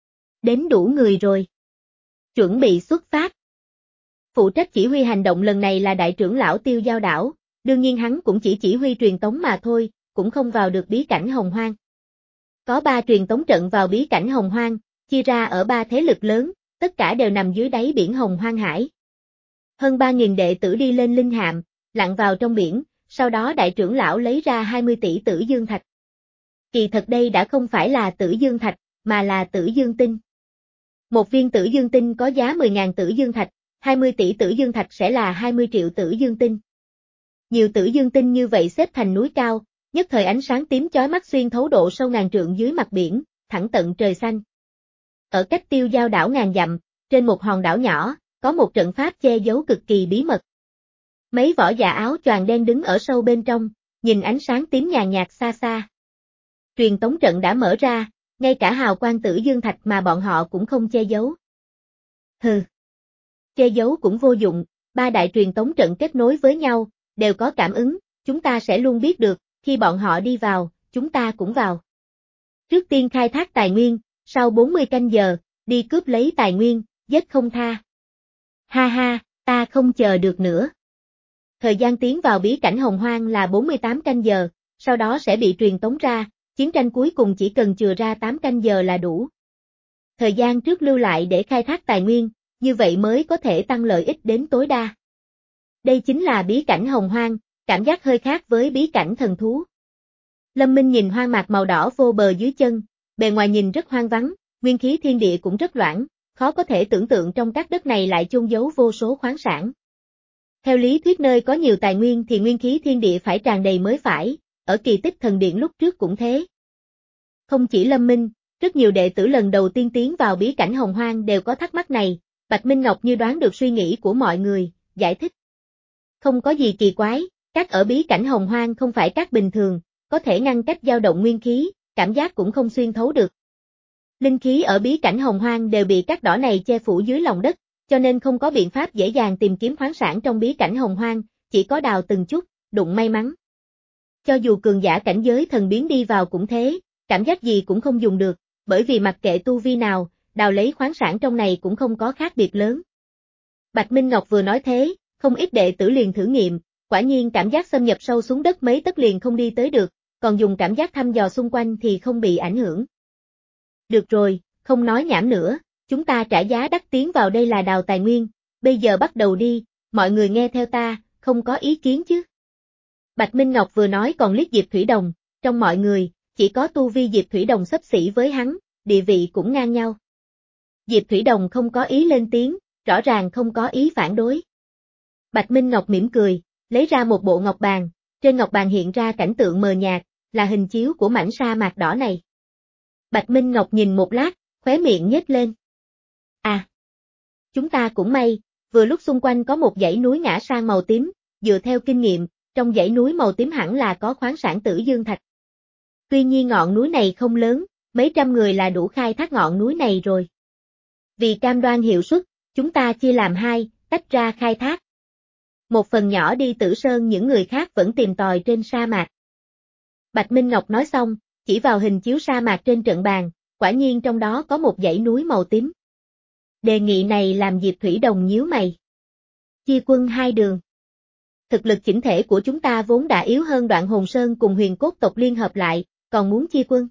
Đến đủ người rồi. Chuẩn bị xuất phát. Phụ trách chỉ huy hành động lần này là đại trưởng lão Tiêu Giao Đảo, đương nhiên hắn cũng chỉ chỉ huy truyền tống mà thôi, cũng không vào được bí cảnh hồng hoang. Có ba truyền tống trận vào bí cảnh hồng hoang, chia ra ở ba thế lực lớn, tất cả đều nằm dưới đáy biển hồng hoang hải. Hơn ba nghìn đệ tử đi lên linh hạm, lặn vào trong biển, sau đó đại trưởng lão lấy ra hai mươi tỷ tử dương thạch. Kỳ thật đây đã không phải là tử dương thạch, mà là tử dương tinh. Một viên tử dương tinh có giá mười nghìn tử dương thạch, hai mươi tỷ tử dương thạch sẽ là hai mươi triệu tử dương tinh. Nhiều tử dương tinh như vậy xếp thành núi cao, nhất thời ánh sáng tím chói mắt xuyên thấu độ sâu ngàn trượng dưới mặt biển, thẳng tận trời xanh. Ở cách Tiêu Giao đảo ngàn dặm, trên một hòn đảo nhỏ, có một trận pháp che giấu cực kỳ bí mật. Mấy võ giả áo choàng đen đứng ở sâu bên trong, nhìn ánh sáng tím nhàn nhạt xa xa. Truyền tống trận đã mở ra, ngay cả hào quang tử dương thạch mà bọn họ cũng không che giấu. Hừ. Che giấu cũng vô dụng, ba đại truyền tống trận kết nối với nhau, đều có cảm ứng, chúng ta sẽ luôn biết được, khi bọn họ đi vào, chúng ta cũng vào. Trước tiên khai thác tài nguyên, sau bốn mươi canh giờ, đi cướp lấy tài nguyên, giết không tha. Ha ha, ta không chờ được nữa. Thời gian tiến vào bí cảnh hồng hoang là bốn mươi tám canh giờ, sau đó sẽ bị truyền tống ra, chiến tranh cuối cùng chỉ cần chừa ra tám canh giờ là đủ. Thời gian trước lưu lại để khai thác tài nguyên, như vậy mới có thể tăng lợi ích đến tối đa. Đây chính là bí cảnh hồng hoang, cảm giác hơi khác với bí cảnh thần thú. Lâm Minh nhìn hoang mạc màu đỏ vô bờ dưới chân, bề ngoài nhìn rất hoang vắng, nguyên khí thiên địa cũng rất loãng, khó có thể tưởng tượng trong các đất này lại chôn giấu vô số khoáng sản. Theo lý thuyết nơi có nhiều tài nguyên thì nguyên khí thiên địa phải tràn đầy mới phải, ở kỳ tích thần điện lúc trước cũng thế. Không chỉ Lâm Minh, rất nhiều đệ tử lần đầu tiên tiến vào bí cảnh hồng hoang đều có thắc mắc này, Bạch Minh Ngọc như đoán được suy nghĩ của mọi người, giải thích. Không có gì kỳ quái, các ở bí cảnh hồng hoang không phải các bình thường, có thể ngăn cách dao động nguyên khí, cảm giác cũng không xuyên thấu được. Linh khí ở bí cảnh hồng hoang đều bị các đỏ này che phủ dưới lòng đất, cho nên không có biện pháp dễ dàng tìm kiếm khoáng sản trong bí cảnh hồng hoang, chỉ có đào từng chút, đụng may mắn. Cho dù cường giả cảnh giới thần biến đi vào cũng thế, cảm giác gì cũng không dùng được, bởi vì mặc kệ tu vi nào, đào lấy khoáng sản trong này cũng không có khác biệt lớn. Bạch Minh Ngọc vừa nói thế, không ít đệ tử liền thử nghiệm, quả nhiên cảm giác xâm nhập sâu xuống đất mấy tấc liền không đi tới được, còn dùng cảm giác thăm dò xung quanh thì không bị ảnh hưởng. Được rồi, không nói nhảm nữa, chúng ta trả giá đắt tiến vào đây là đào tài nguyên, bây giờ bắt đầu đi, mọi người nghe theo ta, không có ý kiến chứ. Bạch Minh Ngọc vừa nói còn liếc Diệp Thủy Đồng, trong mọi người, chỉ có tu vi Diệp Thủy Đồng xấp xỉ với hắn, địa vị cũng ngang nhau. Diệp Thủy Đồng không có ý lên tiếng, rõ ràng không có ý phản đối. Bạch Minh Ngọc mỉm cười, lấy ra một bộ ngọc bàn, trên ngọc bàn hiện ra cảnh tượng mờ nhạt, là hình chiếu của mảnh sa mạc đỏ này. Bạch Minh Ngọc nhìn một lát, khóe miệng nhếch lên. À, chúng ta cũng may, vừa lúc xung quanh có một dãy núi ngã sang màu tím, dựa theo kinh nghiệm, trong dãy núi màu tím hẳn là có khoáng sản tử dương thạch. Tuy nhiên ngọn núi này không lớn, mấy trăm người là đủ khai thác ngọn núi này rồi. Vì cam đoan hiệu suất, chúng ta chia làm hai, tách ra khai thác. Một phần nhỏ đi Tử Sơn, những người khác vẫn tìm tòi trên sa mạc. Bạch Minh Ngọc nói xong, chỉ vào hình chiếu sa mạc trên trận bàn, quả nhiên trong đó có một dãy núi màu tím. Đề nghị này làm Diệp Thủy Đồng nhíu mày. Chia quân hai đường. Thực lực chỉnh thể của chúng ta vốn đã yếu hơn Đoạn Hồn Sơn cùng Huyền Cốt tộc liên hợp lại, còn muốn chia quân.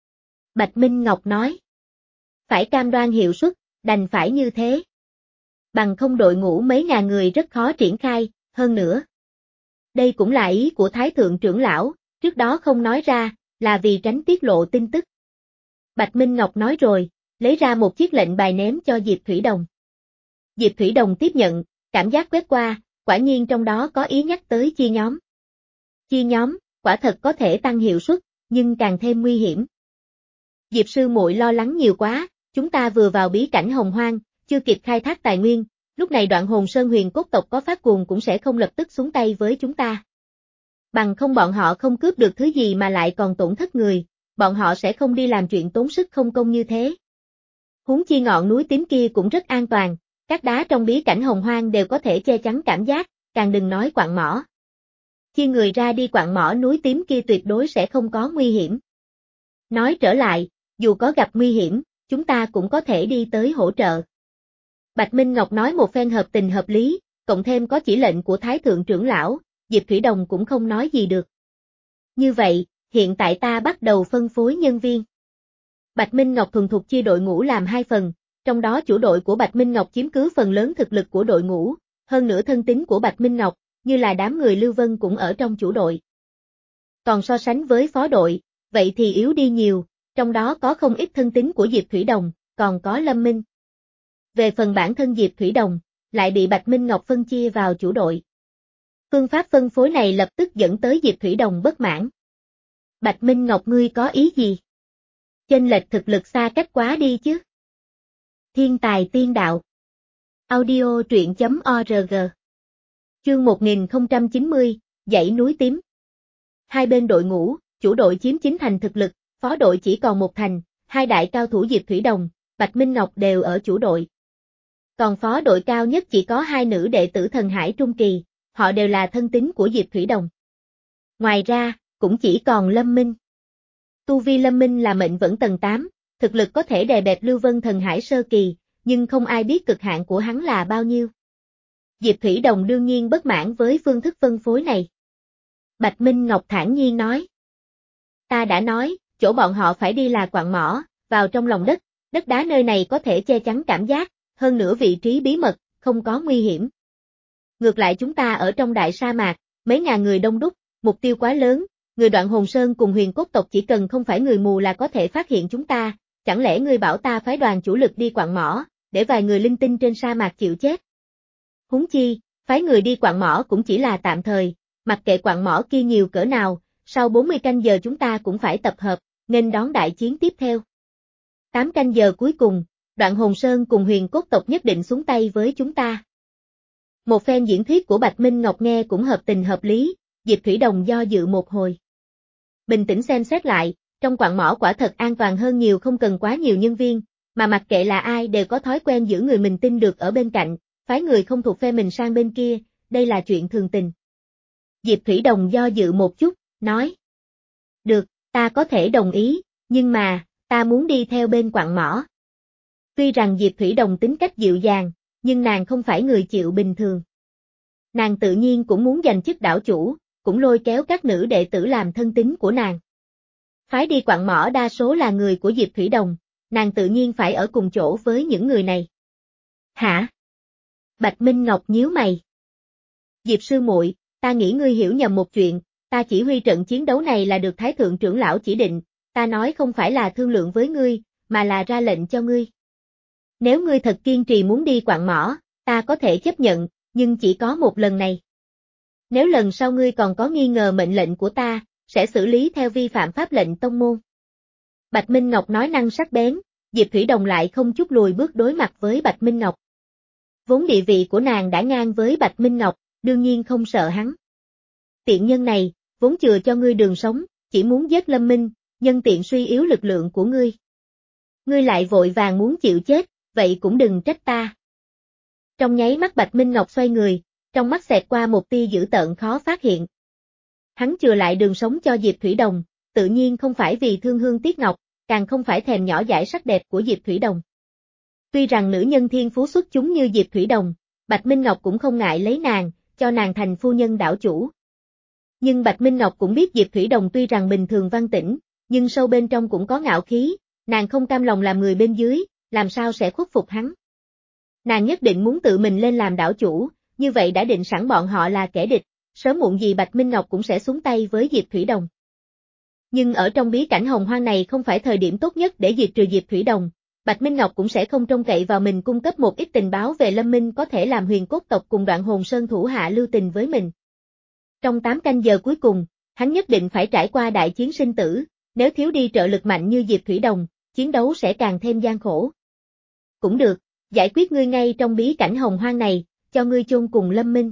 Bạch Minh Ngọc nói. Phải cam đoan hiệu suất, đành phải như thế. Bằng không đội ngũ mấy ngàn người rất khó triển khai, hơn nữa. Đây cũng là ý của Thái Thượng trưởng lão, trước đó không nói ra, là vì tránh tiết lộ tin tức. Bạch Minh Ngọc nói rồi, lấy ra một chiếc lệnh bài ném cho Diệp Thủy Đồng. Diệp Thủy Đồng tiếp nhận, cảm giác quét qua, quả nhiên trong đó có ý nhắc tới chia nhóm. Chia nhóm, quả thật có thể tăng hiệu suất, nhưng càng thêm nguy hiểm. Diệp sư muội lo lắng nhiều quá, chúng ta vừa vào bí cảnh hồng hoang, chưa kịp khai thác tài nguyên, lúc này Đoạn Hồn Sơn Huyền Cốt tộc có phát cuồng cũng sẽ không lập tức xuống tay với chúng ta. Bằng không bọn họ không cướp được thứ gì mà lại còn tổn thất người, bọn họ sẽ không đi làm chuyện tốn sức không công như thế. Huống chi ngọn núi tím kia cũng rất an toàn, các đá trong bí cảnh hồng hoang đều có thể che chắn cảm giác, càng đừng nói quặng mỏ. Chia người ra đi quặng mỏ núi tím kia tuyệt đối sẽ không có nguy hiểm. Nói trở lại, dù có gặp nguy hiểm, chúng ta cũng có thể đi tới hỗ trợ. Bạch Minh Ngọc nói một phen hợp tình hợp lý, cộng thêm có chỉ lệnh của Thái Thượng trưởng lão, Diệp Thủy Đồng cũng không nói gì được. Như vậy, hiện tại ta bắt đầu phân phối nhân viên. Bạch Minh Ngọc thuần thục chia đội ngũ làm hai phần, trong đó chủ đội của Bạch Minh Ngọc chiếm cứ phần lớn thực lực của đội ngũ, hơn nữa thân tín của Bạch Minh Ngọc, như là đám người Lưu Vân cũng ở trong chủ đội. Còn so sánh với phó đội, vậy thì yếu đi nhiều, trong đó có không ít thân tín của Diệp Thủy Đồng, còn có Lâm Minh. Về phần bản thân Diệp Thủy Đồng, lại bị Bạch Minh Ngọc phân chia vào chủ đội. Phương pháp phân phối này lập tức dẫn tới Diệp Thủy Đồng bất mãn. Bạch Minh Ngọc ngươi có ý gì? Chênh lệch thực lực xa cách quá đi chứ. Thiên tài tiên đạo. Audio truyện chấm org. Chương một nghìn không trăm chín mươi, dãy núi tím. Hai bên đội ngũ, chủ đội chiếm chín thành thực lực, phó đội chỉ còn một thành, hai đại cao thủ Diệp Thủy Đồng, Bạch Minh Ngọc đều ở chủ đội. Còn phó đội cao nhất chỉ có hai nữ đệ tử Thần Hải Trung Kỳ, họ đều là thân tín của Diệp Thủy Đồng. Ngoài ra, cũng chỉ còn Lâm Minh. Tu vi Lâm Minh là mệnh vẫn tầng tám, thực lực có thể đè bẹp Lưu Vân Thần Hải Sơ Kỳ, nhưng không ai biết cực hạn của hắn là bao nhiêu. Diệp Thủy Đồng đương nhiên bất mãn với phương thức phân phối này. Bạch Minh Ngọc thản nhiên nói. Ta đã nói, chỗ bọn họ phải đi là quặng mỏ, vào trong lòng đất, đất đá nơi này có thể che chắn cảm giác, hơn nữa vị trí bí mật, không có nguy hiểm. Ngược lại chúng ta ở trong đại sa mạc, mấy ngàn người đông đúc, mục tiêu quá lớn, người Đoạn Hồn Sơn cùng Huyền Cốt tộc chỉ cần không phải người mù là có thể phát hiện chúng ta, chẳng lẽ ngươi bảo ta phái đoàn chủ lực đi quặng mỏ, để vài người linh tinh trên sa mạc chịu chết? Huống chi, phái người đi quặng mỏ cũng chỉ là tạm thời, mặc kệ quặng mỏ kia nhiều cỡ nào, sau bốn mươi canh giờ chúng ta cũng phải tập hợp, nên đón đại chiến tiếp theo. tám canh giờ cuối cùng, Đoạn Hồn Sơn cùng Huyền Cốt tộc nhất định xuống tay với chúng ta. Một phen diễn thuyết của Bạch Minh Ngọc nghe cũng hợp tình hợp lý, Diệp Thủy Đồng do dự một hồi. Bình tĩnh xem xét lại, trong quặng mỏ quả thật an toàn hơn nhiều, không cần quá nhiều nhân viên, mà mặc kệ là ai đều có thói quen giữ người mình tin được ở bên cạnh, phái người không thuộc phe mình sang bên kia, đây là chuyện thường tình. Diệp Thủy Đồng do dự một chút, nói. Được, ta có thể đồng ý, nhưng mà, ta muốn đi theo bên quặng mỏ. Tuy rằng Diệp Thủy Đồng tính cách dịu dàng, nhưng nàng không phải người chịu bình thường. Nàng tự nhiên cũng muốn giành chức đảo chủ, cũng lôi kéo các nữ đệ tử làm thân tín của nàng. Phái đi quặng mỏ đa số là người của Diệp Thủy Đồng, nàng tự nhiên phải ở cùng chỗ với những người này. Hả? Bạch Minh Ngọc nhíu mày. Diệp sư muội, ta nghĩ ngươi hiểu nhầm một chuyện, ta chỉ huy trận chiến đấu này là được Thái Thượng trưởng lão chỉ định, ta nói không phải là thương lượng với ngươi, mà là ra lệnh cho ngươi. Nếu ngươi thật kiên trì muốn đi quặng mỏ, ta có thể chấp nhận, nhưng chỉ có một lần này. Nếu lần sau ngươi còn có nghi ngờ mệnh lệnh của ta, sẽ xử lý theo vi phạm pháp lệnh tông môn. Bạch Minh Ngọc nói năng sắc bén, Diệp Thủy Đồng lại không chút lùi bước đối mặt với Bạch Minh Ngọc. Vốn địa vị của nàng đã ngang với Bạch Minh Ngọc, đương nhiên không sợ hắn. Tiện nhân này, vốn chừa cho ngươi đường sống, chỉ muốn giết Lâm Minh, nhân tiện suy yếu lực lượng của ngươi. Ngươi lại vội vàng muốn chịu chết, vậy cũng đừng trách ta. Trong nháy mắt Bạch Minh Ngọc xoay người, trong mắt xẹt qua một tia dữ tợn khó phát hiện. Hắn chừa lại đường sống cho Diệp Thủy Đồng, tự nhiên không phải vì thương hương tiếc ngọc, càng không phải thèm nhỏ dãi sắc đẹp của Diệp Thủy Đồng. Tuy rằng nữ nhân thiên phú xuất chúng như Diệp Thủy Đồng, Bạch Minh Ngọc cũng không ngại lấy nàng, cho nàng thành phu nhân đảo chủ. Nhưng Bạch Minh Ngọc cũng biết Diệp Thủy Đồng tuy rằng bình thường văn tĩnh, nhưng sâu bên trong cũng có ngạo khí, nàng không cam lòng làm người bên dưới, làm sao sẽ khuất phục hắn. Nàng nhất định muốn tự mình lên làm đảo chủ, như vậy đã định sẵn bọn họ là kẻ địch, sớm muộn gì Bạch Minh Ngọc cũng sẽ xuống tay với Diệp Thủy Đồng. Nhưng ở trong bí cảnh hồng hoang này không phải thời điểm tốt nhất để diệt trừ Diệp Thủy Đồng, Bạch Minh Ngọc cũng sẽ không trông cậy vào mình cung cấp một ít tình báo về Lâm Minh có thể làm Huyền Cốt tộc cùng Đoạn Hồn Sơn thủ hạ lưu tình với mình. Trong tám canh giờ cuối cùng, hắn nhất định phải trải qua đại chiến sinh tử, nếu thiếu đi trợ lực mạnh như Diệp Thủy Đồng, chiến đấu sẽ càng thêm gian khổ. Cũng được, giải quyết ngươi ngay trong bí cảnh hồng hoang này, cho ngươi chôn cùng Lâm Minh.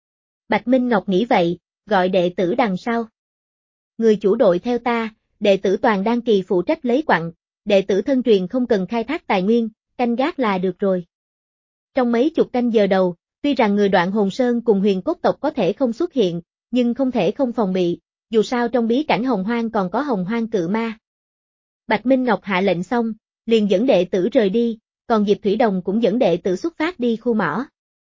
Bạch Minh Ngọc nghĩ vậy, gọi đệ tử đằng sau. Người chủ đội theo ta, đệ tử toàn đan kỳ phụ trách lấy quặng, đệ tử thân truyền không cần khai thác tài nguyên, canh gác là được rồi. Trong mấy chục canh giờ đầu, tuy rằng người Đoạn Hồn Sơn cùng Huyền Cốt tộc có thể không xuất hiện, nhưng không thể không phòng bị, dù sao trong bí cảnh hồng hoang còn có hồng hoang cự ma. Bạch Minh Ngọc hạ lệnh xong, liền dẫn đệ tử rời đi, còn Diệp Thủy Đồng cũng dẫn đệ tử xuất phát đi khu mỏ.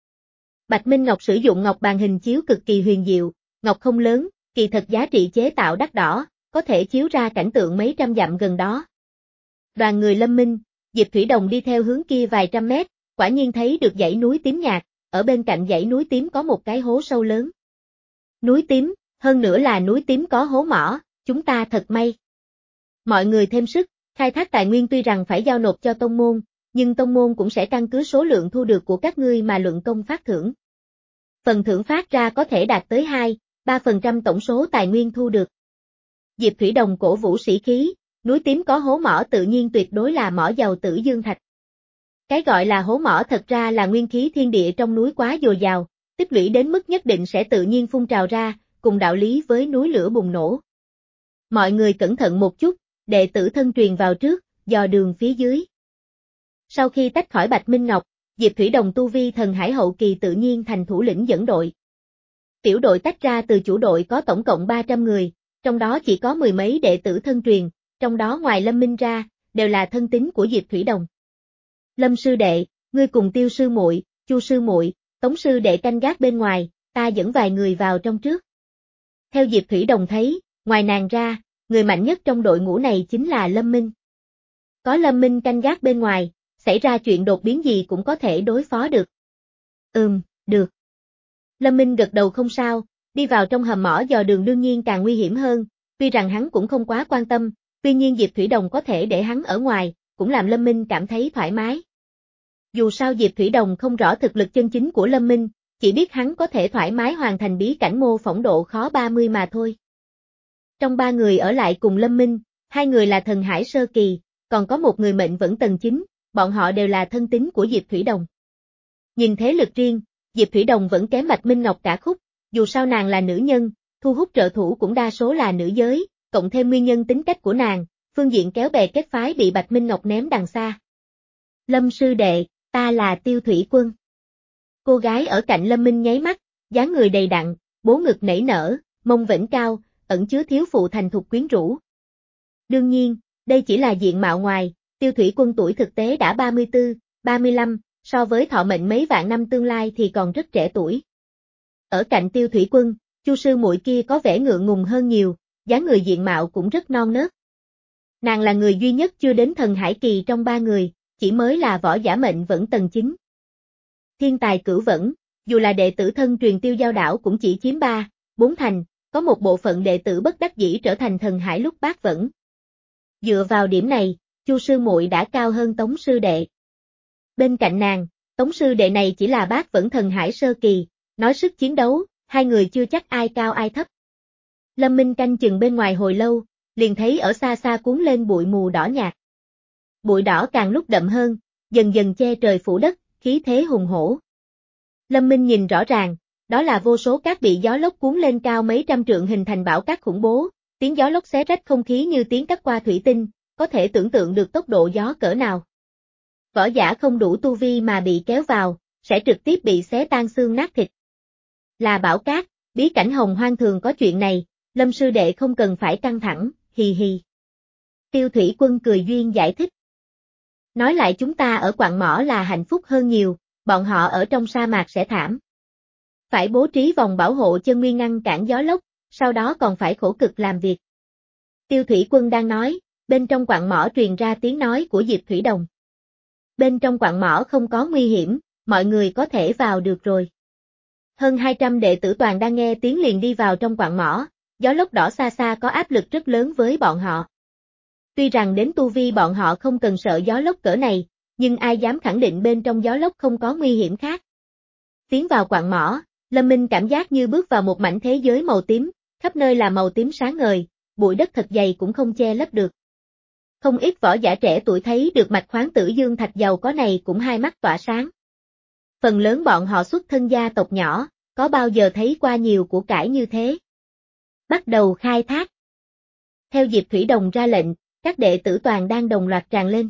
Bạch Minh Ngọc sử dụng ngọc bàn hình chiếu cực kỳ huyền diệu, ngọc không lớn, kỳ thật giá trị chế tạo đắt đỏ, có thể chiếu ra cảnh tượng mấy trăm dặm gần đó. Đoàn người Lâm Minh, Diệp Thủy Đồng đi theo hướng kia vài trăm mét, quả nhiên thấy được dãy núi tím nhạt, ở bên cạnh dãy núi tím có một cái hố sâu lớn. Núi tím, hơn nữa là núi tím có hố mỏ, chúng ta thật may. Mọi người thêm sức, khai thác tài nguyên tuy rằng phải giao nộp cho tông môn, nhưng tông môn cũng sẽ căn cứ số lượng thu được của các ngươi mà luận công phát thưởng. Phần thưởng phát ra có thể đạt tới hai, ba phần trăm tổng số tài nguyên thu được. Diệp Thủy Đồng cổ vũ sĩ khí, núi tím có hố mỏ tự nhiên tuyệt đối là mỏ dầu tử dương thạch. Cái gọi là hố mỏ thật ra là nguyên khí thiên địa trong núi quá dồi dào, tích lũy đến mức nhất định sẽ tự nhiên phun trào ra, cùng đạo lý với núi lửa bùng nổ. Mọi người cẩn thận một chút, đệ tử thân truyền vào trước, dò đường phía dưới. Sau khi tách khỏi Bạch Minh Ngọc, Diệp Thủy Đồng tu vi thần hải hậu kỳ tự nhiên thành thủ lĩnh dẫn đội. Tiểu đội tách ra từ chủ đội có tổng cộng ba trăm người, trong đó chỉ có mười mấy đệ tử thân truyền, trong đó ngoài Lâm Minh ra, đều là thân tín của Diệp Thủy Đồng. Lâm sư đệ, ngươi cùng Tiêu sư muội, Chu sư muội, Tống sư đệ canh gác bên ngoài, ta dẫn vài người vào trong trước. Theo Diệp Thủy Đồng thấy, ngoài nàng ra, người mạnh nhất trong đội ngũ này chính là Lâm Minh. Có Lâm Minh canh gác bên ngoài, xảy ra chuyện đột biến gì cũng có thể đối phó được. Ừm, được. Lâm Minh gật đầu không sao, đi vào trong hầm mỏ dò đường đương nhiên càng nguy hiểm hơn, tuy rằng hắn cũng không quá quan tâm, tuy nhiên Diệp Thủy Đồng có thể để hắn ở ngoài, cũng làm Lâm Minh cảm thấy thoải mái. Dù sao Diệp Thủy Đồng không rõ thực lực chân chính của Lâm Minh, chỉ biết hắn có thể thoải mái hoàn thành bí cảnh mô phỏng độ khó ba mươi mà thôi. Trong ba người ở lại cùng Lâm Minh, hai người là thần hải sơ kỳ, còn có một người mệnh vẫn tầng chín, bọn họ đều là thân tín của Diệp Thủy Đồng. Nhìn thế lực riêng, Diệp Thủy Đồng vẫn kém Bạch Minh Ngọc cả khúc, dù sao nàng là nữ nhân, thu hút trợ thủ cũng đa số là nữ giới, cộng thêm nguyên nhân tính cách của nàng, phương diện kéo bè kết phái bị Bạch Minh Ngọc ném đằng xa. Lâm sư đệ, ta là Tiêu Thủy Quân. Cô gái ở cạnh Lâm Minh nháy mắt, dáng người đầy đặn, bố ngực nảy nở, mông vểnh cao, ẩn chứa thiếu phụ thành thục quyến rũ. Đương nhiên, đây chỉ là diện mạo ngoài, Tiêu Thủy Quân tuổi thực tế đã ba mươi tư, ba mươi lăm, so với thọ mệnh mấy vạn năm tương lai thì còn rất trẻ tuổi. Ở cạnh Tiêu Thủy Quân, Chu sư muội kia có vẻ ngượng ngùng hơn nhiều, dáng người diện mạo cũng rất non nớt. Nàng là người duy nhất chưa đến thần hải kỳ trong ba người, chỉ mới là võ giả mệnh vẫn tầng chín. Thiên tài cửu vẫn, dù là đệ tử thân truyền Tiêu Giao đảo cũng chỉ chiếm ba, bốn thành, có một bộ phận đệ tử bất đắc dĩ trở thành thần hải lúc bát vẫn. Dựa vào điểm này, Chu sư muội đã cao hơn Tống sư đệ. Bên cạnh nàng, Tống sư đệ này chỉ là bát vẫn thần hải sơ kỳ, nói sức chiến đấu, hai người chưa chắc ai cao ai thấp. Lâm Minh canh chừng bên ngoài hồi lâu, liền thấy ở xa xa cuốn lên bụi mù đỏ nhạt. Bụi đỏ càng lúc đậm hơn, dần dần che trời phủ đất, khí thế hùng hổ. Lâm Minh nhìn rõ ràng, đó là vô số cát bị gió lốc cuốn lên cao mấy trăm trượng hình thành bão cát khủng bố, tiếng gió lốc xé rách không khí như tiếng cắt qua thủy tinh, có thể tưởng tượng được tốc độ gió cỡ nào. Võ giả không đủ tu vi mà bị kéo vào, sẽ trực tiếp bị xé tan xương nát thịt. Là bão cát, bí cảnh hồng hoang thường có chuyện này, Lâm sư đệ không cần phải căng thẳng, hì hì. Tiêu Thủy Quân cười duyên giải thích. Nói lại chúng ta ở quặng mỏ là hạnh phúc hơn nhiều, bọn họ ở trong sa mạc sẽ thảm. Phải bố trí vòng bảo hộ chân nguyên ngăn cản gió lốc, sau đó còn phải khổ cực làm việc. Tiêu Thủy Quân đang nói, bên trong quặng mỏ truyền ra tiếng nói của Diệp Thủy Đồng. Bên trong quặng mỏ không có nguy hiểm, mọi người có thể vào được rồi. Hơn hai trăm đệ tử toàn đang nghe tiếng liền đi vào trong quặng mỏ, gió lốc đỏ xa xa có áp lực rất lớn với bọn họ. Tuy rằng đến tu vi bọn họ không cần sợ gió lốc cỡ này, nhưng ai dám khẳng định bên trong gió lốc không có nguy hiểm khác. Tiến vào quặng mỏ, Lâm Minh cảm giác như bước vào một mảnh thế giới màu tím, khắp nơi là màu tím sáng ngời, bụi đất thật dày cũng không che lấp được. Không ít võ giả trẻ tuổi thấy được mạch khoáng tử dương thạch giàu có này cũng hai mắt tỏa sáng. Phần lớn bọn họ xuất thân gia tộc nhỏ, có bao giờ thấy qua nhiều của cải như thế. Bắt đầu khai thác. Theo Diệp Thủy Đồng ra lệnh, các đệ tử toàn đang đồng loạt tràn lên.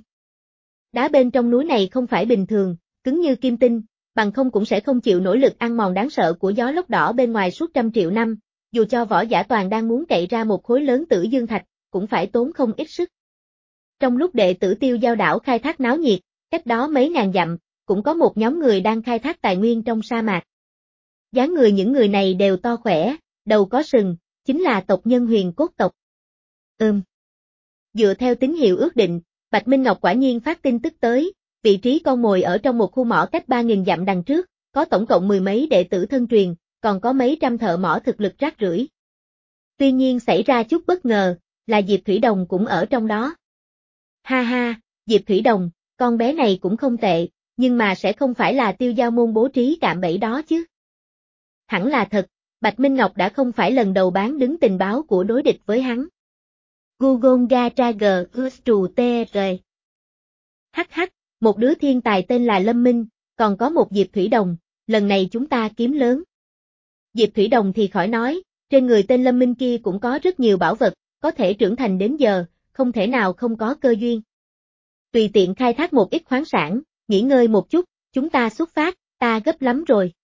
Đá bên trong núi này không phải bình thường, cứng như kim tinh, bằng không cũng sẽ không chịu nổi lực ăn mòn đáng sợ của gió lốc đỏ bên ngoài suốt trăm triệu năm, dù cho võ giả toàn đang muốn cậy ra một khối lớn tử dương thạch, cũng phải tốn không ít sức. Trong lúc đệ tử Tiêu Giao đảo khai thác náo nhiệt, cách đó mấy ngàn dặm, cũng có một nhóm người đang khai thác tài nguyên trong sa mạc. Dáng người những người này đều to khỏe, đầu có sừng, chính là tộc nhân Huyền Cốt tộc. Ừm. Dựa theo tín hiệu ước định, Bạch Minh Ngọc quả nhiên phát tin tức tới, vị trí con mồi ở trong một khu mỏ cách ba nghìn dặm đằng trước, có tổng cộng mười mấy đệ tử thân truyền, còn có mấy trăm thợ mỏ thực lực rác rưởi. Tuy nhiên xảy ra chút bất ngờ, là Diệp Thủy Đồng cũng ở trong đó. Ha ha, Diệp Thủy Đồng, con bé này cũng không tệ, nhưng mà sẽ không phải là Tiêu Giao môn bố trí cạm bẫy đó chứ. Hẳn là thật, Bạch Minh Ngọc đã không phải lần đầu bán đứng tình báo của đối địch với hắn. Google Gatrager Ustru tr. Hắc hắc, một đứa thiên tài tên là Lâm Minh, còn có một Diệp Thủy Đồng, lần này chúng ta kiếm lớn. Diệp Thủy Đồng thì khỏi nói, trên người tên Lâm Minh kia cũng có rất nhiều bảo vật, có thể trưởng thành đến giờ, không thể nào không có cơ duyên. Tùy tiện khai thác một ít khoáng sản, nghỉ ngơi một chút, chúng ta xuất phát, ta gấp lắm rồi.